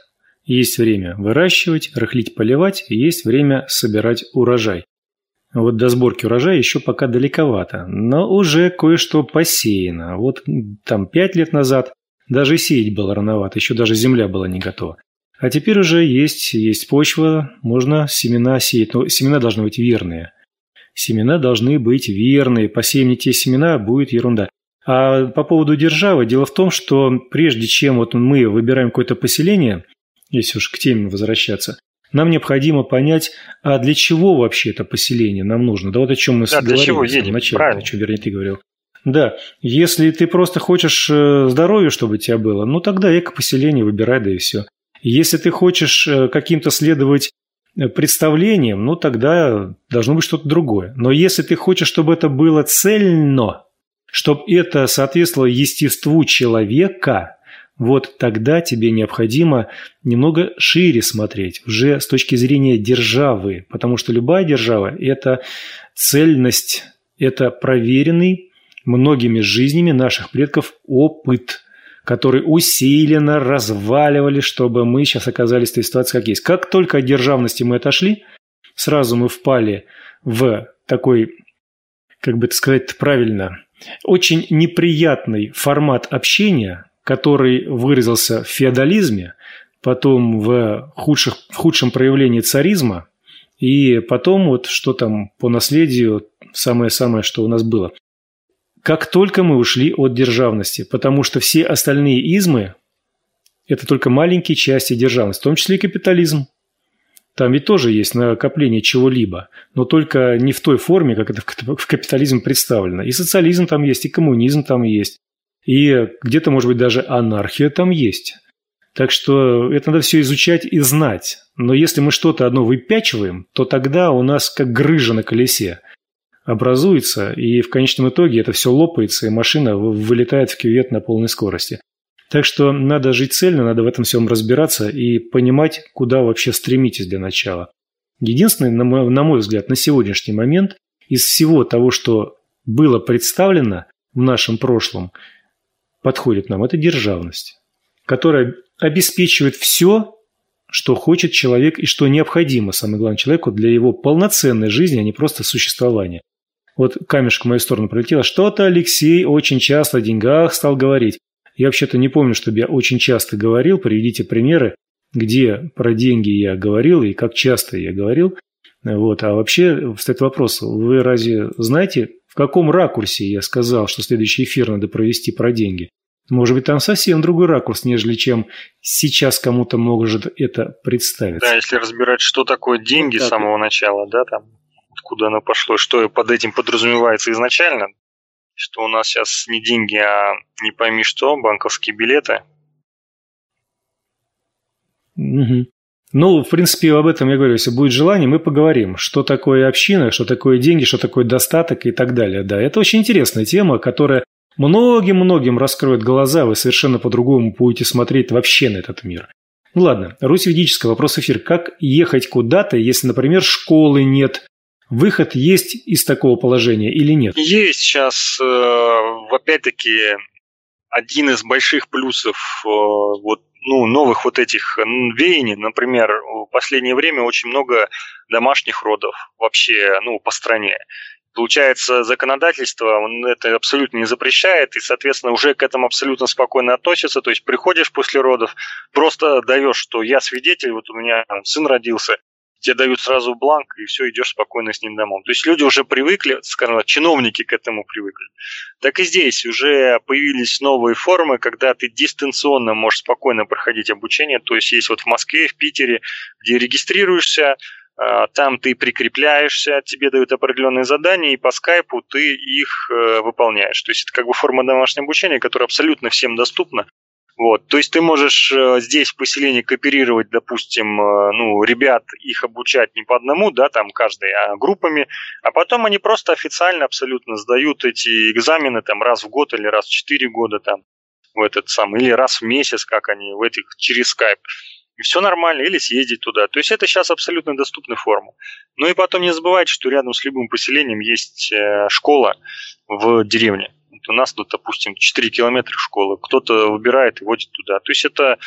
Есть время выращивать, рыхлить, поливать, и есть время собирать урожай. Вот до сборки урожая еще пока далековато, но уже кое-что посеяно. Вот там пять лет назад даже сеять было рановато, еще даже земля была не готова. А теперь уже есть, есть почва, можно семена сеять, но семена должны быть верные. Семена должны быть верные, посеем не те семена, будет ерунда. А по поводу державы, дело в том, что прежде чем вот мы выбираем какое-то поселение, если уж к теме возвращаться, нам необходимо понять, а для чего вообще это поселение нам нужно. Да вот о чем мы да, говорили для чего в самом едем, начале, правильно. о чем, вернее, ты говорил. Да, если ты просто хочешь здоровья, чтобы у тебя было, ну тогда эко-поселение выбирай, да и все. Если ты хочешь каким-то следовать представлениям, ну тогда должно быть что-то другое. Но если ты хочешь, чтобы это было цельно, чтобы это соответствовало естеству человека, вот тогда тебе необходимо немного шире смотреть, уже с точки зрения державы, потому что любая держава – это цельность, это проверенный многими жизнями наших предков опыт, который усиленно разваливали, чтобы мы сейчас оказались в той ситуации, как есть. Как только от державности мы отошли, сразу мы впали в такой, как бы это сказать правильно, очень неприятный формат общения, который выразился в феодализме, потом в, худших, в худшем проявлении царизма, и потом вот что там по наследию самое-самое, что у нас было. Как только мы ушли от державности, потому что все остальные измы – это только маленькие части державности, в том числе и капитализм. Там ведь тоже есть накопление чего-либо, но только не в той форме, как это в капитализме представлено. И социализм там есть, и коммунизм там есть, и где-то, может быть, даже анархия там есть. Так что это надо все изучать и знать. Но если мы что-то одно выпячиваем, то тогда у нас как грыжа на колесе образуется, и в конечном итоге это все лопается, и машина вылетает в кювет на полной скорости. Так что надо жить цельно, надо в этом всем разбираться и понимать, куда вообще стремитесь для начала. Единственное, на мой, на мой взгляд, на сегодняшний момент из всего того, что было представлено в нашем прошлом, подходит нам, это державность, которая обеспечивает все, что хочет человек и что необходимо, самое главное, человеку для его полноценной жизни, а не просто существования. Вот камешек в мою сторону прилетело. Что-то Алексей очень часто о деньгах стал говорить. Я вообще-то не помню, чтобы я очень часто говорил. Приведите примеры, где про деньги я говорил и как часто я говорил. Вот. А вообще, встает вопрос, вы разве знаете, в каком ракурсе я сказал, что следующий эфир надо провести про деньги? Может быть, там совсем другой ракурс, нежели чем сейчас кому-то может это представиться. Да, если разбирать, что такое деньги вот с самого начала, да, там, откуда оно пошло, что под этим подразумевается изначально, что у нас сейчас не деньги, а не пойми что, банковские билеты. Угу. Ну, в принципе, об этом я говорю, если будет желание, мы поговорим, что такое община, что такое деньги, что такое достаток и так далее. Да, это очень интересная тема, которая многим-многим раскроет глаза, вы совершенно по-другому будете смотреть вообще на этот мир. Ну ладно, Русь Ведическая, вопрос эфир. Как ехать куда-то, если, например, школы нет? Выход есть из такого положения или нет? Есть сейчас, опять-таки, один из больших плюсов вот, ну, новых вот этих веяний. Например, в последнее время очень много домашних родов вообще ну, по стране. Получается, законодательство он это абсолютно не запрещает, и, соответственно, уже к этому абсолютно спокойно относится. То есть приходишь после родов, просто даешь, что я свидетель, вот у меня сын родился, тебе дают сразу бланк, и все, идешь спокойно с ним домой. То есть люди уже привыкли, скажем так, чиновники к этому привыкли. Так и здесь уже появились новые формы, когда ты дистанционно можешь спокойно проходить обучение. То есть есть вот в Москве, в Питере, где регистрируешься, там ты прикрепляешься, тебе дают определенные задания, и по скайпу ты их э, выполняешь. То есть это как бы форма домашнего обучения, которая абсолютно всем доступна. Вот. То есть ты можешь э, здесь в поселении кооперировать, допустим, э, ну, ребят, их обучать не по одному, да, там каждый, а группами, а потом они просто официально абсолютно сдают эти экзамены там раз в год или раз в четыре года там, в этот самый, или раз в месяц, как они, в этих, через скайп. И все нормально, или съездить туда. То есть это сейчас абсолютно доступная форма. Ну и потом не забывайте, что рядом с любым поселением есть школа в деревне. Вот у нас тут, допустим, четыре километра школы. Кто-то выбирает и водит туда. То есть это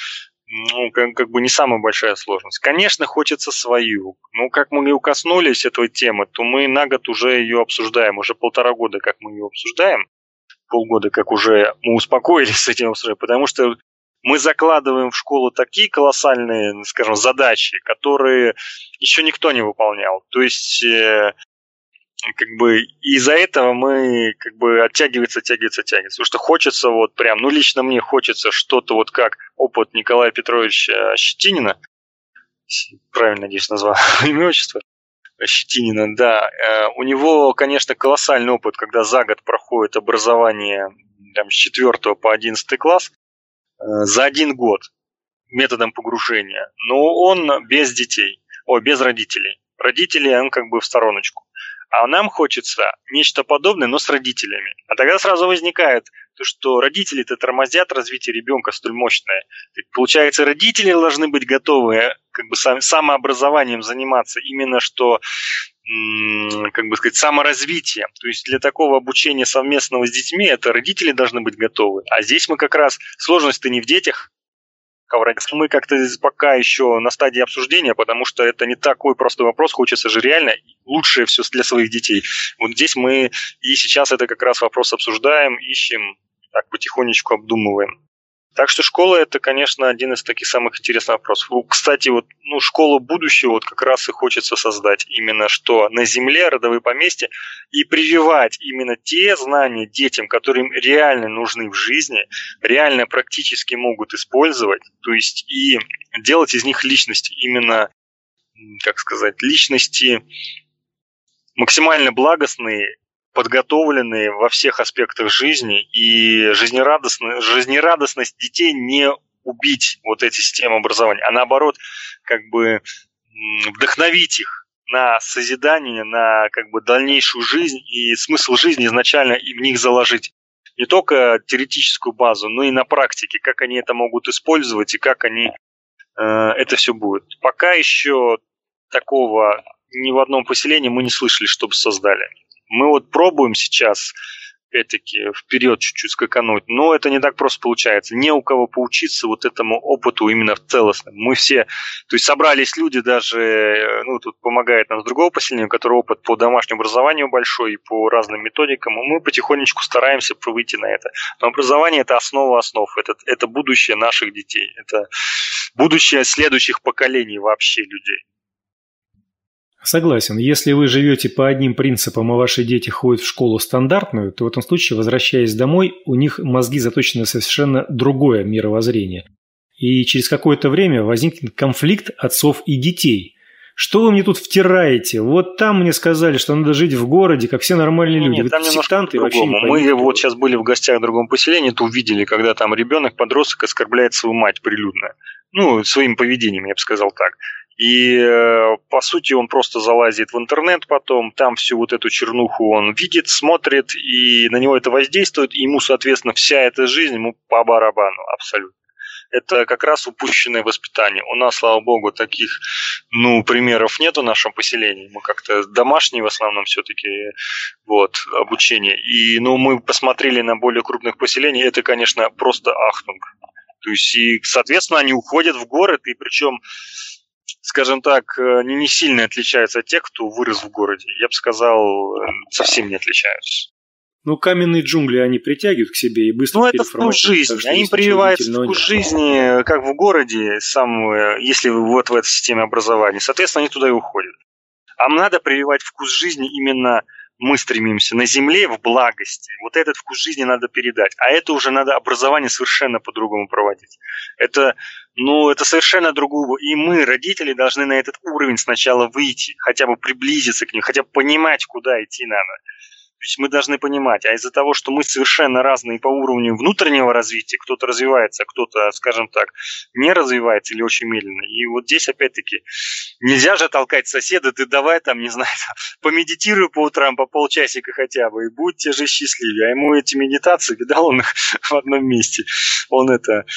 ну, как, как бы не самая большая сложность. Конечно, хочется свою. Но как мы и коснулись этой темы, то мы на год уже ее обсуждаем. Уже полтора года, как мы ее обсуждаем. Полгода, как уже мы успокоились с этим обсуждением. Потому что мы закладываем в школу такие колоссальные, скажем, задачи, которые еще никто не выполнял. То есть... как бы из-за этого мы как бы оттягивается, оттягивается, оттягивается. Потому что хочется вот прям, ну лично мне хочется что-то вот как опыт Николая Петровича Щетинина, правильно, надеюсь, назвал имя, отчество, Щетинина, да. У него, конечно, колоссальный опыт, когда за год проходит образование там, с четвёртого по одиннадцатый класс, за один год методом погружения, но он без детей, ой, без родителей. Родители, он как бы в стороночку. А нам хочется нечто подобное, но с родителями. А тогда сразу возникает то, что родители-то тормозят развитие ребенка столь мощное. Получается, родители должны быть готовы как бы сам, самообразованием заниматься, именно что, как бы сказать, саморазвитием. То есть для такого обучения совместного с детьми это родители должны быть готовы. А здесь мы как раз, сложность-то не в детях, мы как-то пока еще на стадии обсуждения, потому что это не такой простой вопрос, хочется же реально лучшее все для своих детей. Вот здесь мы и сейчас это как раз вопрос обсуждаем, ищем, так потихонечку обдумываем. Так что школа – это, конечно, один из таких самых интересных вопросов. Кстати, вот, ну, школу будущего вот как раз и хочется создать. Именно что на земле, родовые поместья, и прививать именно те знания детям, которые им реально нужны в жизни, реально практически могут использовать, то есть и делать из них личности, именно, как сказать, личности максимально благостные, подготовленные во всех аспектах жизни, и жизнерадостность, жизнерадостность детей не убить вот эти системы образования, а наоборот как бы вдохновить их на созидание, на как бы дальнейшую жизнь, и смысл жизни изначально и в них заложить. Не только теоретическую базу, но и на практике, как они это могут использовать и как они э, это все будет. Пока еще такого ни в одном поселении мы не слышали, чтобы создали. Мы вот пробуем сейчас, опять-таки, вперед чуть-чуть скакануть, но это не так просто получается. Не у кого поучиться вот этому опыту именно в целостном. Мы все, то есть собрались люди даже, ну, тут помогает нам с другого поселения, у которого опыт по домашнему образованию большой и по разным методикам, и мы потихонечку стараемся выйти на это. Но образование – это основа основ, это, это будущее наших детей, это будущее следующих поколений вообще людей. Согласен. Если вы живете по одним принципам, а ваши дети ходят в школу стандартную, то в этом случае, возвращаясь домой, у них мозги заточены на совершенно другое мировоззрение. И через какое-то время возникнет конфликт отцов и детей. Что вы мне тут втираете? Вот там мне сказали, что надо жить в городе, как все нормальные люди. Нет, там немножко по-другому. Мы вот сейчас были в гостях в другом поселении, то увидели, когда там ребенок, подросток оскорбляет свою мать прилюдно. Ну, своим поведением, я бы сказал так. И, по сути, он просто залазит в интернет потом, там всю вот эту чернуху он видит, смотрит, и на него это воздействует, и ему, соответственно, вся эта жизнь ему по барабану абсолютно. Это как раз упущенное воспитание. У нас, слава богу, таких, ну, примеров нет в нашем поселении. Мы как-то домашние в основном все-таки, вот, обучение. И, ну, мы посмотрели на более крупных поселений, это, конечно, просто ахтунг. То есть, и, соответственно, они уходят в город, и причем... скажем так, не, не сильно отличаются от тех, кто вырос в городе. Я бы сказал, совсем не отличаются. Ну, каменные джунгли они притягивают к себе и быстро ну, переформатируют. Ну, это вкус жизни. Они прививают вкус жизни, как в городе, сам, если вот в этой системе образования. Соответственно, они туда и уходят. А надо прививать вкус жизни именно... Мы стремимся на земле в благости. Вот этот вкус жизни надо передать. А это уже надо образование совершенно по-другому проводить. Это, ну, это совершенно другого. И мы, родители, должны на этот уровень сначала выйти, хотя бы приблизиться к ним, хотя бы понимать, куда идти надо. То есть мы должны понимать, а из-за того, что мы совершенно разные по уровню внутреннего развития, кто-то развивается, а кто-то, скажем так, не развивается или очень медленно. И вот здесь, опять-таки, нельзя же толкать соседа, ты давай там, не знаю, помедитируй по утрам по полчасика хотя бы, и будьте же счастливее. А ему эти медитации, видал он их в одном месте, он это,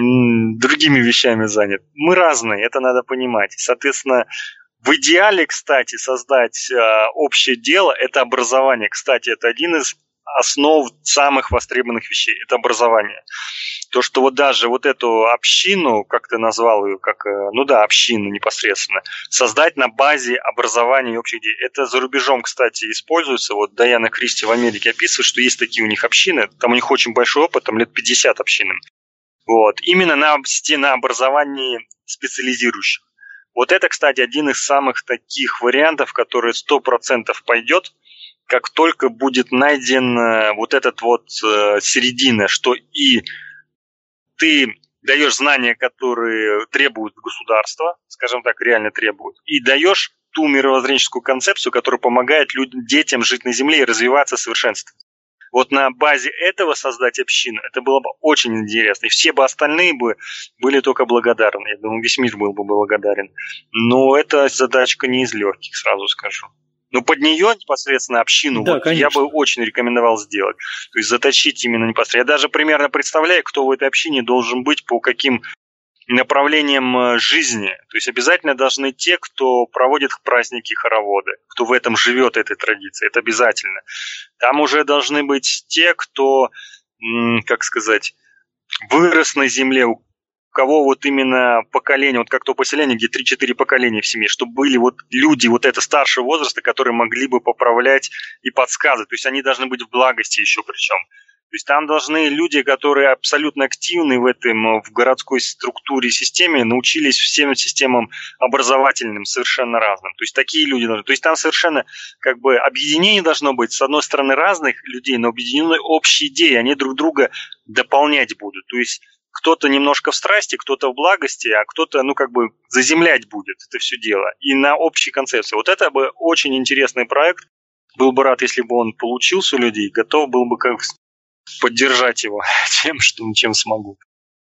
м- другими вещами занят. Мы разные, это надо понимать. Соответственно, в идеале, кстати, создать э, общее дело – это образование. Кстати, это один из основ самых востребованных вещей – это образование. То, что вот даже вот эту общину, как ты назвал ее, как, ну да, общину непосредственно, создать на базе образования и общих идей. Это за рубежом, кстати, используется. Вот Дайана Кристи в Америке описывает, что есть такие у них общины, там у них очень большой опыт, там лет пятьдесят общинам. Вот. Именно на, на образовании специализирующих. Вот это, кстати, один из самых таких вариантов, который сто процентов пойдет, как только будет найден вот этот вот середина, что и ты даешь знания, которые требуют государства, скажем так, реально требуют, и даешь ту мировоззренческую концепцию, которая помогает людям, детям жить на земле и развиваться, совершенствоваться. Вот на базе этого создать общину, это было бы очень интересно. И все бы остальные бы были только благодарны. Я думаю, весь мир был бы благодарен. Но эта задачка не из легких, сразу скажу. Но под нее непосредственно общину да, вот я бы очень рекомендовал сделать. То есть заточить именно непосредственно. Я даже примерно представляю, кто в этой общине должен быть, по каким направлениям жизни. То есть обязательно должны те, кто проводит праздники хороводы, кто в этом живет, этой традиции. Это обязательно. Там уже должны быть те, кто, как сказать, вырос на земле, у кого вот именно поколение, вот как то поселение, где три-четыре поколения в семье, чтобы были вот люди вот это старшего возраста, которые могли бы поправлять и подсказывать. То есть они должны быть в благости еще причем. То есть там должны люди, которые абсолютно активны в этом, в городской структуре и системе, научились всем системам образовательным совершенно разным. То есть такие люди должны. То есть там совершенно как бы объединение должно быть, с одной стороны, разных людей, но объединенной общей идеей. Они друг друга дополнять будут. То есть кто-то немножко в страсти, кто-то в благости, а кто-то, ну, как бы заземлять будет это все дело. И на общей концепции. Вот это бы очень интересный проект. Был бы рад, если бы он получился у людей. Готов был бы как поддержать его тем, что, чем смогу.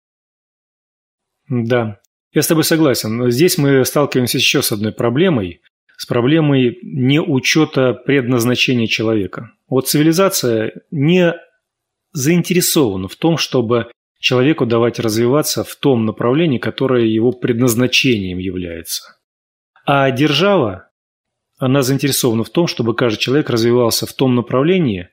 Да, я с тобой согласен. Здесь мы сталкиваемся еще с одной проблемой. С проблемой неучета предназначения человека. Вот цивилизация не заинтересована в том, чтобы человеку давать развиваться в том направлении, которое его предназначением является. А держава, она заинтересована в том, чтобы каждый человек развивался в том направлении,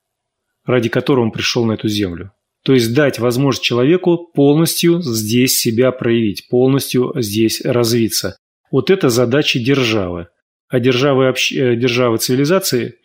ради которого он пришел на эту землю. То есть дать возможность человеку полностью здесь себя проявить, полностью здесь развиться. Вот это задача державы. А державы, общ... державы цивилизации,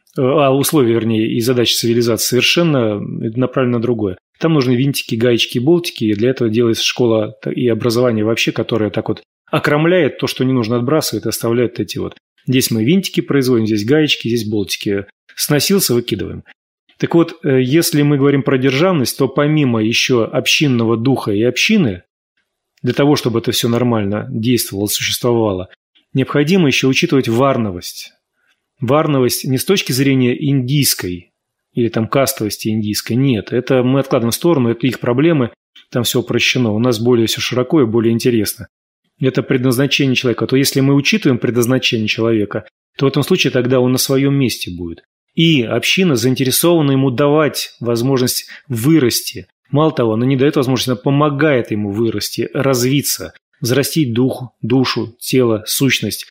а условия, вернее, и задачи цивилизации совершенно направлены на другое. Там нужны винтики, гаечки, болтики, и для этого делается школа и образование вообще, которое так вот окромляет то, что не нужно, отбрасывает и оставляет эти вот. Здесь мы винтики производим, здесь гаечки, здесь болтики. Сносился, выкидываем. Так вот, если мы говорим про державность, то помимо еще общинного духа и общины, для того, чтобы это все нормально действовало, существовало, необходимо еще учитывать варновость. Варновость не с точки зрения индийской или там кастовости индийской, нет, это мы откладываем в сторону, это их проблемы, там все упрощено, у нас более все широко и более интересно. Это предназначение человека. То если мы учитываем предназначение человека, то в этом случае тогда он на своем месте будет. И община заинтересована ему давать возможность вырасти. Мало того, она не дает возможности, она помогает ему вырасти, развиться, взрастить дух, душу, тело, сущность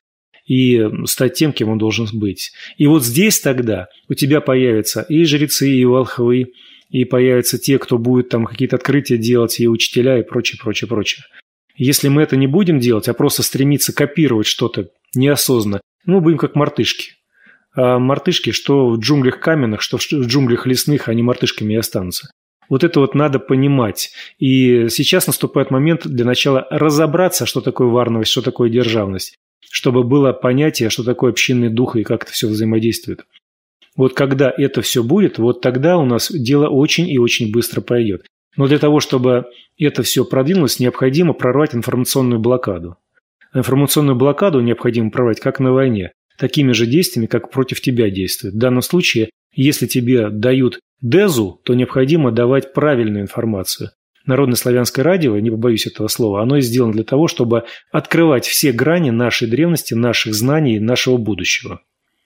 и стать тем, кем он должен быть. И вот здесь тогда у тебя появятся и жрецы, и волхвы, и появятся те, кто будет там какие-то открытия делать, и учителя, и прочее, прочее, прочее. Если мы это не будем делать, а просто стремиться копировать что-то неосознанно, мы будем как мартышки. А мартышки, что в джунглях каменных, что в джунглях лесных, они мартышками и останутся. Вот это вот надо понимать. И сейчас наступает момент для начала разобраться, что такое варновость, что такое державность, чтобы было понятие, что такое общинный дух и как это все взаимодействует. Вот когда это все будет, вот тогда у нас дело очень и очень быстро пойдет. Но для того, чтобы это все продвинулось, необходимо прорвать информационную блокаду. Информационную блокаду необходимо прорвать как на войне, такими же действиями, как против тебя действуют. В данном случае, если тебе дают дезу, то необходимо давать правильную информацию. Народное славянское радио, не побоюсь этого слова, оно сделано для того, чтобы открывать все грани нашей древности, наших знаний, нашего будущего.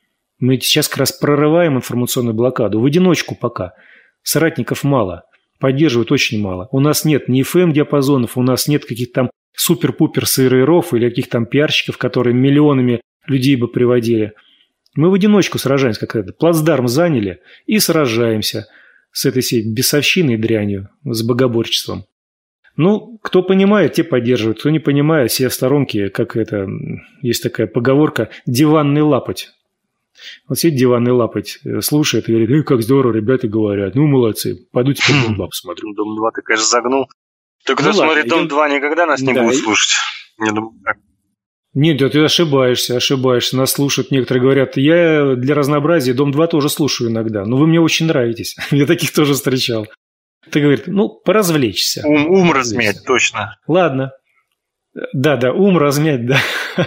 Мы сейчас как раз прорываем информационную блокаду. В одиночку пока. Соратников мало. Поддерживают очень мало. У нас нет ни эф эм-диапазонов, у нас нет каких-то там супер-пупер сырыров или каких-то там пиарщиков, которые миллионами людей бы приводили. Мы в одиночку сражаемся, как это, плацдарм заняли и сражаемся с этой всей бесовщиной и дрянью, с богоборчеством. Ну, кто понимает, те поддерживают, кто не понимает, все в сторонке, как это, есть такая поговорка, диванный лапоть. Вот сидит диванный лапоть, слушает и говорит, эй, как здорово, ребята говорят, ну, молодцы, пойду теперь Дом два посмотрю. Дом два ты, конечно, загнул. Ты кто ну, смотрит ладно, Дом два, никогда нас не да, будет слушать. Я думаю, так. Нет, ты ошибаешься, ошибаешься. Нас слушают, некоторые говорят, я для разнообразия Дом два тоже слушаю иногда, но вы мне очень нравитесь. Я таких тоже встречал. Ты говоришь, ну, поразвлечься. Ум, ум размять, точно. Ладно. Да-да, ум размять, да.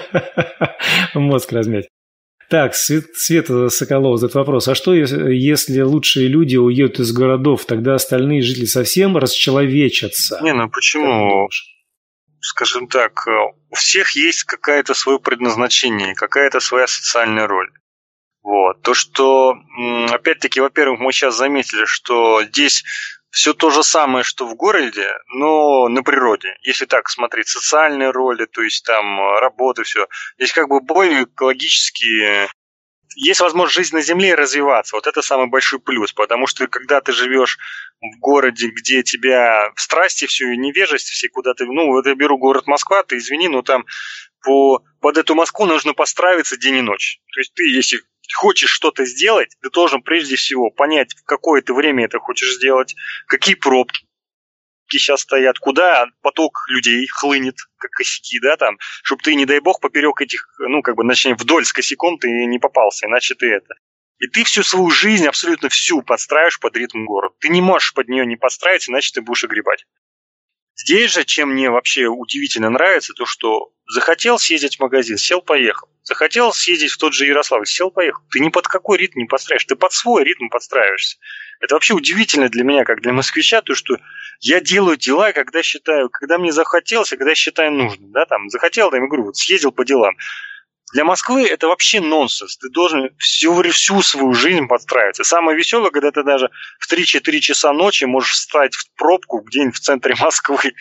Мозг размять. Так, Света Соколова задает вопрос. А что, если лучшие люди уедут из городов, тогда остальные жители совсем расчеловечатся? Не, ну почему? Скажем так, у всех есть какое-то свое предназначение, какая-то своя социальная роль. Вот. То, что, опять-таки, во-первых, мы сейчас заметили, что здесь все то же самое, что в городе, но на природе. Если так смотреть, социальные роли, то есть там работы, все. Здесь как бы более экологически... Есть возможность жить на земле и развиваться. Вот это самый большой плюс, потому что когда ты живешь в городе, где тебя в страсти все и невежесть, все куда-то... Ну, вот я беру город Москва, ты извини, но там по, под эту Москву нужно подстраиваться день и ночь. То есть ты, если хочешь что-то сделать, ты должен прежде всего понять, в какое ты время это хочешь сделать, какие пробки сейчас стоят, куда поток людей хлынет, как косяки, да, там, чтобы ты, не дай бог, поперек этих, ну, как бы, начни вдоль с косяком ты не попался, иначе ты это. И ты всю свою жизнь, абсолютно всю, подстраиваешь под ритм города. Ты не можешь под нее не подстраиваться, иначе ты будешь огребать. Здесь же, чем мне вообще удивительно нравится, то, что захотел съездить в магазин, сел, поехал. Захотел съездить в тот же Ярославль, сел, поехал. Ты ни под какой ритм не подстраиваешь, ты под свой ритм подстраиваешься. Это вообще удивительно для меня, как для москвича, то, что я делаю дела, когда считаю, когда мне захотелось, а когда считаю нужным. Да, там, захотел, там, я говорю, вот съездил по делам. Для Москвы это вообще нонсенс. Ты должен всю, всю свою жизнь подстраиваться. Самое веселое, когда ты даже в три-четыре часа ночи можешь встать в пробку где-нибудь в центре Москвы.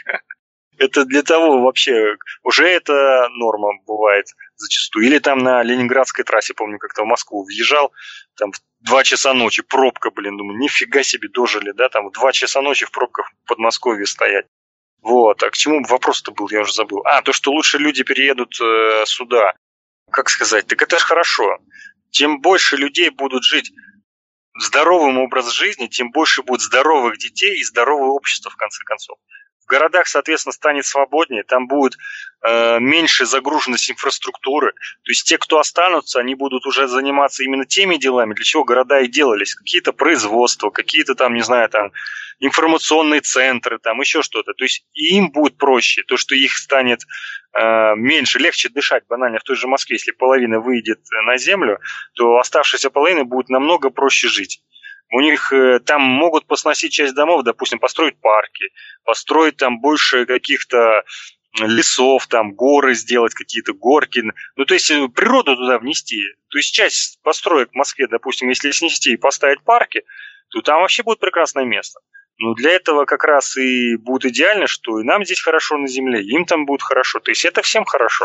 Это для того вообще, уже это норма бывает зачастую. Или там на Ленинградской трассе, помню, как-то в Москву въезжал, там в два часа ночи, пробка, блин, думаю, нифига себе дожили, да, там в два часа ночи в пробках в Подмосковье стоять. Вот, а к чему вопрос-то был, я уже забыл. А, то, что лучше люди переедут э, сюда. Как сказать, так это же хорошо. Чем больше людей будут жить здоровым образом жизни, тем больше будет здоровых детей и здоровое общество, в конце концов. В городах, соответственно, станет свободнее, там будет э, меньше загруженность инфраструктуры. То есть те, кто останутся, они будут уже заниматься именно теми делами, для чего города и делались. Какие-то производства, какие-то там, не знаю, там информационные центры, там еще что-то. То есть им будет проще. То, что их станет э, меньше, легче дышать банально в той же Москве. Если половина выйдет на землю, то оставшаяся половина будет намного проще жить. У них э, там могут посносить часть домов, допустим, построить парки, построить там больше каких-то лесов, там горы сделать, какие-то горки. Ну, то есть природу туда внести. То есть часть построек в Москве, допустим, если снести и поставить парки, то там вообще будет прекрасное место. Но для этого как раз и будет идеально, что и нам здесь хорошо на земле, и им там будет хорошо. То есть это всем хорошо.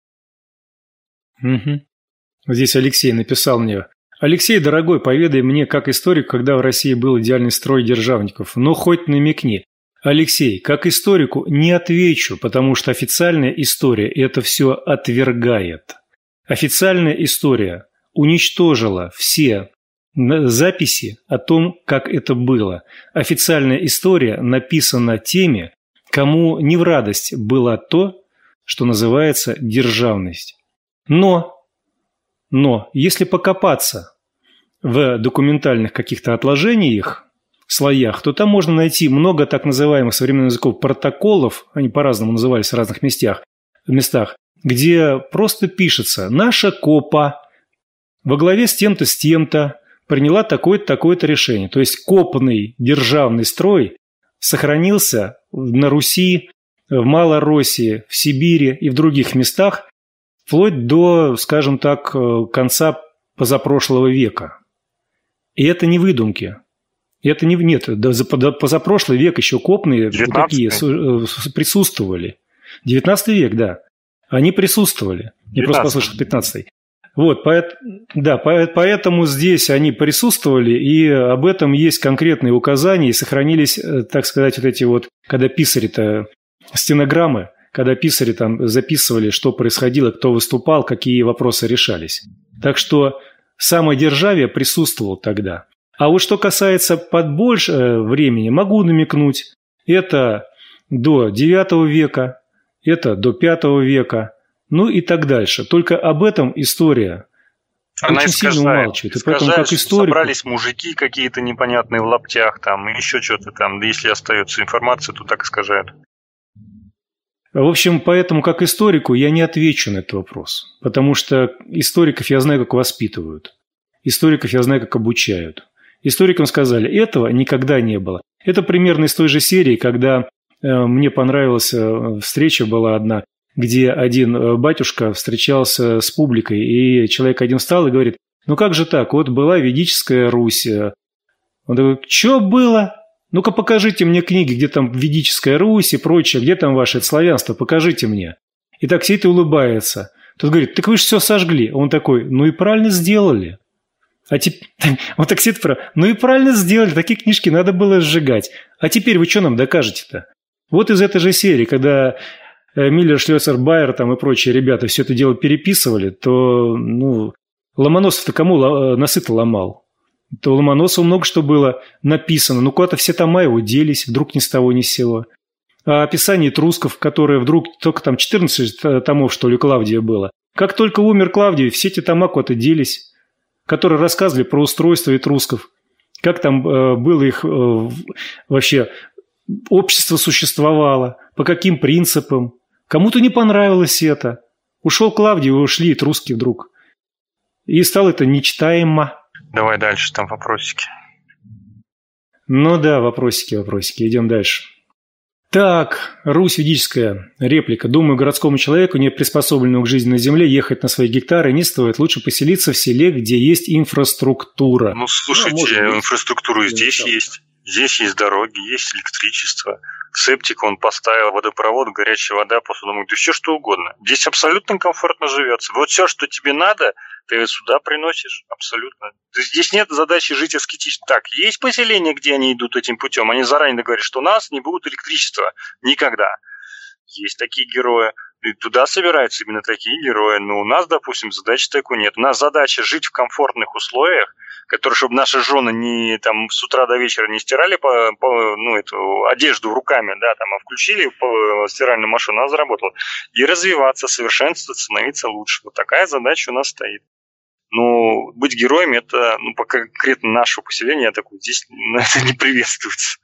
Угу. Здесь Алексей написал мне. Алексей, дорогой, поведай мне, как историк, когда в России был идеальный строй державников. Но хоть намекни. Алексей, как историку не отвечу, потому что официальная история это все отвергает. Официальная история уничтожила все записи о том, как это было. Официальная история написана теми, кому не в радость было то, что называется державность. Но... Но если покопаться в документальных каких-то отложениях, слоях, то там можно найти много так называемых современных языков протоколов, они по-разному назывались в разных местах, местах, где просто пишется «наша копа во главе с тем-то, с тем-то приняла такое-то, такое-то решение». То есть копный державный строй сохранился на Руси, в Малороссии, в Сибири и в других местах, вплоть до, скажем так, конца позапрошлого века. И это не выдумки. Это не, нет, до позапрошлый век еще копные такие присутствовали. девятнадцатый век, да. Они присутствовали. Я просто послышал пятнадцатый. Вот, да, поэтому здесь они присутствовали, и об этом есть конкретные указания, и сохранились, так сказать, вот эти вот, когда писари-то, стенограммы, когда писари там записывали, что происходило, кто выступал, какие вопросы решались. Так что самодержавие присутствовало тогда. А вот что касается подбольше времени, могу намекнуть, это до девятого века, это до пятого века, ну и так дальше. Только об этом история Она очень искажает, сильно умалчивает. И поэтому как историку... собрались мужики какие-то непонятные в лаптях, там, и еще что-то там. Да если остается информация, то так искажает. В общем, поэтому как историку я не отвечу на этот вопрос. Потому что историков я знаю, как воспитывают. Историков я знаю, как обучают. Историкам сказали, этого никогда не было. Это примерно из той же серии, когда э, мне понравилась э, встреча была одна, где один батюшка встречался с публикой, и человек один встал и говорит, ну как же так, вот была ведическая Русь. Он такой, что было? Ну-ка покажите мне книги, где там ведическая Русь и прочее, где там ваше славянство, покажите мне. И так сидит и улыбается. Тот говорит, так вы же все сожгли. Он такой, ну и правильно сделали. А теперь, вот так сидит, ну и правильно сделали, такие книжки надо было сжигать. А теперь вы что нам докажете-то? Вот из этой же серии, когда Миллер, Шлёцер, Байер там и прочие ребята все это дело переписывали, то, ну, Ломоносов-то кому носы-то ломал? То у Ломоносова много что было написано, ну куда-то все тома его делись, вдруг ни с того ни с сего. А описание этрусков, которое вдруг только там четырнадцать томов, что ли, Клавдия было. Как только умер Клавдий, все эти тома куда-то делись, которые рассказывали про устройство этрусков, как там э, было их э, вообще, общество существовало, по каким принципам. Кому-то не понравилось это. Ушел Клавдий, ушли этруски вдруг. И стало это нечитаемо. Давай дальше, там вопросики. Ну да, вопросики, вопросики. Идем дальше. Так, Русь ведическая. Реплика. Думаю, городскому человеку, не приспособленному к жизни на земле, ехать на свои гектары не стоит. Лучше поселиться в селе, где есть инфраструктура. Ну, слушайте, ну, инфраструктура и здесь есть. Здесь есть дороги, есть электричество. Септик он поставил, водопровод, горячая вода, посудомойка, да все что угодно. Здесь абсолютно комфортно живется. Вот все, что тебе надо, ты сюда приносишь. Абсолютно. Здесь нет задачи жить аскетично. Так, есть поселения, где они идут этим путем. Они заранее говорят, что у нас не будет электричества. Никогда. Есть такие герои. И туда собираются именно такие герои. Но у нас, допустим, задачи такой нет. У нас задача жить в комфортных условиях, которые, чтобы наши жены не, там, с утра до вечера не стирали по, по, ну, эту одежду руками, да, там, а включили по стиральную машину, она заработала. И развиваться, совершенствоваться, становиться лучше. Вот такая задача у нас стоит. Но быть героем, это, ну, по конкретно нашего поселения, я такой, здесь это не приветствуется.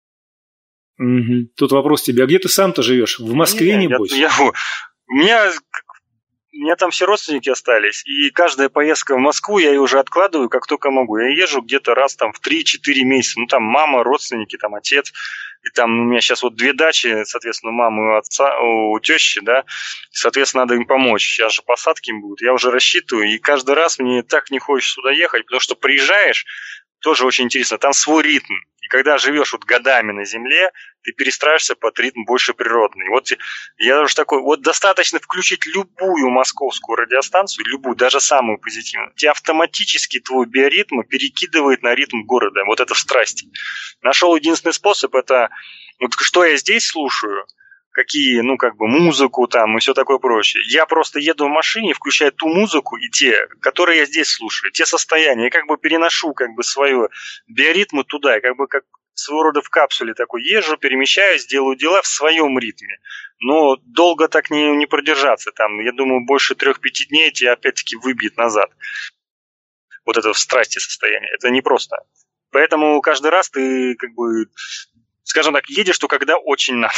Угу. Тут вопрос тебе, а где ты сам-то живешь? В Москве, не, небось? Я, я, у меня... У меня там все родственники остались, и каждая поездка в Москву я ее уже откладываю, как только могу. Я езжу где-то раз там в три-четыре месяца. Ну, там мама, родственники, там отец. И там у меня сейчас вот две дачи, соответственно, у мамы, у отца, у тещи, да. Соответственно, надо им помочь. Сейчас же посадки им будут. Я уже рассчитываю, и каждый раз мне так не хочется сюда ехать, потому что приезжаешь, тоже очень интересно, там свой ритм. И когда живешь вот годами на земле, ты перестраиваешься под ритм больше природный. Вот я уже такой, вот достаточно включить любую московскую радиостанцию, любую, даже самую позитивную, тебе автоматически твой биоритм перекидывает на ритм города. Вот это в страсти. Нашел единственный способ, это вот что я здесь слушаю, какие, ну, как бы, музыку там и все такое прочее. Я просто еду в машине, включаю ту музыку и те, которые я здесь слушаю, те состояния. Я как бы переношу, как бы, свою биоритмы туда, я как бы, как своего рода в капсуле такой езжу, перемещаюсь, делаю дела в своем ритме. Но долго так не, не продержаться. Там, я думаю, больше трех-пяти дней тебя опять-таки выбьет назад. Вот это в страсти состояние. Это непросто. Поэтому каждый раз ты, как бы, скажем так, едешь, что когда очень надо.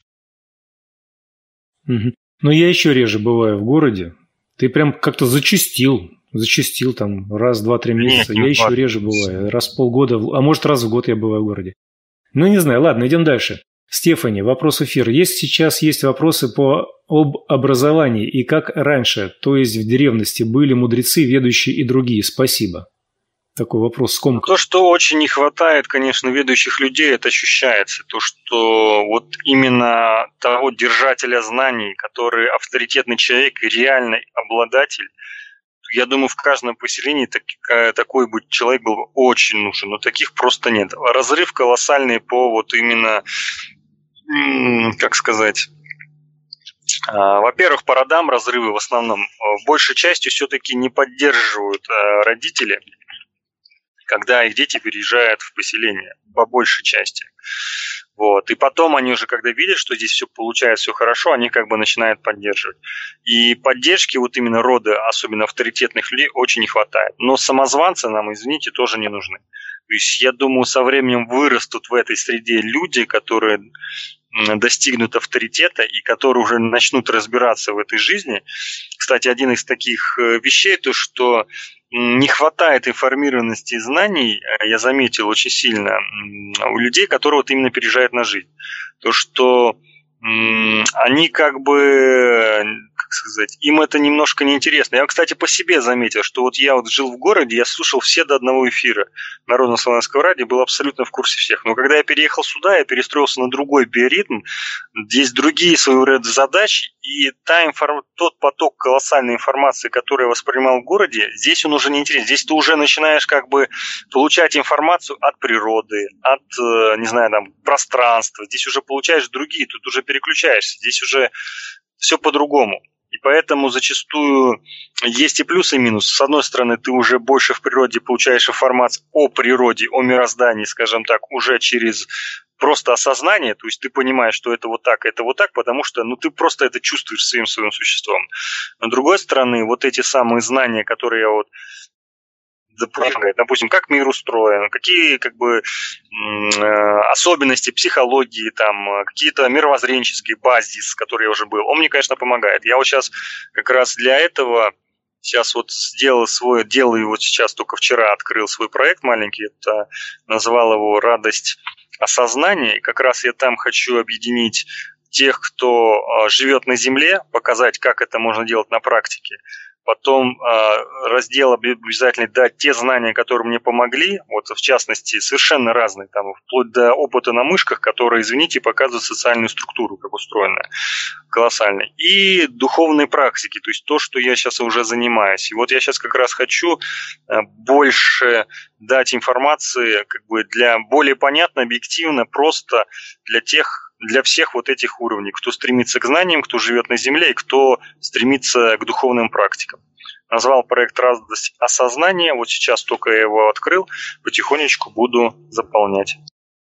Угу. Но я еще реже бываю в городе. Ты прям как-то зачастил. Зачастил там раз, два, три месяца. Нет, я еще ладно. реже бываю. Раз в полгода, а может раз в год я бываю в городе. Ну, не знаю. Ладно, идем дальше. Стефани, вопрос эфира. Есть сейчас есть вопросы по об образовании и как раньше, то есть в древности, были мудрецы, ведущие и другие? Спасибо. Такой вопрос скомканный. То, что очень не хватает, конечно, ведущих людей, это ощущается. То, что вот именно того держателя знаний, который авторитетный человек и реальный обладатель, я думаю, в каждом поселении так, такой бы человек был бы очень нужен, но таких просто нет. Разрыв колоссальный по вот именно, как сказать, во-первых, по родам разрывы в основном большей частью все-таки не поддерживают родители, когда их дети переезжают в поселение, по большей части. Вот. И потом они уже, когда видят, что здесь все получается, все хорошо, они как бы начинают поддерживать. И поддержки вот именно рода, особенно авторитетных людей, очень не хватает. Но самозванцы нам, извините, тоже не нужны. То есть я думаю, со временем вырастут в этой среде люди, которые достигнут авторитета и которые уже начнут разбираться в этой жизни. Кстати, один из таких вещей, то что не хватает информированности и знаний, я заметил очень сильно у людей, которые вот именно переезжают на жизнь. То, что они как бы, как сказать, им это немножко неинтересно. Я, кстати, по себе заметил, что вот я вот жил в городе, я слушал все до одного эфира Народного славянского радио, был абсолютно в курсе всех. Но когда я переехал сюда, я перестроился на другой биоритм, здесь другие своего рода задачи, и та информ... тот поток колоссальной информации, который я воспринимал в городе, здесь он уже не интересен. Здесь ты уже начинаешь как бы получать информацию от природы, от, не знаю, там, пространства. Здесь уже получаешь другие, тут уже переключаешься. Здесь уже все по-другому. И поэтому зачастую есть и плюс, и минус. С одной стороны, ты уже больше в природе получаешь информацию о природе, о мироздании, скажем так, уже через просто осознание, то есть ты понимаешь, что это вот так, это вот так, потому что ну, ты просто это чувствуешь своим своим существом. Но с другой стороны, вот эти самые знания, которые я вот допустим, как мир устроен, какие как бы особенности психологии, там, какие-то мировоззренческие базис, которые я уже был, он мне, конечно, помогает. Я вот сейчас как раз для этого сейчас вот сделал свой, делаю вот сейчас, только вчера открыл свой проект маленький, это назвал его «Радость осознания», и как раз я там хочу объединить тех, кто живет на Земле, показать, как это можно делать на практике. Потом э, раздел обязательно дать те знания, которые мне помогли, вот в частности, совершенно разные, там, вплоть до опыта на мышках, которые, извините, показывают социальную структуру, как устроена, колоссальная. И духовные практики, то есть то, что я сейчас уже занимаюсь. И вот я сейчас как раз хочу э, больше дать информации, как бы для более понятно, объективно, просто для тех, для всех вот этих уровней, кто стремится к знаниям, кто живет на Земле и кто стремится к духовным практикам. Назвал проект «Радость осознания», вот сейчас только я его открыл, потихонечку буду заполнять.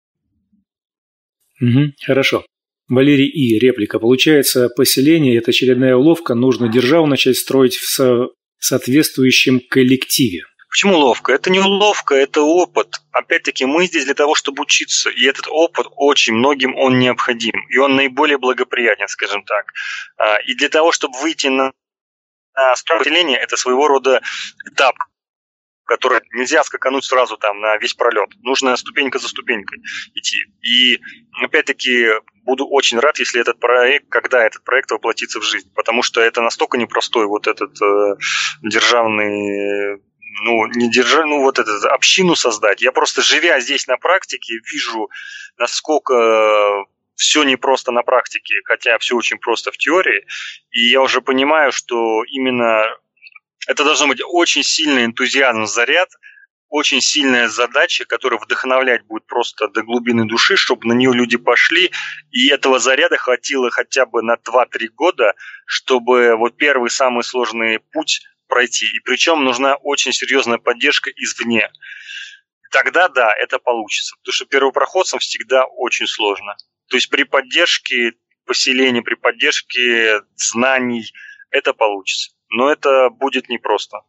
Угу, хорошо. Валерий И. Реплика. Получается, поселение – это очередная уловка, нужно державу начать строить в со- соответствующем коллективе. Почему ловко? Это не уловка, это опыт. Опять-таки, мы здесь для того, чтобы учиться. И этот опыт очень многим он необходим. И он наиболее благоприятен, скажем так. И для того, чтобы выйти на строение, это своего рода этап, который нельзя скакануть сразу там на весь пролет. Нужно ступенька за ступенькой идти. И опять-таки буду очень рад, если этот проект, когда этот проект воплотится в жизнь. Потому что это настолько непростой вот этот э, державный... ну, не держа, ну, вот эту общину создать. Я просто, живя здесь на практике, вижу, насколько все непросто на практике, хотя все очень просто в теории. И я уже понимаю, что именно это должно быть очень сильный энтузиазм, заряд, очень сильная задача, которая вдохновлять будет просто до глубины души, чтобы на нее люди пошли. И этого заряда хватило хотя бы на два-три года, чтобы вот первый самый сложный путь пройти. И причем нужна очень серьезная поддержка извне. Тогда, да, это получится. Потому что первопроходцам всегда очень сложно. То есть при поддержке поселения, при поддержке знаний это получится. Но это будет непросто.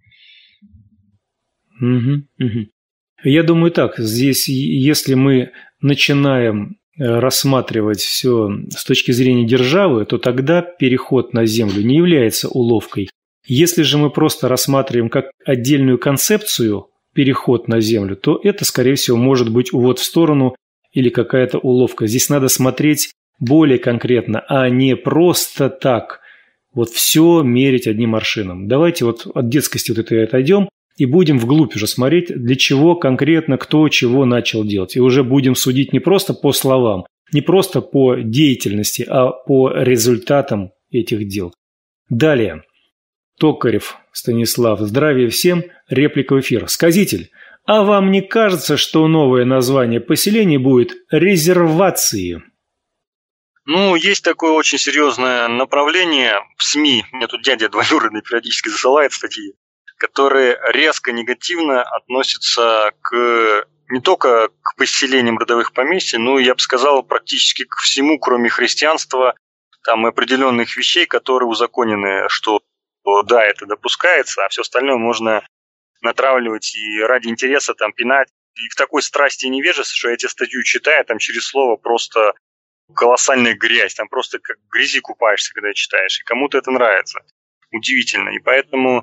Угу, угу. Я думаю так, здесь, если мы начинаем рассматривать все с точки зрения державы, то тогда переход на землю не является уловкой. Если же мы просто рассматриваем как отдельную концепцию переход на землю, то это, скорее всего, может быть увод в сторону или какая-то уловка. Здесь надо смотреть более конкретно, а не просто так вот все мерить одним аршином. Давайте вот от детскости вот это отойдем и будем вглубь уже смотреть, для чего конкретно кто чего начал делать. И уже будем судить не просто по словам, не просто по деятельности, а по результатам этих дел. Далее. Токарев Станислав. Здравия всем. Реплика в эфир. Сказитель, а вам не кажется, что новое название поселений будет резервации? Ну, есть такое очень серьезное направление в СМИ. Мне тут дядя двоюродный периодически засылает статьи, которые резко негативно относятся к не только к поселениям родовых поместий, но, я бы сказал, практически к всему, кроме христианства, там определенных вещей, которые узаконены, что да, это допускается, а все остальное можно натравливать и ради интереса там пинать. И в такой страсти и невежестве, что я эти статью читаю, там через слово просто колоссальная грязь, там просто как в грязи купаешься, когда читаешь, и кому-то это нравится. Удивительно. И поэтому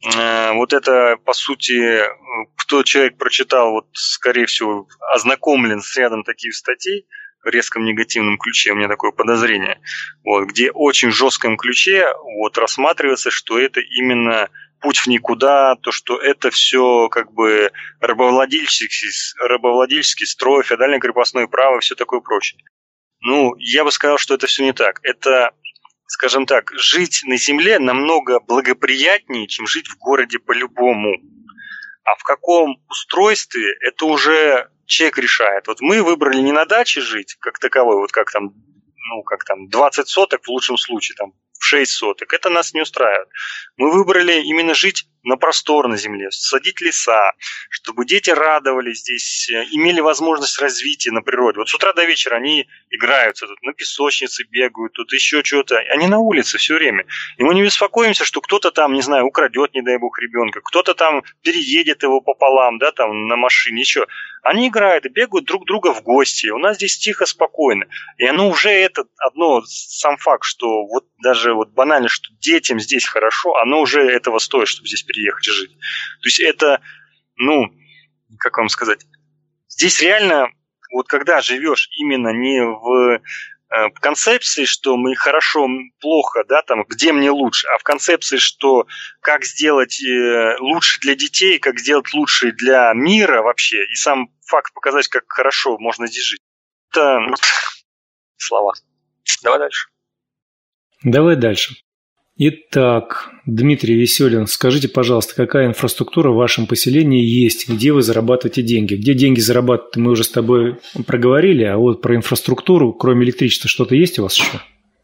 э, вот это, по сути, кто человек прочитал, вот, скорее всего, ознакомлен с рядом таких статей в резком негативном ключе, у меня такое подозрение, вот, где очень в жестком ключе вот, рассматривается, что это именно путь в никуда, то, что это все как бы рабовладельческий, рабовладельческий строй, феодальное крепостное право и все такое прочее. Ну, я бы сказал, что это все не так. Это, скажем так, жить на земле намного благоприятнее, чем жить в городе по-любому. А в каком устройстве, это уже человек решает. Вот мы выбрали не на даче жить, как таковой, вот как там, ну, как там, двадцать соток в лучшем случае, там, шесть соток. Это нас не устраивает. Мы выбрали именно жить на просторной земле, садить леса, чтобы дети радовались здесь, имели возможность развития на природе. Вот с утра до вечера они играются тут, на песочнице бегают, тут еще что-то. Они на улице все время. И мы не беспокоимся, что кто-то там, не знаю, украдет, не дай бог, ребенка, кто-то там переедет его пополам, да, там на машине, еще. Они играют и бегают друг друга в гости. У нас здесь тихо, спокойно. И оно уже это одно, сам факт, что вот даже вот банально, что детям здесь хорошо, оно уже этого стоит, чтобы здесь переехать и жить. То есть это, ну, как вам сказать, здесь реально, вот когда живешь именно не в, э, в концепции, что мы хорошо, плохо, да, там, где мне лучше, а в концепции, что как сделать э, лучше для детей, как сделать лучше для мира вообще, и сам факт показать, как хорошо можно здесь жить. Это, ну, слова. Давай дальше. Давай дальше. Итак, Дмитрий Веселин, скажите, пожалуйста, какая инфраструктура в вашем поселении есть, где вы зарабатываете деньги? Где деньги зарабатываете, мы уже с тобой проговорили, а вот про инфраструктуру, кроме электричества, что-то есть у вас еще?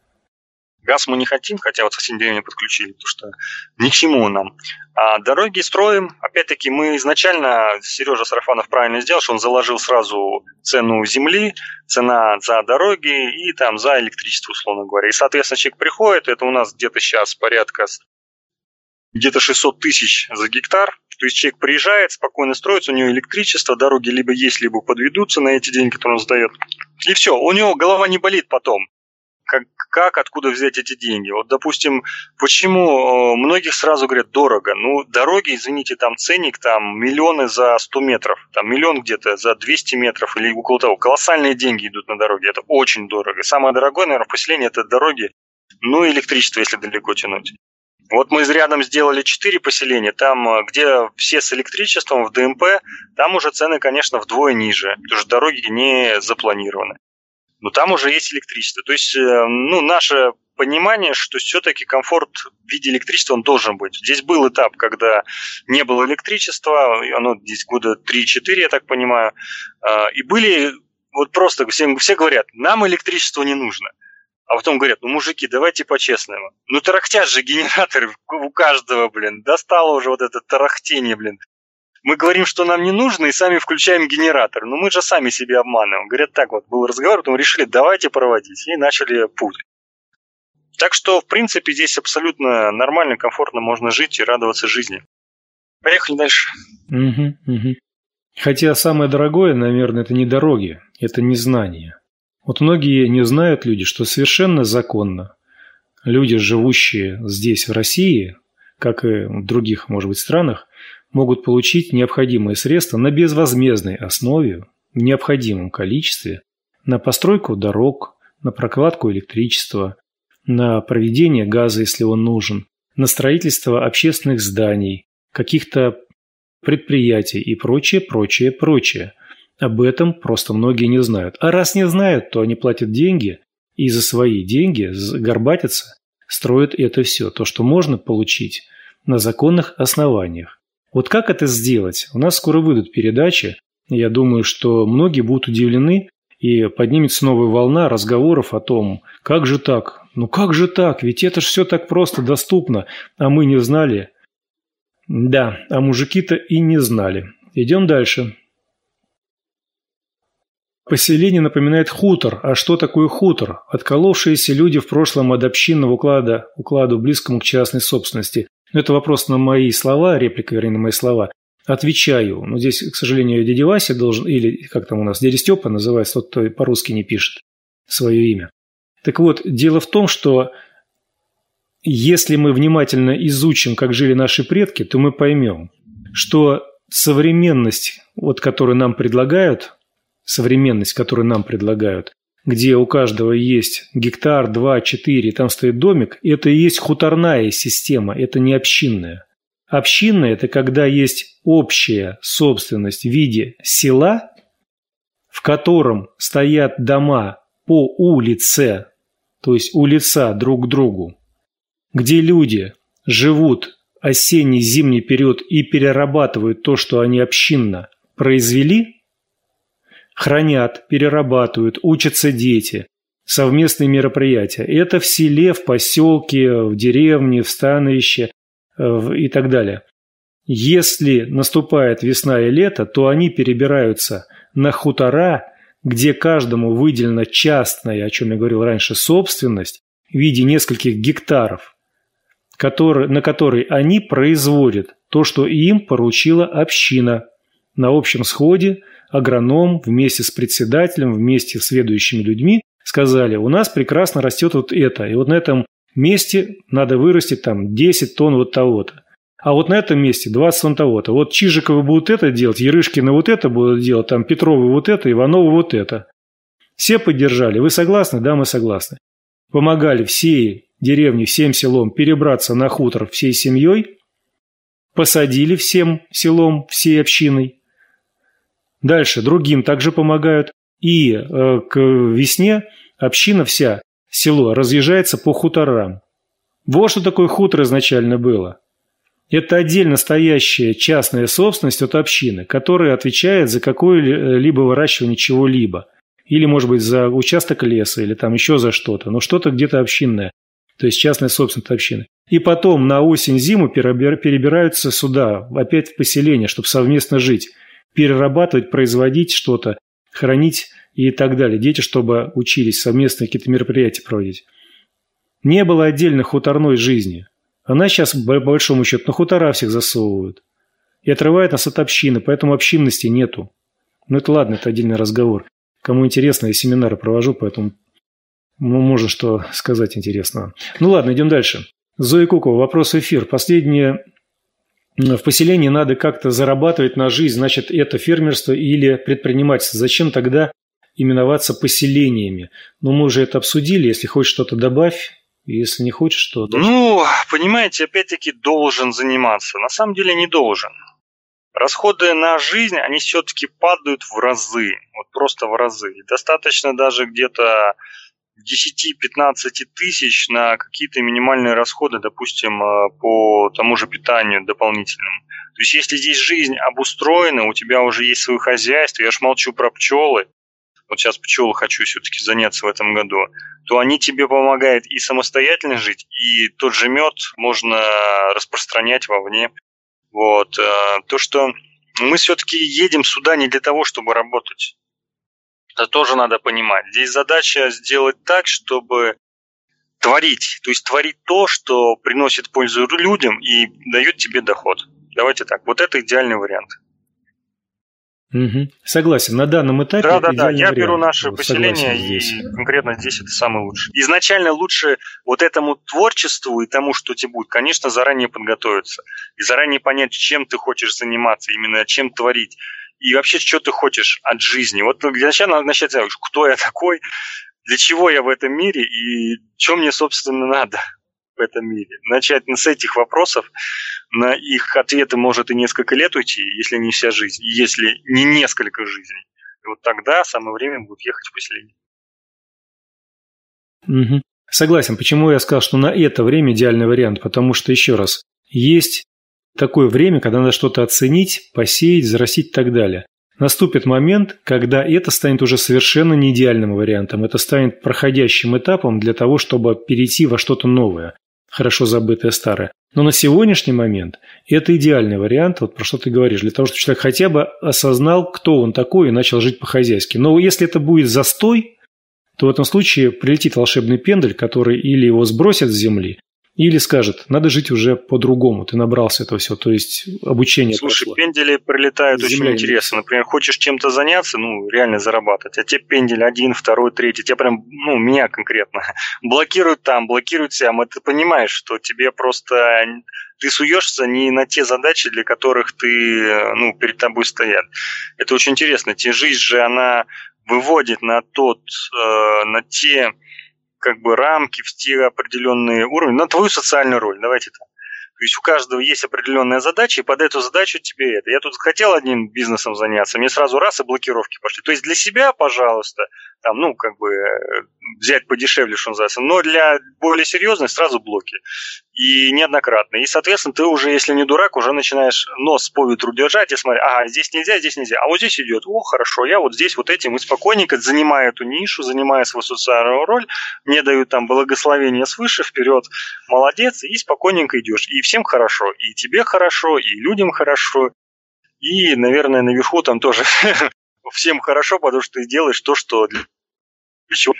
Газ мы не хотим, хотя вот совсем деревню подключили, потому что ни к чему нам. А дороги строим. Опять-таки, мы изначально, Сережа Сарафанов правильно сделал, что он заложил сразу цену земли, цена за дороги и там за электричество, условно говоря. И, соответственно, человек приходит, это у нас где-то сейчас порядка где-то шестьсот тысяч за гектар. То есть человек приезжает, спокойно строится, у него электричество, дороги либо есть, либо подведутся на эти деньги, которые он сдает. И все, у него голова не болит потом. Как, как, откуда взять эти деньги? Вот, допустим, почему многих сразу говорят дорого? Ну, дороги, извините, там ценник, там миллионы за сто метров, там миллион где-то за двести метров или около того. Колоссальные деньги идут на дороги, это очень дорого. Самое дорогое, наверное, в поселении это дороги, ну, электричество, если далеко тянуть. Вот мы рядом сделали четыре поселения, там, где все с электричеством в ДМП, там уже цены, конечно, вдвое ниже, потому что дороги не запланированы. Но там уже есть электричество. То есть, ну, наше понимание, что все-таки комфорт в виде электричества он должен быть. Здесь был этап, когда не было электричества, оно здесь года три-четыре, я так понимаю, и были, вот просто все, все говорят, нам электричество не нужно. А потом говорят, ну, мужики, давайте по-честному. Ну, тарахтят же генераторы у каждого, блин, достало уже вот это тарахтение, блин. Мы говорим, что нам не нужно, и сами включаем генератор. Но мы же сами себя обманываем. Говорят, так вот, был разговор, потом решили, давайте проводить. И начали путь. Так что, в принципе, здесь абсолютно нормально, комфортно можно жить и радоваться жизни. Поехали дальше. Угу, угу. Хотя самое дорогое, наверное, это не дороги, это незнание. Вот многие не знают люди, что совершенно законно люди, живущие здесь, в России, как и в других, может быть, странах, могут получить необходимые средства на безвозмездной основе в необходимом количестве на постройку дорог, на прокладку электричества, на проведение газа, если он нужен, на строительство общественных зданий, каких-то предприятий и прочее, прочее, прочее. Об этом просто многие не знают. А раз не знают, то они платят деньги и за свои деньги горбатятся, строят это все. То, что можно получить на законных основаниях. Вот как это сделать? У нас скоро выйдут передачи. Я думаю, что многие будут удивлены, и поднимется новая волна разговоров о том, как же так? Ну как же так? Ведь это же все так просто, доступно, а мы не знали. Да, а мужики-то и не знали. Идем дальше. Поселение напоминает хутор. А что такое хутор? Отколовшиеся люди в прошлом от общинного уклада, укладу близкому к частной собственности. Но это вопрос на мои слова, реплика, вернее, на мои слова. Отвечаю. Но здесь, к сожалению, дядя Вася должен, или как там у нас, дядя Степа называется, тот, кто по-русски не пишет свое имя. Так вот, дело в том, что если мы внимательно изучим, как жили наши предки, то мы поймем, что современность, вот, которую нам предлагают, современность, которую нам предлагают, где у каждого есть гектар, два, четыре, там стоит домик, это и есть хуторная система, это не общинная. Общинная – это когда есть общая собственность в виде села, в котором стоят дома по улице, то есть у лица друг к другу, где люди живут осенний-зимний период и перерабатывают то, что они общинно произвели, хранят, перерабатывают, учатся дети, совместные мероприятия. Это в селе, в поселке, в деревне, в становище и так далее. Если наступает весна и лето, то они перебираются на хутора, где каждому выделена частная, о чем я говорил раньше, собственность в виде нескольких гектаров, которые, на которые они производят то, что им поручила община. На общем сходе агроном вместе с председателем, вместе с ведущими людьми сказали, у нас прекрасно растет вот это, и вот на этом месте надо вырастить там десять тонн вот того-то. А вот на этом месте двадцать тонн того-то. Вот Чижиковы будут это делать, Ярышкины вот это будут делать, там Петровы вот это, Ивановы вот это. Все поддержали. Вы согласны? Да, мы согласны. Помогали всей деревне, всем селом перебраться на хутор всей семьей, посадили всем селом, всей общиной. Дальше другим также помогают. И э, к весне община вся, село, разъезжается по хуторам. Вот что такое хутор изначально было. Это отдельно стоящая частная собственность от общины, которая отвечает за какое-либо выращивание чего-либо. Или, может быть, за участок леса, или там еще за что-то. Но что-то где-то общинное. То есть частная собственность общины. И потом на осень-зиму перебираются сюда, опять в поселение, чтобы совместно жить. Перерабатывать, производить что-то, хранить и так далее. Дети, чтобы учились, совместные какие-то мероприятия проводить. Не было отдельно хуторной жизни. Она сейчас, по большому счету, на хутора всех засовывают. И отрывает нас от общины, поэтому общинности нету. Ну это ладно, это отдельный разговор. Кому интересно, я семинары провожу, поэтому ну, можно что сказать интересного. Ну ладно, идем дальше. Зоя Кукова, вопрос в эфир. Последнее. В поселении надо как-то зарабатывать на жизнь, значит, это фермерство или предпринимательство. Зачем тогда именоваться поселениями? Ну, мы уже это обсудили. Если хочешь что-то добавь, если не хочешь что-то... Ну, понимаете, опять-таки должен заниматься. На самом деле не должен. Расходы на жизнь, они все-таки падают в разы. Вот просто в разы. Достаточно даже где-то десять-пятнадцать тысяч на какие-то минимальные расходы, допустим, по тому же питанию дополнительному. То есть, если здесь жизнь обустроена, у тебя уже есть свое хозяйство, я ж молчу про пчелы, вот сейчас пчелы хочу все-таки заняться в этом году, то они тебе помогают и самостоятельно жить, и тот же мед можно распространять вовне. Вот. То, что мы все-таки едем сюда не для того, чтобы работать. Это тоже надо понимать. Здесь задача сделать так, чтобы творить. То есть творить то, что приносит пользу людям и дает тебе доход. Давайте так. Вот это идеальный вариант. Угу. Согласен. На данном этапе да, да, да. Я вариант. беру наше поселение, и конкретно здесь это самый лучший. Изначально лучше вот этому творчеству и тому, что тебе будет, конечно, заранее подготовиться. И заранее понять, чем ты хочешь заниматься, именно чем творить. И вообще, что ты хочешь от жизни. Вот для начала надо начать, кто я такой, для чего я в этом мире и что мне, собственно, надо в этом мире. Начать с этих вопросов, на их ответы может и несколько лет уйти, если не вся жизнь, если не несколько жизней. И вот тогда самое время будет ехать в поселение. Угу. Согласен. Почему я сказал, что на это время идеальный вариант? Потому что, еще раз, есть такое время, когда надо что-то оценить, посеять, взрастить и так далее. Наступит момент, когда это станет уже совершенно не идеальным вариантом. Это станет проходящим этапом для того, чтобы перейти во что-то новое, хорошо забытое старое. Но на сегодняшний момент это идеальный вариант, вот про что ты говоришь, для того, чтобы человек хотя бы осознал, кто он такой, и начал жить по-хозяйски. Но если это будет застой, то в этом случае прилетит волшебный пендель, который или его сбросят с земли, или скажет, надо жить уже по-другому, ты набрался этого всего, то есть обучение Слушай, прошло. пендели прилетают Земля очень интересно. Например, хочешь чем-то заняться, ну, реально зарабатывать, а тебе пендель один, второй, третий, тебя прям, ну, меня конкретно, блокируют там, блокируют сям, и ты понимаешь, что тебе просто, ты суешься не на те задачи, для которых ты, ну, перед тобой стоят. Это очень интересно, тебе жизнь же, она выводит на тот, э, на те, как бы рамки, в те определенные уровни, на твою социальную роль, давайте так. То есть у каждого есть определенная задача, и под эту задачу тебе это. Я тут хотел одним бизнесом заняться, мне сразу раз и блокировки пошли. То есть для себя, пожалуйста, там, ну, как бы взять подешевле, что называется, но для более серьезных сразу блоки. И неоднократно. И, соответственно, ты уже, если не дурак, уже начинаешь нос по ветру держать и смотреть, ага, здесь нельзя, здесь нельзя. А вот здесь идет, о, хорошо, я вот здесь вот этим и спокойненько занимаю эту нишу, занимаю свою социальную роль, мне дают там благословение свыше, вперед, молодец, и спокойненько идешь. И всем хорошо, и тебе хорошо, и людям хорошо, и, наверное, наверху там тоже всем хорошо, потому что ты делаешь то, что для чего.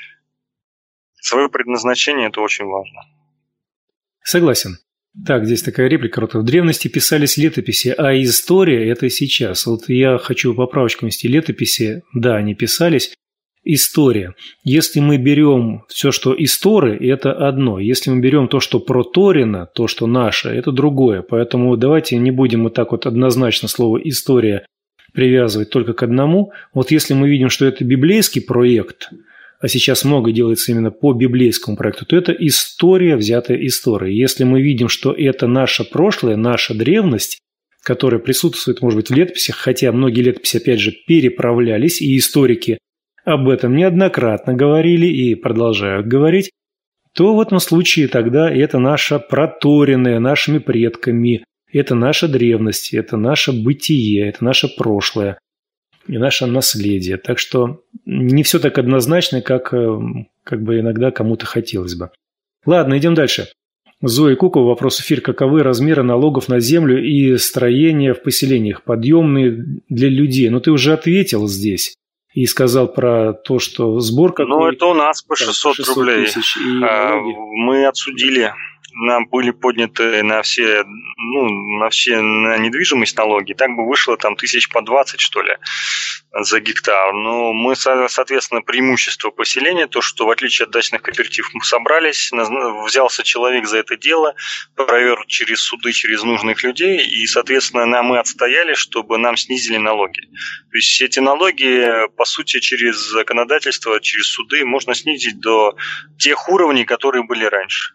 Свое предназначение – это очень важно. Согласен. Так, здесь такая реплика. В древности писались летописи, а история – это сейчас. Вот я хочу поправочку внести. Летописи, да, они писались. История. Если мы берем все, что исторы, это одно. Если мы берем то, что проторено, то, что наше, это другое. Поэтому давайте не будем вот так вот однозначно слово «история» привязывать только к одному. Вот если мы видим, что это библейский проект, а сейчас много делается именно по библейскому проекту, то это история, взятая историей. Если мы видим, что это наше прошлое, наша древность, которая присутствует, может быть, в летописях, хотя многие летописи, опять же, переправлялись, и историки об этом неоднократно говорили и продолжают говорить, то в этом случае тогда это наше проторенное нашими предками, это наша древность, это наше бытие, это наше прошлое и наше наследие. Так что не все так однозначно, как, как бы иногда кому-то хотелось бы. Ладно, идем дальше. Зоя Кукова, вопрос эфир. Каковы размеры налогов на землю и строения в поселениях, подъемные для людей? Ну, ты уже ответил здесь и сказал про то, что сбор какой... Ну, это у нас по шестьсот, шестьсот рублей. Тысяч и а, мы отсудили. Нам были подняты на все, ну, на все на недвижимость налоги. Так бы вышло там тысяч по двадцать, что ли, за гектар. Но мы, соответственно, преимущество поселения, то, что в отличие от дачных кооперативов мы собрались, взялся человек за это дело, провел через суды, через нужных людей, и, соответственно, нам мы отстояли, чтобы нам снизили налоги. То есть эти налоги, по сути, через законодательство, через суды можно снизить до тех уровней, которые были раньше.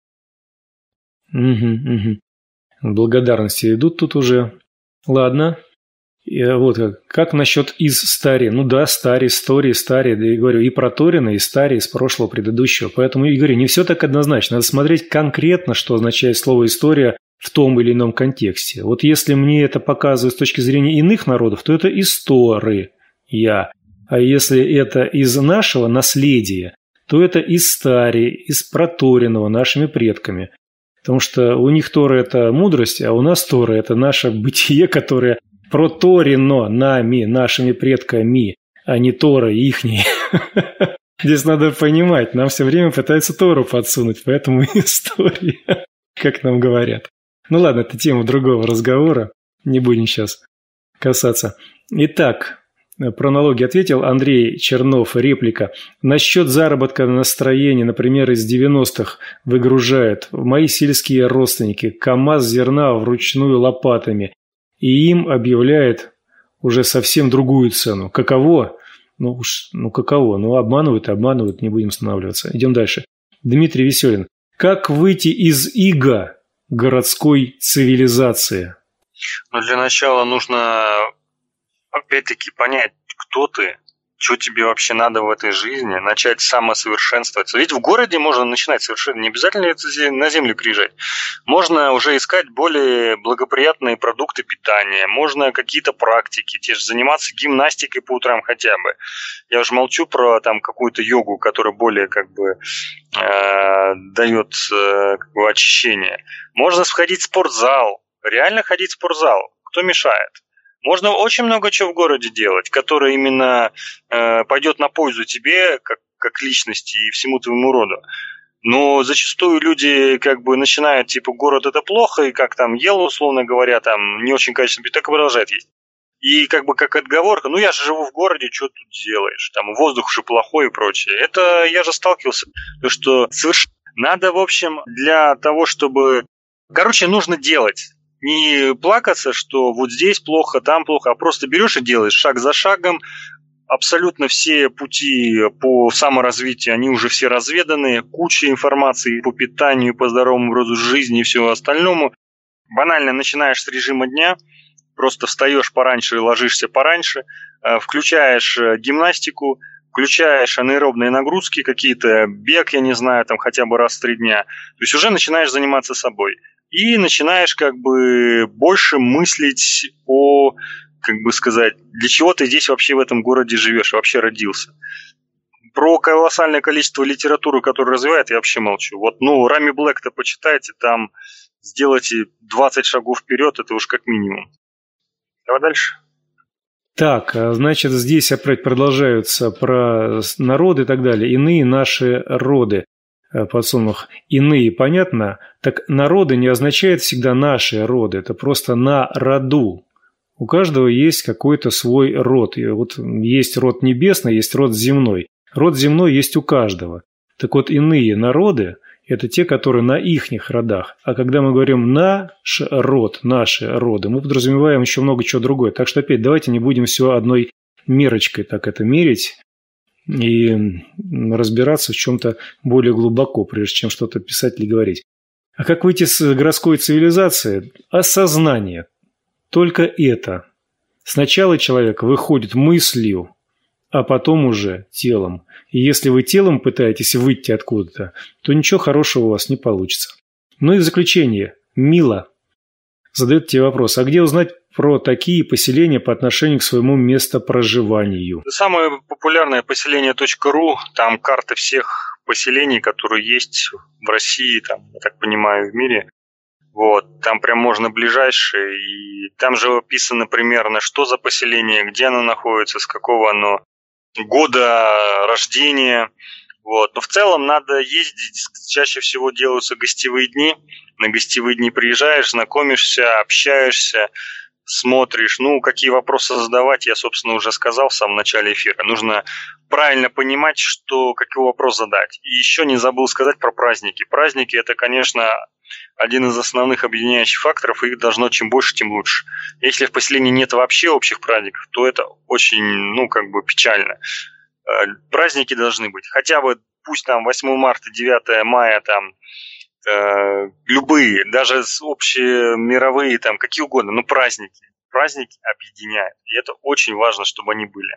Угу, угу. Благодарности идут тут уже. Ладно. И вот как, как насчет из стари? Ну да, стари, истории, стари. Да я говорю, и проторено, и стари из прошлого, предыдущего. Поэтому я говорю, не все так однозначно. Надо смотреть конкретно, что означает слово «история» в том или ином контексте. Вот если мне это показывают с точки зрения иных народов, то это история. А если это из нашего наследия, то это из стари, из проторенного нашими предками. Потому что у них Тора – это мудрость, а у нас Тора – это наше бытие, которое проторено нами, нашими предками, а не Тора ихней. Здесь надо понимать, нам все время пытаются Тору подсунуть, поэтому история, как нам говорят. Ну ладно, это тема другого разговора, не будем сейчас касаться. Итак, про налоги ответил Андрей Чернов, реплика. Насчет заработка на настроение, например, из девяностых выгружают мои сельские родственники КАМАЗ зерна вручную лопатами, и им объявляют уже совсем другую цену. Каково? Ну уж, ну каково? Ну обманывают, обманывают, не будем останавливаться. Идем дальше. Дмитрий Веселин. Как выйти из иго городской цивилизации? Ну, для начала нужно... опять-таки понять, кто ты, что тебе вообще надо в этой жизни, начать самосовершенствоваться. Ведь в городе можно начинать совершенно, не обязательно на землю приезжать. Можно уже искать более благоприятные продукты питания, можно какие-то практики, те же заниматься гимнастикой по утрам хотя бы. Я уже молчу про там какую-то йогу, которая более как бы э, дает э, как бы очищение. Можно сходить в спортзал, реально ходить в спортзал, кто мешает? Можно очень много чего в городе делать, которое именно э, пойдет на пользу тебе, как, как личности и всему твоему роду. Но зачастую люди как бы начинают, типа, город это плохо, и как там ел, условно говоря, там не очень качественно, так и продолжает есть. И как бы как отговорка, ну я же живу в городе, что тут делаешь? Там воздух же плохой и прочее. Это я же сталкивался, то что совершенно надо, в общем, для того, чтобы... Короче, нужно делать. Не плакаться, что вот здесь плохо, там плохо, а просто берешь и делаешь шаг за шагом. Абсолютно все пути по саморазвитию, они уже все разведаны. Куча информации по питанию, по здоровому образу жизни и всему остальному. Банально начинаешь с режима дня, просто встаешь пораньше и ложишься пораньше, включаешь гимнастику, включаешь анаэробные нагрузки какие-то, бег, я не знаю, там хотя бы раз в три дня. То есть уже начинаешь заниматься собой. И начинаешь как бы больше мыслить о, как бы сказать, для чего ты здесь вообще в этом городе живешь, вообще родился. Про колоссальное количество литературы, которую развивает, я вообще молчу. Вот, ну, Рами Блэк-то почитайте, там сделайте двадцать шагов вперед, это уж как минимум. Давай дальше. Так, значит, здесь опять продолжаются про народы и так далее. Иные наши роды. Подсунув иные, понятно? Так народы не означает всегда наши роды, это просто на роду. У каждого есть какой-то свой род. И вот есть род небесный, есть род земной. Род земной есть у каждого. Так вот, иные народы – это те, которые на ихних родах. А когда мы говорим «наш род», «наши роды», мы подразумеваем еще много чего другое. Так что опять давайте не будем все одной мерочкой так это мерить и разбираться в чем-то более глубоко, прежде чем что-то писать или говорить. А как выйти с городской цивилизации? Осознание. Только это. Сначала человек выходит мыслью, а потом уже телом. И если вы телом пытаетесь выйти откуда-то, то ничего хорошего у вас не получится. Ну и в заключение. Мила задает тебе вопрос. А где узнать про такие поселения по отношению к своему местопроживанию? Самое популярное поселение точка ру. Там карта всех поселений, которые есть в России, там, я так понимаю, в мире. Вот, там прям можно ближайшее. И там же описано примерно, что за поселение, где оно находится, с какого оно года рождения. Вот. Но в целом надо ездить. Чаще всего делаются гостевые дни. На гостевые дни приезжаешь, знакомишься, общаешься, смотришь. Ну, какие вопросы задавать, я, собственно, уже сказал в самом начале эфира. Нужно правильно понимать, что, какой вопрос задать. И еще не забыл сказать про праздники. Праздники – это, конечно, один из основных объединяющих факторов, и их должно чем больше, тем лучше. Если в поселении нет вообще общих праздников, то это очень, ну, как бы печально. Праздники должны быть. Хотя бы пусть там восьмое марта, девятое мая, там, э, любые, даже общие мировые, там, какие угодно, но праздники. Праздники объединяют. И это очень важно, чтобы они были.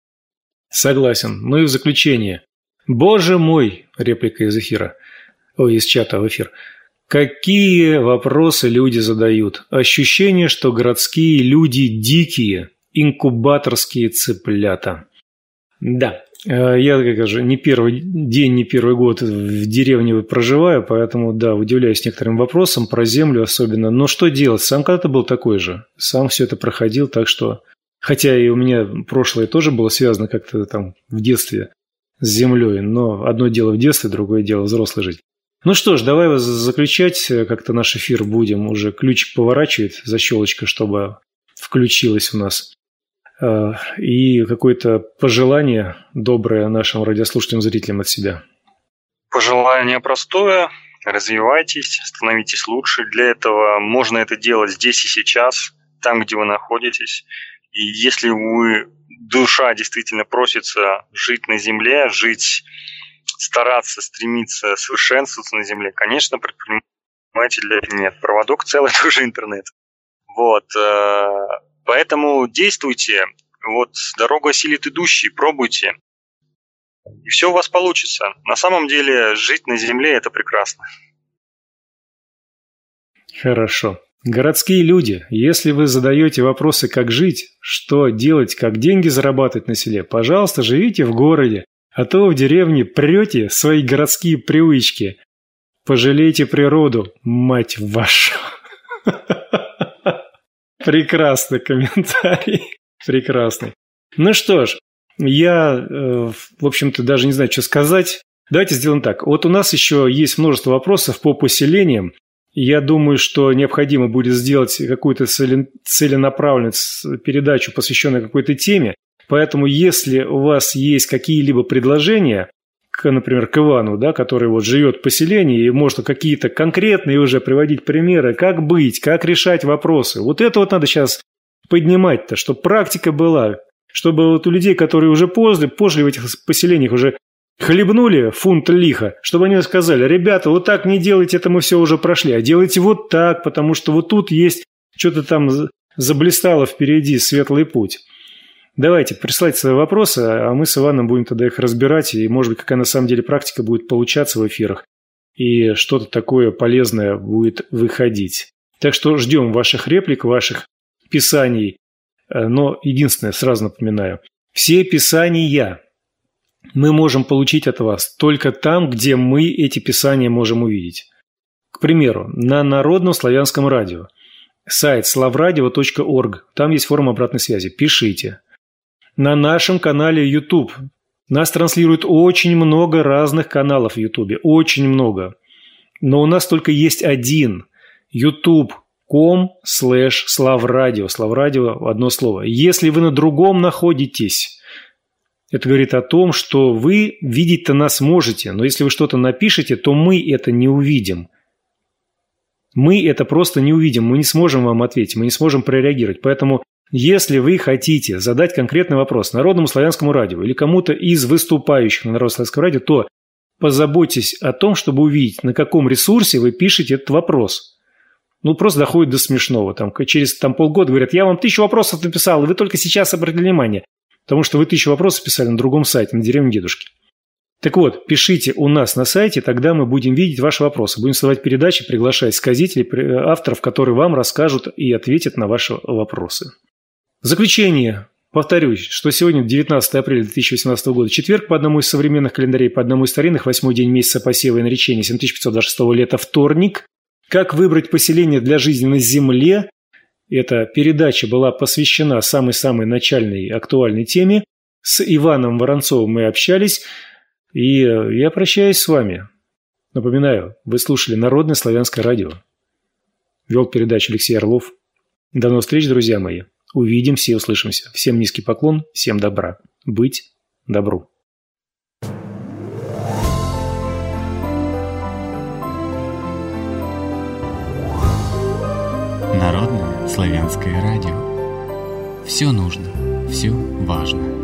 Согласен. Ну и в заключение. Боже мой, реплика из эфира. Ой, из чата в эфир. Какие вопросы люди задают? Ощущение, что городские люди дикие, инкубаторские цыплята. Да, я, как же, не первый день, не первый год в деревне проживаю, поэтому, да, удивляюсь некоторым вопросам про землю особенно. Но что делать? Сам когда-то был такой же. Сам все это проходил, так что... Хотя и у меня прошлое тоже было связано как-то там в детстве с землей, но одно дело в детстве, другое дело взрослой жизни. Ну что ж, давай заключать как-то наш эфир будем. Уже ключик поворачивает, защелочка, чтобы включилась у нас. И какое-то пожелание доброе нашим радиослушателям, зрителям от себя. Пожелание простое. Развивайтесь, становитесь лучше. Для этого можно это делать здесь и сейчас, там, где вы находитесь. И если вы, душа действительно просится жить на земле, жить, стараться, стремиться совершенствоваться на земле, конечно, предприниматель для этого нет. Проводок целый – это уже интернет. Вот. Поэтому действуйте, Вот дорогу осилит идущий, пробуйте. И все у вас получится. На самом деле, жить на земле – это прекрасно. Хорошо. Городские люди, если вы задаете вопросы, как жить, что делать, как деньги зарабатывать на селе, пожалуйста, живите в городе, а то в деревне прете свои городские привычки. Пожалейте природу, мать вашу. Прекрасный комментарий. Прекрасный. Ну что ж, я, в общем-то, даже не знаю, что сказать. Давайте сделаем так. Вот у нас еще есть множество вопросов по поселениям. Я думаю, что необходимо будет сделать какую-то целенаправленную передачу, посвященную какой-то теме. Поэтому, если у вас есть какие-либо предложения, к, например, к Ивану, да, который вот живет в поселении и может какие-то конкретные уже приводить примеры, как быть, как решать вопросы. Вот это вот надо сейчас поднимать-то, чтобы практика была, чтобы вот у людей, которые уже после, позже в этих поселениях уже хлебнули фунт лиха, чтобы они сказали: ребята, вот так не делайте, это мы все уже прошли, а делайте вот так, потому что вот тут есть что-то там заблистало впереди, светлый путь. Давайте, присылайте свои вопросы, а мы с Иваном будем тогда их разбирать, и, может быть, какая на самом деле практика будет получаться в эфирах, и что-то такое полезное будет выходить. Так что ждем ваших реплик, ваших писаний. Но единственное, сразу напоминаю, все писания мы можем получить от вас только там, где мы эти писания можем увидеть. К примеру, на Народном славянском радио. Сайт славрадио точка орг. Там есть форма обратной связи. Пишите. На нашем канале YouTube. Нас транслирует очень много разных каналов в YouTube. Очень много. Но у нас только есть один. ютуб точка ком слэш славрадио. Славрадио – одно слово. Если вы на другом находитесь, это говорит о том, что вы видеть-то нас можете. Но если вы что-то напишете, то мы это не увидим. Мы это просто не увидим. Мы не сможем вам ответить. Мы не сможем прореагировать. Поэтому если вы хотите задать конкретный вопрос Народному славянскому радио или кому-то из выступающих на Народном славянском радио, то позаботьтесь о том, чтобы увидеть, на каком ресурсе вы пишете этот вопрос. Ну, просто доходит до смешного. Там, через там, полгода говорят: я вам тысячу вопросов написал, и вы только сейчас обратили внимание. Потому что вы тысячу вопросов писали на другом сайте, на деревне дедушки. Так вот, пишите у нас на сайте, тогда мы будем видеть ваши вопросы. Будем создавать передачи, приглашать сказителей, авторов, которые вам расскажут и ответят на ваши вопросы. В заключение повторюсь, что сегодня девятнадцатое апреля две тысячи восемнадцатого года, четверг, по одному из современных календарей, по одному из старинных, восьмой день месяца посева и наречения, семь тысяч пятьсот двадцать шестого лета, вторник. Как выбрать поселение для жизни на земле? Эта передача была посвящена самой-самой начальной актуальной теме. С Иваном Воронцовым мы общались, и я прощаюсь с вами. Напоминаю, вы слушали Народное славянское радио. Вел передачу Алексей Орлов. До новых встреч, друзья мои. Увидимся и услышимся. Всем низкий поклон, всем добра. Быть добру. Народное славянское радио. Все нужно, все важно.